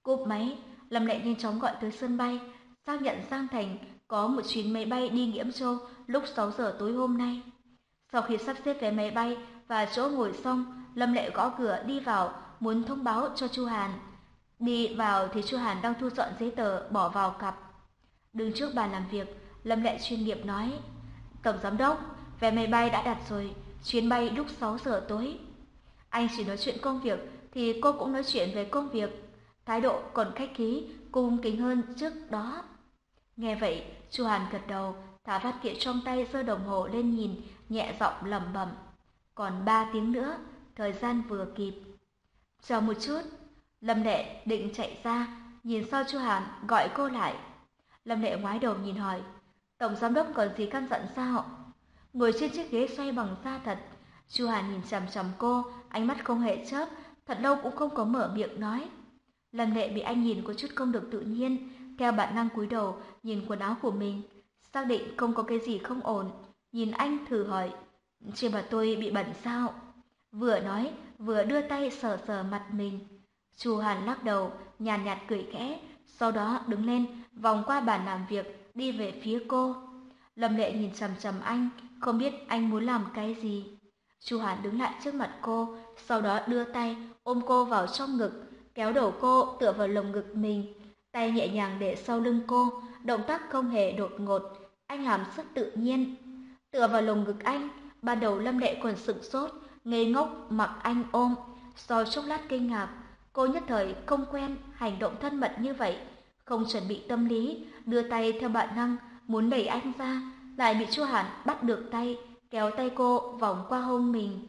Cúp máy, Lâm Lệ nhanh chóng gọi tới sân bay, xác nhận Giang Thành có một chuyến máy bay đi Nghiễm Châu lúc sáu giờ tối hôm nay. Sau khi sắp xếp vé máy bay và chỗ ngồi xong, Lâm Lệ gõ cửa đi vào, muốn thông báo cho Chu Hàn. Đi vào thì Chu Hàn đang thu dọn giấy tờ bỏ vào cặp. Đứng trước bàn làm việc, Lâm Lệ chuyên nghiệp nói: "Tổng giám đốc, vé máy bay đã đặt rồi, chuyến bay lúc sáu giờ tối." Anh chỉ nói chuyện công việc thì cô cũng nói chuyện về công việc, thái độ còn khách khí, cung kính hơn trước đó. Nghe vậy, Chu Hàn gật đầu, thả văn kiện trong tay, giơ đồng hồ lên nhìn, nhẹ giọng lẩm bẩm: "Còn ba tiếng nữa, thời gian vừa kịp." "Chờ một chút." Lâm Lệ định chạy ra, nhìn sau Chu Hàn gọi cô lại. Lâm Lệ ngoái đầu nhìn hỏi: "Tổng giám đốc còn gì căn dặn sao?" Ngồi trên chiếc ghế xoay bằng da thật, Chu Hàn nhìn chằm chằm cô, ánh mắt không hề chớp, thật lâu cũng không có mở miệng nói. Lâm Lệ bị anh nhìn có chút không được tự nhiên, theo bản năng cúi đầu nhìn quần áo của mình, xác định không có cái gì không ổn, nhìn anh thử hỏi: "Trên mặt tôi bị bẩn sao?" Vừa nói, vừa đưa tay sờ sờ mặt mình. Chu Hàn lắc đầu, nhàn nhạt cười khẽ, sau đó đứng lên, vòng qua bàn làm việc, đi về phía cô. Lâm Lệ nhìn chằm chằm anh, không biết anh muốn làm cái gì. Chu Hàn đứng lại trước mặt cô, sau đó đưa tay ôm cô vào trong ngực, kéo đầu cô tựa vào lồng ngực mình, tay nhẹ nhàng để sau lưng cô, động tác không hề đột ngột, anh làm rất tự nhiên. Tựa vào lồng ngực anh, ban đầu Lâm Lệ còn sững sốt, ngây ngốc mặc anh ôm, sau chốc lát kinh ngạc, cô nhất thời không quen hành động thân mật như vậy, không chuẩn bị tâm lý, đưa tay theo bản năng muốn đẩy anh ra, lại bị Chu Hàn bắt được tay, kéo tay cô vòng qua hông mình.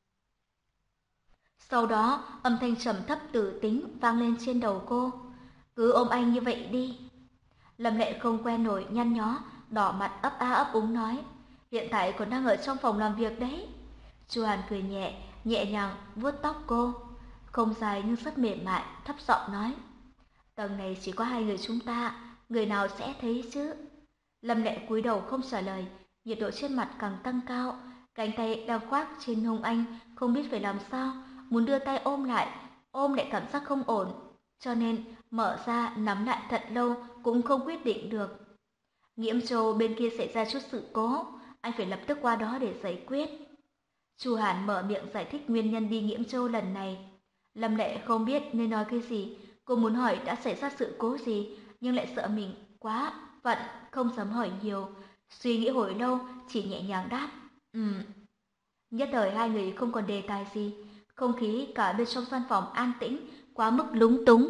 Sau đó, âm thanh trầm thấp tử tính vang lên trên đầu cô: "Cứ ôm anh như vậy đi." Lâm Lệ không quen nổi nhăn nhó, đỏ mặt ấp a ấp úng nói: "Hiện tại còn đang ở trong phòng làm việc đấy." Chu Hàn cười nhẹ, nhẹ nhàng vuốt tóc cô, không dài nhưng rất mềm mại, thấp giọng nói: "Tầng này chỉ có hai người chúng ta, người nào sẽ thấy chứ?" Lâm Lệ cúi đầu không trả lời, nhiệt độ trên mặt càng tăng cao, cánh tay đang khoác trên hông anh không biết phải làm sao, muốn đưa tay ôm lại, ôm lại cảm giác không ổn, cho nên mở ra nắm lại thật lâu cũng không quyết định được. Nghiễm Châu bên kia xảy ra chút sự cố, anh phải lập tức qua đó để giải quyết. Chu Hàn mở miệng giải thích nguyên nhân đi Nghiễm Châu lần này. Lâm Lệ không biết nên nói cái gì, cô muốn hỏi đã xảy ra sự cố gì, nhưng lại sợ mình quá phận, không dám hỏi nhiều. Suy nghĩ hồi lâu, chỉ nhẹ nhàng đáp: "Ừm." Nhất thời hai người không còn đề tài gì, không khí cả bên trong văn phòng an tĩnh, quá mức lúng túng.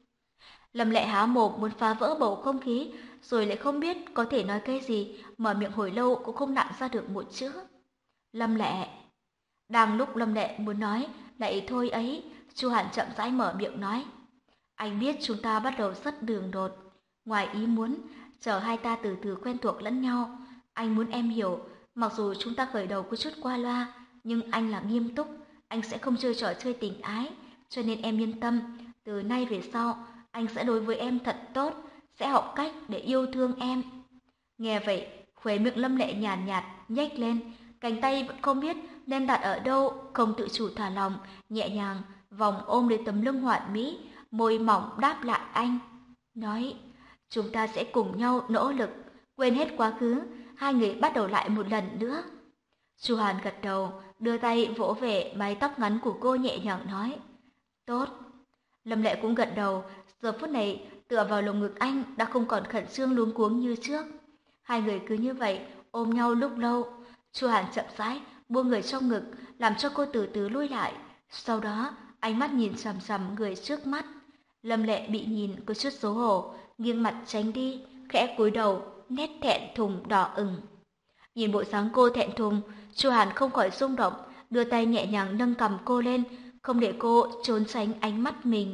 Lâm Lệ há mồm muốn phá vỡ bầu không khí, rồi lại không biết có thể nói cái gì, mở miệng hồi lâu cũng không nặn ra được một chữ. "Lâm Lệ." Đang lúc Lâm Lệ muốn nói lại thôi ấy, Chu Hàn chậm rãi mở miệng nói: "Anh biết chúng ta bắt đầu rất đường đột, ngoài ý muốn, chờ hai ta từ từ quen thuộc lẫn nhau. Anh muốn em hiểu, mặc dù chúng ta khởi đầu có chút qua loa, nhưng anh là nghiêm túc, anh sẽ không chơi trò chơi tình ái, cho nên em yên tâm, từ nay về sau, anh sẽ đối với em thật tốt, sẽ học cách để yêu thương em." Nghe vậy, khóe miệng Lâm Lệ nhàn nhạt, nhạt nhếch lên, cánh tay vẫn không biết nên đặt ở đâu, không tự chủ thả lòng, nhẹ nhàng vòng ôm lấy tấm lưng hoàn mỹ, môi mỏng đáp lại anh, nói: "Chúng ta sẽ cùng nhau nỗ lực, quên hết quá khứ, hai người bắt đầu lại một lần nữa." Chu Hàn gật đầu, đưa tay vỗ về mái tóc ngắn của cô, nhẹ nhàng nói: "Tốt." Lâm Lệ cũng gật đầu, giờ phút này tựa vào lồng ngực anh đã không còn khẩn trương luống cuống như trước. Hai người cứ như vậy ôm nhau lúc lâu. Chu Hàn chậm rãi buông người trong ngực, làm cho cô từ từ lui lại. Sau đó, ánh mắt nhìn chằm chằm người trước mắt. Lâm Lệ bị nhìn có chút xấu hổ, nghiêng mặt tránh đi, khẽ cúi đầu, nét thẹn thùng đỏ ửng. Nhìn bộ dáng cô thẹn thùng, Chu Hàn không khỏi rung động, đưa tay nhẹ nhàng nâng cằm cô lên, không để cô trốn tránh ánh mắt mình.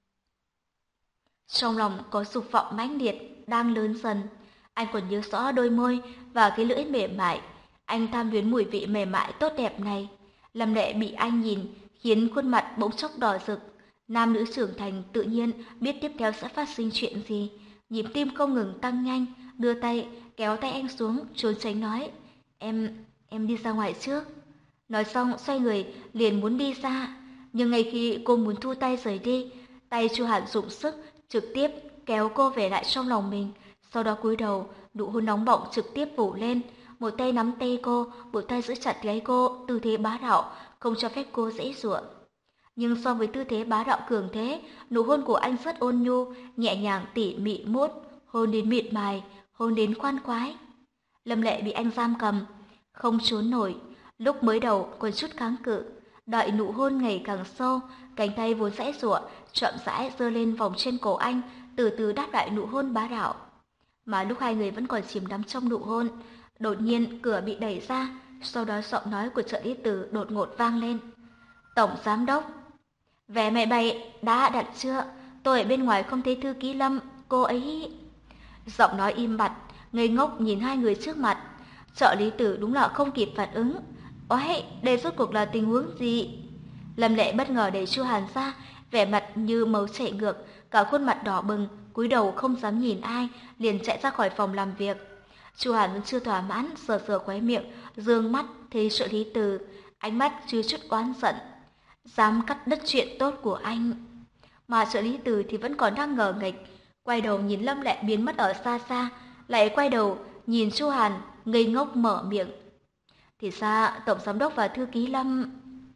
Trong lòng có dục vọng mãnh liệt đang lớn dần. Anh còn nhớ rõ đôi môi và cái lưỡi mềm mại. Anh tham luyến mùi vị mềm mại tốt đẹp này. Lâm Lệ bị anh nhìn khiến khuôn mặt bỗng chốc đỏ rực. Nam nữ trưởng thành tự nhiên biết tiếp theo sẽ phát sinh chuyện gì. Nhịp tim không ngừng tăng nhanh, đưa tay kéo tay anh xuống, trốn tránh nói: "Em, em đi ra ngoài trước." Nói xong xoay người liền muốn đi ra, nhưng ngay khi cô muốn thu tay rời đi tay Chu Hàn dùng sức trực tiếp kéo cô về lại trong lòng mình, sau đó cúi đầu, nụ hôn nóng bỏng trực tiếp phủ lên, một tay nắm tay cô, một tay giữ chặt gáy cô, tư thế bá đạo, không cho phép cô giãy giụa. Nhưng so với tư thế bá đạo cường thế, nụ hôn của anh rất ôn nhu, nhẹ nhàng tỉ mỉ mút, hôn đến miệt mài, hôn đến khoan khoái. Lâm Lệ bị anh giam cầm, không trốn nổi, lúc mới đầu còn chút kháng cự, đợi nụ hôn ngày càng sâu, cánh tay vốn giãy giụa, chậm rãi giơ lên vòng trên cổ anh, từ từ đáp lại nụ hôn bá đạo. Mà lúc hai người vẫn còn chìm đắm trong nụ hôn, đột nhiên cửa bị đẩy ra, sau đó giọng nói của trợ lý Từ đột ngột vang lên. Tổng giám đốc, vé máy bay đã đặt chưa? Tôi ở bên ngoài không thấy thư ký Lâm, cô ấy... Giọng nói im bặt, ngây ngốc nhìn hai người trước mặt. Trợ lý Tử đúng là không kịp phản ứng. Oái, đây rốt cuộc là tình huống gì? Lâm Lệ bất ngờ đẩy Chu Hàn ra, vẻ mặt như máu chảy ngược, cả khuôn mặt đỏ bừng, cúi đầu không dám nhìn ai, liền chạy ra khỏi phòng làm việc. Chu Hàn vẫn chưa thỏa mãn, sờ sờ khóe miệng, dương mắt thấy trợ lý Từ, ánh mắt chứa chút oán giận. Dám cắt đứt chuyện tốt của anh. Mà trợ lý Từ thì vẫn còn đang ngờ nghệch, quay đầu nhìn Lâm Lệ biến mất ở xa xa, lại quay đầu nhìn Chu Hàn ngây ngốc mở miệng. Thì ra tổng giám đốc và thư ký Lâm...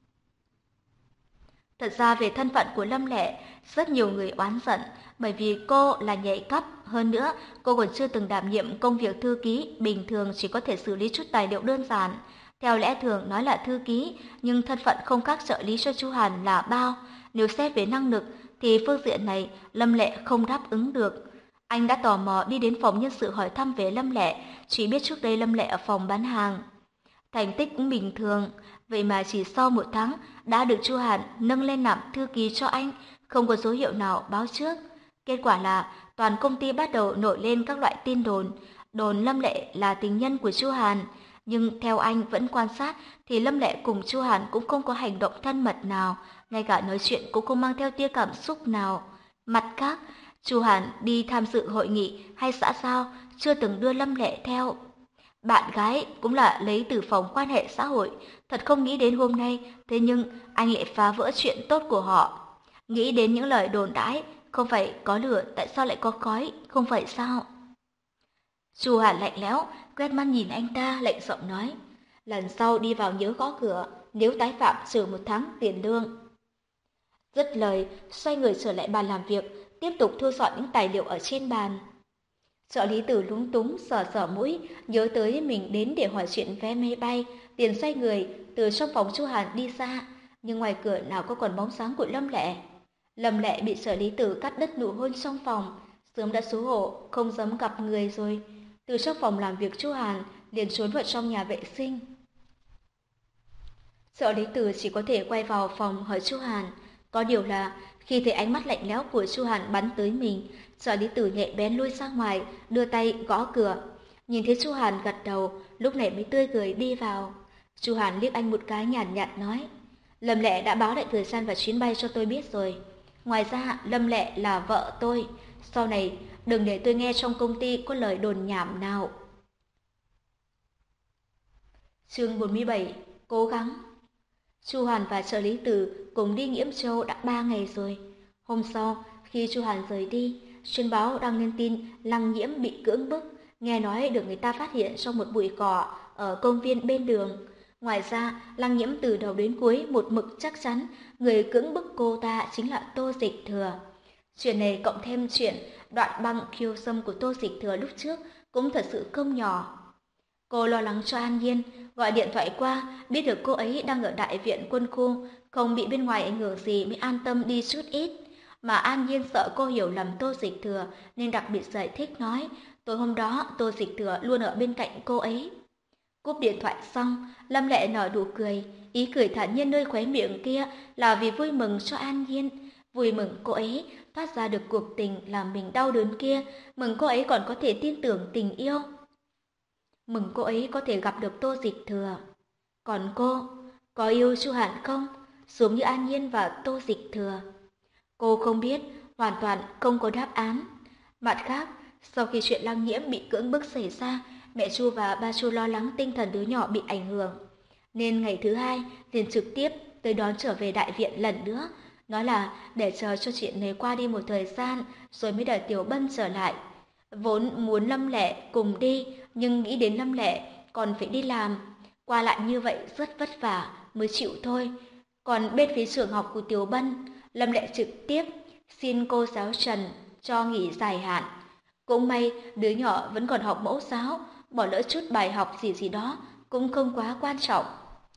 Thật ra về thân phận của Lâm Lệ, rất nhiều người oán giận, bởi vì cô là nhạy cấp, hơn nữa cô còn chưa từng đảm nhiệm công việc thư ký, bình thường chỉ có thể xử lý chút tài liệu đơn giản. Theo lẽ thường nói là thư ký, nhưng thân phận không khác trợ lý cho Chu Hàn là bao. Nếu xét về năng lực, thì phương diện này Lâm Lệ không đáp ứng được. Anh đã tò mò đi đến phòng nhân sự hỏi thăm về Lâm Lệ, chỉ biết trước đây Lâm Lệ ở phòng bán hàng. Thành tích cũng bình thường, vậy mà chỉ sau một tháng đã được Chu Hàn nâng lên làm thư ký cho anh, không có dấu hiệu nào báo trước. Kết quả là toàn công ty bắt đầu nổi lên các loại tin đồn, đồn Lâm Lệ là tình nhân của Chu Hàn. Nhưng theo anh vẫn quan sát thì Lâm Lệ cùng Chu Hàn cũng không có hành động thân mật nào, ngay cả nói chuyện cũng không mang theo tia cảm xúc nào. Mặt khác, Chu Hàn đi tham dự hội nghị hay xã giao chưa từng đưa Lâm Lệ theo. Bạn gái cũng là lấy từ phòng quan hệ xã hội, thật không nghĩ đến hôm nay, thế nhưng anh lại phá vỡ chuyện tốt của họ. Nghĩ đến những lời đồn đãi, không phải có lửa tại sao lại có khói, không phải sao? Chu Hàn lạnh lẽo, quét mắt nhìn anh ta, lạnh giọng nói, lần sau đi vào nhớ gõ cửa, nếu tái phạm trừ một tháng tiền lương. Dứt lời, xoay người trở lại bàn làm việc, tiếp tục thu dọn những tài liệu ở trên bàn. Trợ lý Tử lúng túng sờ sờ mũi, nhớ tới mình đến để hỏi chuyện vé máy bay, liền xoay người từ trong phòng Chu Hàn đi ra, nhưng ngoài cửa nào có còn bóng dáng của Lâm Lệ. Lâm Lệ bị trợ lý Tử cắt đứt nụ hôn trong phòng, sớm đã xấu hổ không dám gặp người rồi. Từ trong phòng làm việc Chu Hàn liền trốn vào trong nhà vệ sinh. Trợ lý Tử chỉ có thể quay vào phòng hỏi Chu Hàn. Có điều là khi thấy ánh mắt lạnh lẽo của Chu Hàn bắn tới mình, trợ lý Tử nhẹ bén lui ra ngoài, đưa tay gõ cửa. Nhìn thấy Chu Hàn gật đầu, lúc này mới tươi cười đi vào. Chu Hàn liếc anh một cái nhàn nhạt, nhạt nói, Lâm Lệ đã báo lại thời gian và chuyến bay cho tôi biết rồi. Ngoài ra, Lâm Lệ là vợ tôi. Sau này, đừng để tôi nghe trong công ty có lời đồn nhảm nào. Chương bốn mươi bảy. Cố gắng. Chu Hàn và trợ lý Tử cùng đi Nghiễm Châu đã ba ngày rồi. Hôm sau, khi Chu Hàn rời đi, chuyên báo đăng lên tin Lăng Nhiễm bị cưỡng bức, nghe nói được người ta phát hiện trong một bụi cỏ ở công viên bên đường. Ngoài ra, Lăng Nhiễm từ đầu đến cuối một mực chắc chắn người cưỡng bức cô ta chính là Tô Dịch Thừa. Chuyện này cộng thêm chuyện đoạn băng khiêu dâm của Tô Dịch Thừa lúc trước cũng thật sự không nhỏ. Cô lo lắng cho An Nhiên, gọi điện thoại qua, biết được cô ấy đang ở đại viện quân khu, không bị bên ngoài ảnh hưởng gì mới an tâm đi chút ít. Mà An Nhiên sợ cô hiểu lầm Tô Dịch Thừa nên đặc biệt giải thích nói, tối hôm đó Tô Dịch Thừa luôn ở bên cạnh cô ấy. Cúp điện thoại xong, Lâm Lệ nở nụ cười, ý cười thản nhiên nơi khóe miệng kia là vì vui mừng cho An Nhiên, vui mừng cô ấy thoát ra được cuộc tình làm mình đau đớn kia, mừng cô ấy còn có thể tin tưởng tình yêu. Mừng cô ấy có thể gặp được Tô Dịch Thừa. Còn cô, có yêu Chu Hàn không? Giống như An Nhiên và Tô Dịch Thừa. Cô không biết, hoàn toàn không có đáp án. Mặt khác, sau khi chuyện Lăng Nhiễm bị cưỡng bức xảy ra, mẹ Chu và ba Chu lo lắng tinh thần đứa nhỏ bị ảnh hưởng. Nên ngày thứ hai, liền trực tiếp tới đón trở về đại viện lần nữa. Nói là để chờ cho chuyện này qua đi một thời gian rồi mới đợi Tiểu Bân trở lại. Vốn muốn Lâm Lệ cùng đi, nhưng nghĩ đến Lâm Lệ còn phải đi làm, qua lại như vậy rất vất vả mới chịu thôi. Còn bên phía trường học của Tiểu Bân, Lâm Lệ trực tiếp xin cô giáo Trần cho nghỉ dài hạn. Cũng may đứa nhỏ vẫn còn học mẫu giáo, bỏ lỡ chút bài học gì gì đó cũng không quá quan trọng.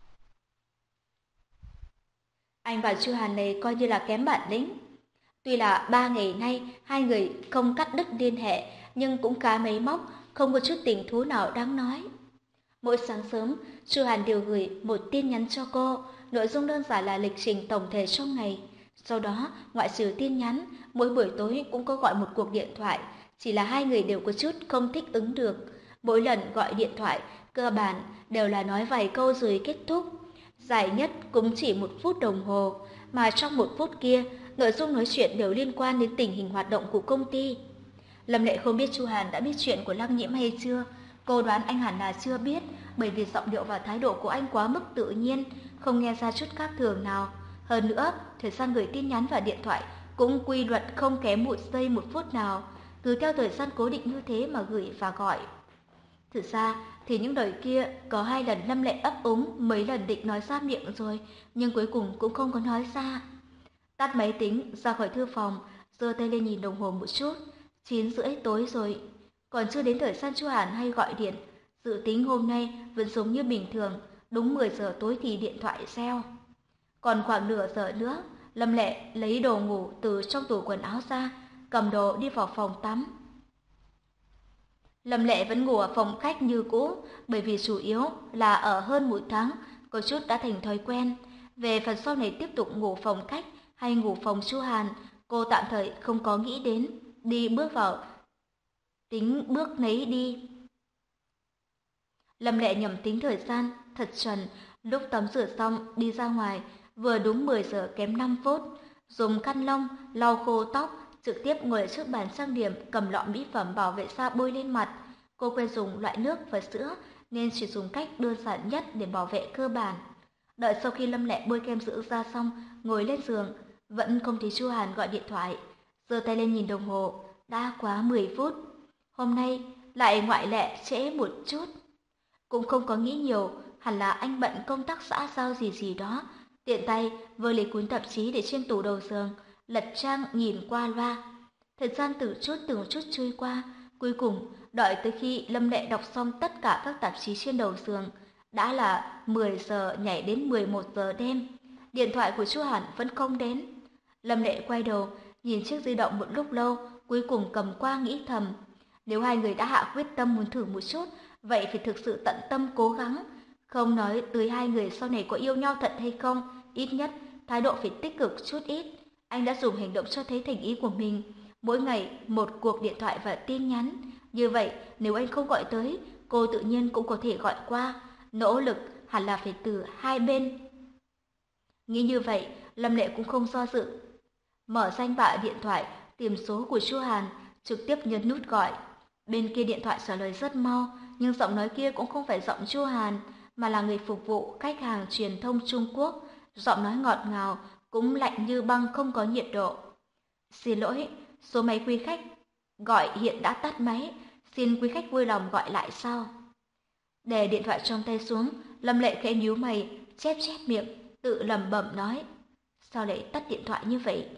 Anh và Chu Hàn này coi như là kém bản lĩnh. Tuy là ba ngày nay hai người không cắt đứt liên hệ, nhưng cũng khá máy móc, không có chút tình thú nào đáng nói. Mỗi sáng sớm, Chu Hàn đều gửi một tin nhắn cho cô, nội dung đơn giản là lịch trình tổng thể trong ngày. Sau đó, ngoại trừ tin nhắn, mỗi buổi tối cũng có gọi một cuộc điện thoại, chỉ là hai người đều có chút không thích ứng được. Mỗi lần gọi điện thoại, cơ bản đều là nói vài câu rồi kết thúc. Dài nhất cũng chỉ một phút đồng hồ, mà trong một phút kia, nội dung nói chuyện đều liên quan đến tình hình hoạt động của công ty. Lâm Lệ không biết Chu Hàn đã biết chuyện của Lăng Nhiễm hay chưa. Cô đoán anh hẳn là chưa biết, bởi vì giọng điệu và thái độ của anh quá mức tự nhiên, không nghe ra chút khác thường nào. Hơn nữa, thời gian gửi tin nhắn và điện thoại cũng quy luật không kém một giây một phút nào, cứ theo thời gian cố định như thế mà gửi và gọi. Thực ra thì những lời kia có hai lần Lâm Lệ ấp úng, mấy lần định nói ra miệng rồi, nhưng cuối cùng cũng không có nói ra. Tắt máy tính, ra khỏi thư phòng, giơ tay lên nhìn đồng hồ một chút, chín rưỡi tối rồi. Còn chưa đến thời gian Chu Hàn hay gọi điện, dự tính hôm nay vẫn giống như bình thường, đúng mười giờ tối thì điện thoại reo. Còn khoảng nửa giờ nữa, Lâm Lệ lấy đồ ngủ từ trong tủ quần áo ra, cầm đồ đi vào phòng tắm. Lâm Lệ vẫn ngủ ở phòng khách như cũ, bởi vì chủ yếu là ở hơn một tháng, có chút đã thành thói quen. Về phần sau này tiếp tục ngủ phòng khách hay ngủ phòng Chu Hàn, cô tạm thời không có nghĩ đến, đi bước vào, tính bước nấy đi. Lâm Lệ nhầm tính thời gian, thật chuẩn, lúc tắm rửa xong đi ra ngoài, vừa đúng mười giờ kém năm phút, dùng khăn lông lau khô tóc, trực tiếp ngồi trước bàn trang điểm cầm lọ mỹ phẩm bảo vệ da bôi lên mặt. Cô quen dùng loại nước và sữa nên chỉ dùng cách đơn giản nhất để bảo vệ cơ bản. Đợi sau khi Lâm Lệ bôi kem dưỡng da xong, ngồi lên giường, vẫn không thấy Chu Hàn gọi điện thoại. Giơ tay lên nhìn đồng hồ, đã quá mười phút. Hôm nay lại ngoại lệ trễ một chút. Cũng không có nghĩ nhiều, hẳn là anh bận công tác xã giao gì gì đó. Tiện tay vừa lấy cuốn tạp chí để trên tủ đầu giường, lật trang nhìn qua loa. Thời gian từng chút từng chút trôi qua, cuối cùng đợi tới khi Lâm Lệ đọc xong tất cả các tạp chí trên đầu giường, đã là mười giờ nhảy đến mười một giờ đêm. Điện thoại của Chu Hàn vẫn không đến. Lâm Lệ quay đầu, nhìn chiếc di động một lúc lâu, cuối cùng cầm qua nghĩ thầm. Nếu hai người đã hạ quyết tâm muốn thử một chút, vậy phải thực sự tận tâm cố gắng. Không nói tới hai người sau này có yêu nhau thật hay không, ít nhất thái độ phải tích cực chút ít. Anh đã dùng hành động cho thấy thành ý của mình. Mỗi ngày một cuộc điện thoại và tin nhắn. Như vậy, nếu anh không gọi tới, cô tự nhiên cũng có thể gọi qua. Nỗ lực hẳn là phải từ hai bên. Nghĩ như vậy, Lâm Lệ cũng không do dự. Mở danh bạ điện thoại, tìm số của Chu Hàn, trực tiếp nhấn nút gọi. Bên kia điện thoại trả lời rất mau, nhưng giọng nói kia cũng không phải giọng Chu Hàn, mà là người phục vụ khách hàng truyền thông Trung Quốc. Giọng nói ngọt ngào, cũng lạnh như băng không có nhiệt độ. Xin lỗi, số máy quý khách gọi hiện đã tắt máy, xin quý khách vui lòng gọi lại sau. Để điện thoại trong tay xuống, Lâm Lệ khẽ nhíu mày, chép chép miệng, tự lẩm bẩm nói. Sao lại tắt điện thoại như vậy?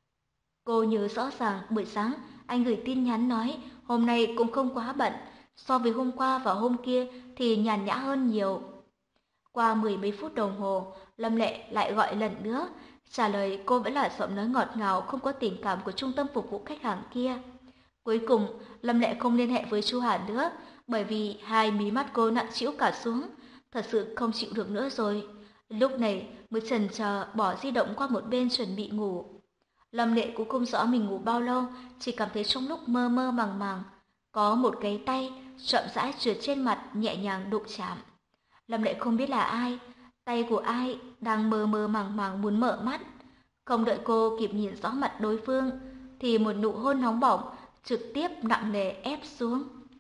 Cô nhớ rõ ràng buổi sáng anh gửi tin nhắn nói hôm nay cũng không quá bận, so với hôm qua và hôm kia thì nhàn nhã hơn nhiều. Qua mười mấy phút đồng hồ, Lâm Lệ lại gọi lần nữa, trả lời cô vẫn là giọng nói ngọt ngào không có tình cảm của trung tâm phục vụ khách hàng kia. Cuối cùng, Lâm Lệ không liên hệ với Chu Hàn nữa, bởi vì hai mí mắt cô nặng trĩu cả xuống, thật sự không chịu được nữa rồi. Lúc này mới chần chờ bỏ di động qua một bên chuẩn bị ngủ. Lâm Lệ cũng không rõ mình ngủ bao lâu, chỉ cảm thấy trong lúc mơ mơ màng màng, có một cái tay chậm rãi trượt trên mặt nhẹ nhàng đụng chạm. Lâm Lệ không biết là ai, tay của ai đang mơ mơ màng màng muốn mở mắt. Không đợi cô kịp nhìn rõ mặt đối phương, thì một nụ hôn nóng bỏng trực tiếp nặng nề ép xuống.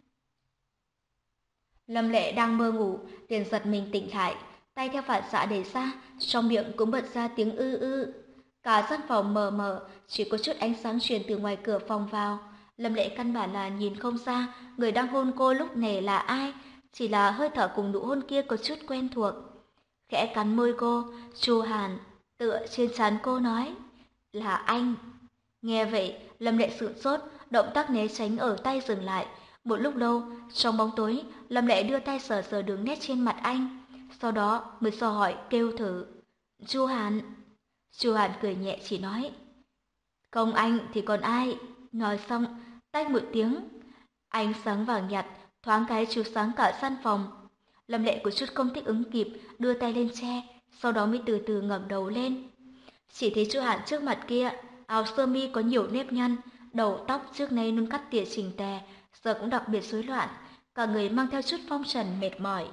Lâm Lệ đang mơ ngủ, liền giật mình tỉnh lại, tay theo phản xạ đẩy ra, trong miệng cũng bật ra tiếng ư ư. Cả căn phòng mờ mờ, chỉ có chút ánh sáng truyền từ ngoài cửa phòng vào. Lâm Lệ căn bản là nhìn không ra người đang hôn cô lúc này là ai, chỉ là hơi thở cùng nụ hôn kia có chút quen thuộc. Khẽ cắn môi cô, Chu Hàn tựa trên trán cô nói, là anh. Nghe vậy, Lâm Lệ sửng sốt, động tác né tránh ở tay dừng lại. Một lúc lâu, trong bóng tối, Lâm Lệ đưa tay sờ sờ đường nét trên mặt anh, sau đó mới dò hỏi kêu thử, Chu Hàn. Chu Hàn cười nhẹ chỉ nói, không anh thì còn ai. Nói xong, tách một tiếng, ánh sáng vàng nhạt thoáng cái chiếu sáng cả căn phòng. Lâm Lệ có chút không thích ứng kịp, đưa tay lên che, sau đó mới từ từ ngẩng đầu lên. Chỉ thấy Chu Hàn trước mặt kia, áo sơ mi có nhiều nếp nhăn, đầu tóc trước nay luôn cắt tỉa chỉnh tề, giờ cũng đặc biệt rối loạn, cả người mang theo chút phong trần mệt mỏi.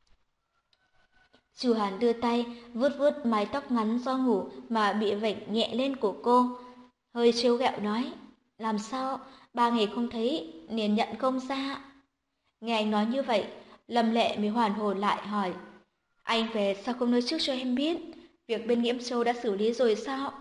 Chu Hàn đưa tay vuốt vuốt mái tóc ngắn do ngủ mà bị vểnh nhẹ lên của cô, hơi trêu ghẹo nói, làm sao, ba ngày không thấy, liền nhận không ra. Nghe anh nói như vậy, Lâm Lệ mới hoàn hồn lại hỏi, anh về sao không nói trước cho em biết, việc bên Nghiễm Châu đã xử lý rồi sao?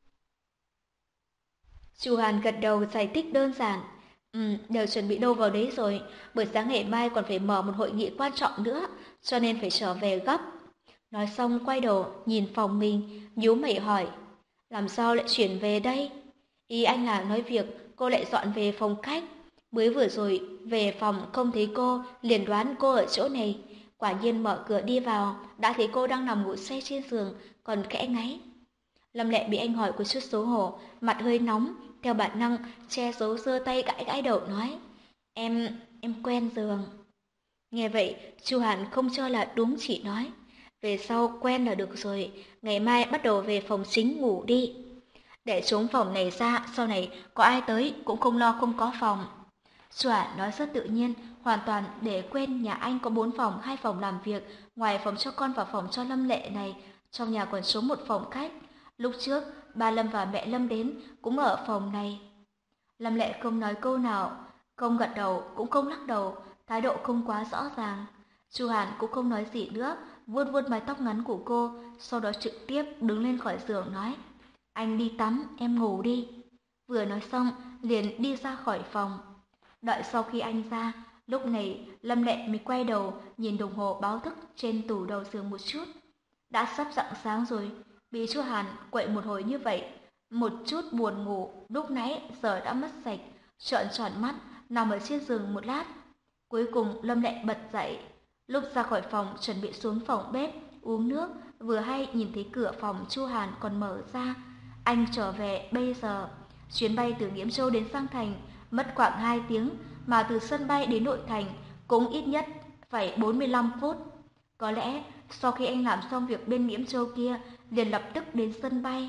Chu Hàn gật đầu giải thích đơn giản, ừ, đều chuẩn bị đâu vào đấy rồi, buổi sáng ngày mai còn phải mở một hội nghị quan trọng nữa, cho nên phải trở về gấp. Nói xong quay đầu nhìn phòng mình, nhíu mày hỏi, làm sao lại chuyển về đây? Ý anh là nói việc cô lại dọn về phòng khách. Mới vừa rồi về phòng không thấy cô, liền đoán cô ở chỗ này. Quả nhiên mở cửa đi vào, đã thấy cô đang nằm ngủ say trên giường, còn khẽ ngáy. Lâm Lệ bị anh hỏi có chút xấu hổ, mặt hơi nóng, theo bản năng che giấu giơ tay gãi gãi đầu nói, em, em quen giường. Nghe vậy, Chu Hàn không cho là đúng chỉ nói, về sau quen là được rồi, ngày mai bắt đầu về phòng chính ngủ đi. Để trống phòng này ra, sau này có ai tới cũng không lo không có phòng. Chu Hàn nói rất tự nhiên, hoàn toàn để quên nhà anh có bốn phòng, hai phòng làm việc, ngoài phòng cho con và phòng cho Lâm Lệ này, trong nhà còn trống một phòng khách. Lúc trước, ba Lâm và mẹ Lâm đến cũng ở phòng này. Lâm Lệ không nói câu nào, không gật đầu cũng không lắc đầu, thái độ không quá rõ ràng. Chu Hàn cũng không nói gì nữa, vuốt vuốt mái tóc ngắn của cô, sau đó trực tiếp đứng lên khỏi giường nói, anh đi tắm, em ngủ đi. Vừa nói xong, liền đi ra khỏi phòng. Đợi sau khi anh ra, lúc này Lâm Lệ mới quay đầu nhìn đồng hồ báo thức trên tủ đầu giường một chút. Đã sắp rạng sáng rồi, bị Chu Hàn quậy một hồi như vậy, một chút buồn ngủ lúc nãy giờ đã mất sạch, trợn tròn mắt nằm ở trên giường một lát. Cuối cùng Lâm Lệ bật dậy, lúc ra khỏi phòng chuẩn bị xuống phòng bếp uống nước, vừa hay nhìn thấy cửa phòng Chu Hàn còn mở ra. Anh trở về bây giờ. Chuyến bay từ Nghiễm Châu đến Giang Thành mất khoảng hai tiếng, mà từ sân bay đến nội thành cũng ít nhất phải bốn mươi lăm phút. Có lẽ sau khi anh làm xong việc bên Nghiễm Châu kia, liền lập tức đến sân bay.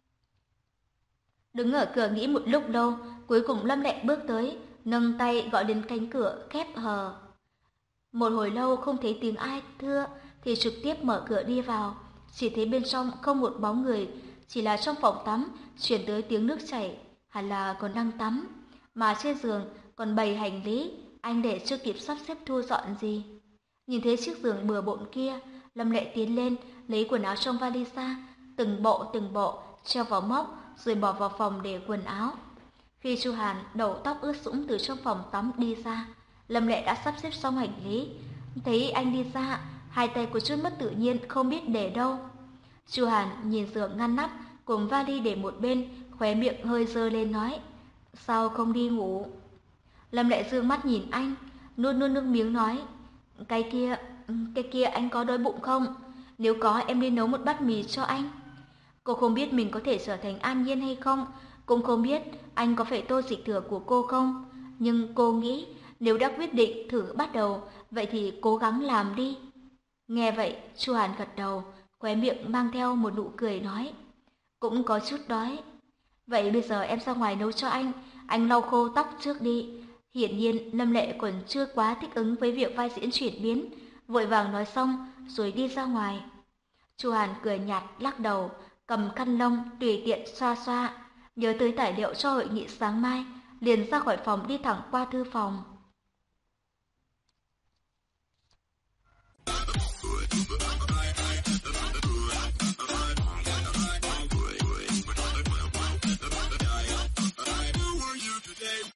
Đứng ở cửa nghĩ một lúc lâu, cuối cùng Lâm Lệ bước tới, nâng tay gọi đến cánh cửa khép hờ. Một hồi lâu không thấy tiếng ai thưa, thì trực tiếp mở cửa đi vào. Chỉ thấy bên trong không một bóng người, chỉ là trong phòng tắm chuyển tới tiếng nước chảy, hẳn là còn đang tắm. Mà trên giường còn bày hành lý, anh để chưa kịp sắp xếp thu dọn gì. Nhìn thấy chiếc giường bừa bộn kia, Lâm Lệ tiến lên lấy quần áo trong vali ra, từng bộ từng bộ treo vào móc rồi bỏ vào phòng để quần áo. Khi Chu Hàn đầu tóc ướt sũng từ trong phòng tắm đi ra, Lâm Lệ đã sắp xếp xong hành lý. Thấy anh đi ra, hai tay có chút mất tự nhiên không biết để đâu. Chu Hàn nhìn giường ngăn nắp cùng vali để một bên, khóe miệng hơi dơ lên nói, sao không đi ngủ? Lâm Lệ dương mắt nhìn anh, nuốt nuốt nước miếng nói, cái kia, cái kia anh có đói bụng không? Nếu có em đi nấu một bát mì cho anh. Cô không biết mình có thể trở thành An Nhiên hay không, cũng không biết anh có phải tô dịch thừa của cô không. Nhưng cô nghĩ nếu đã quyết định thử bắt đầu, vậy thì cố gắng làm đi. Nghe vậy, Chu Hàn gật đầu, khóe miệng mang theo một nụ cười nói, cũng có chút đói. Vậy bây giờ em ra ngoài nấu cho anh, anh lau khô tóc trước đi. Hiển nhiên Lâm Lệ còn chưa quá thích ứng với việc vai diễn chuyển biến, vội vàng nói xong rồi đi ra ngoài. Chu Hàn cười nhạt lắc đầu, cầm khăn lông tùy tiện xoa xoa, nhớ tới tài liệu cho hội nghị sáng mai, liền ra khỏi phòng đi thẳng qua thư phòng.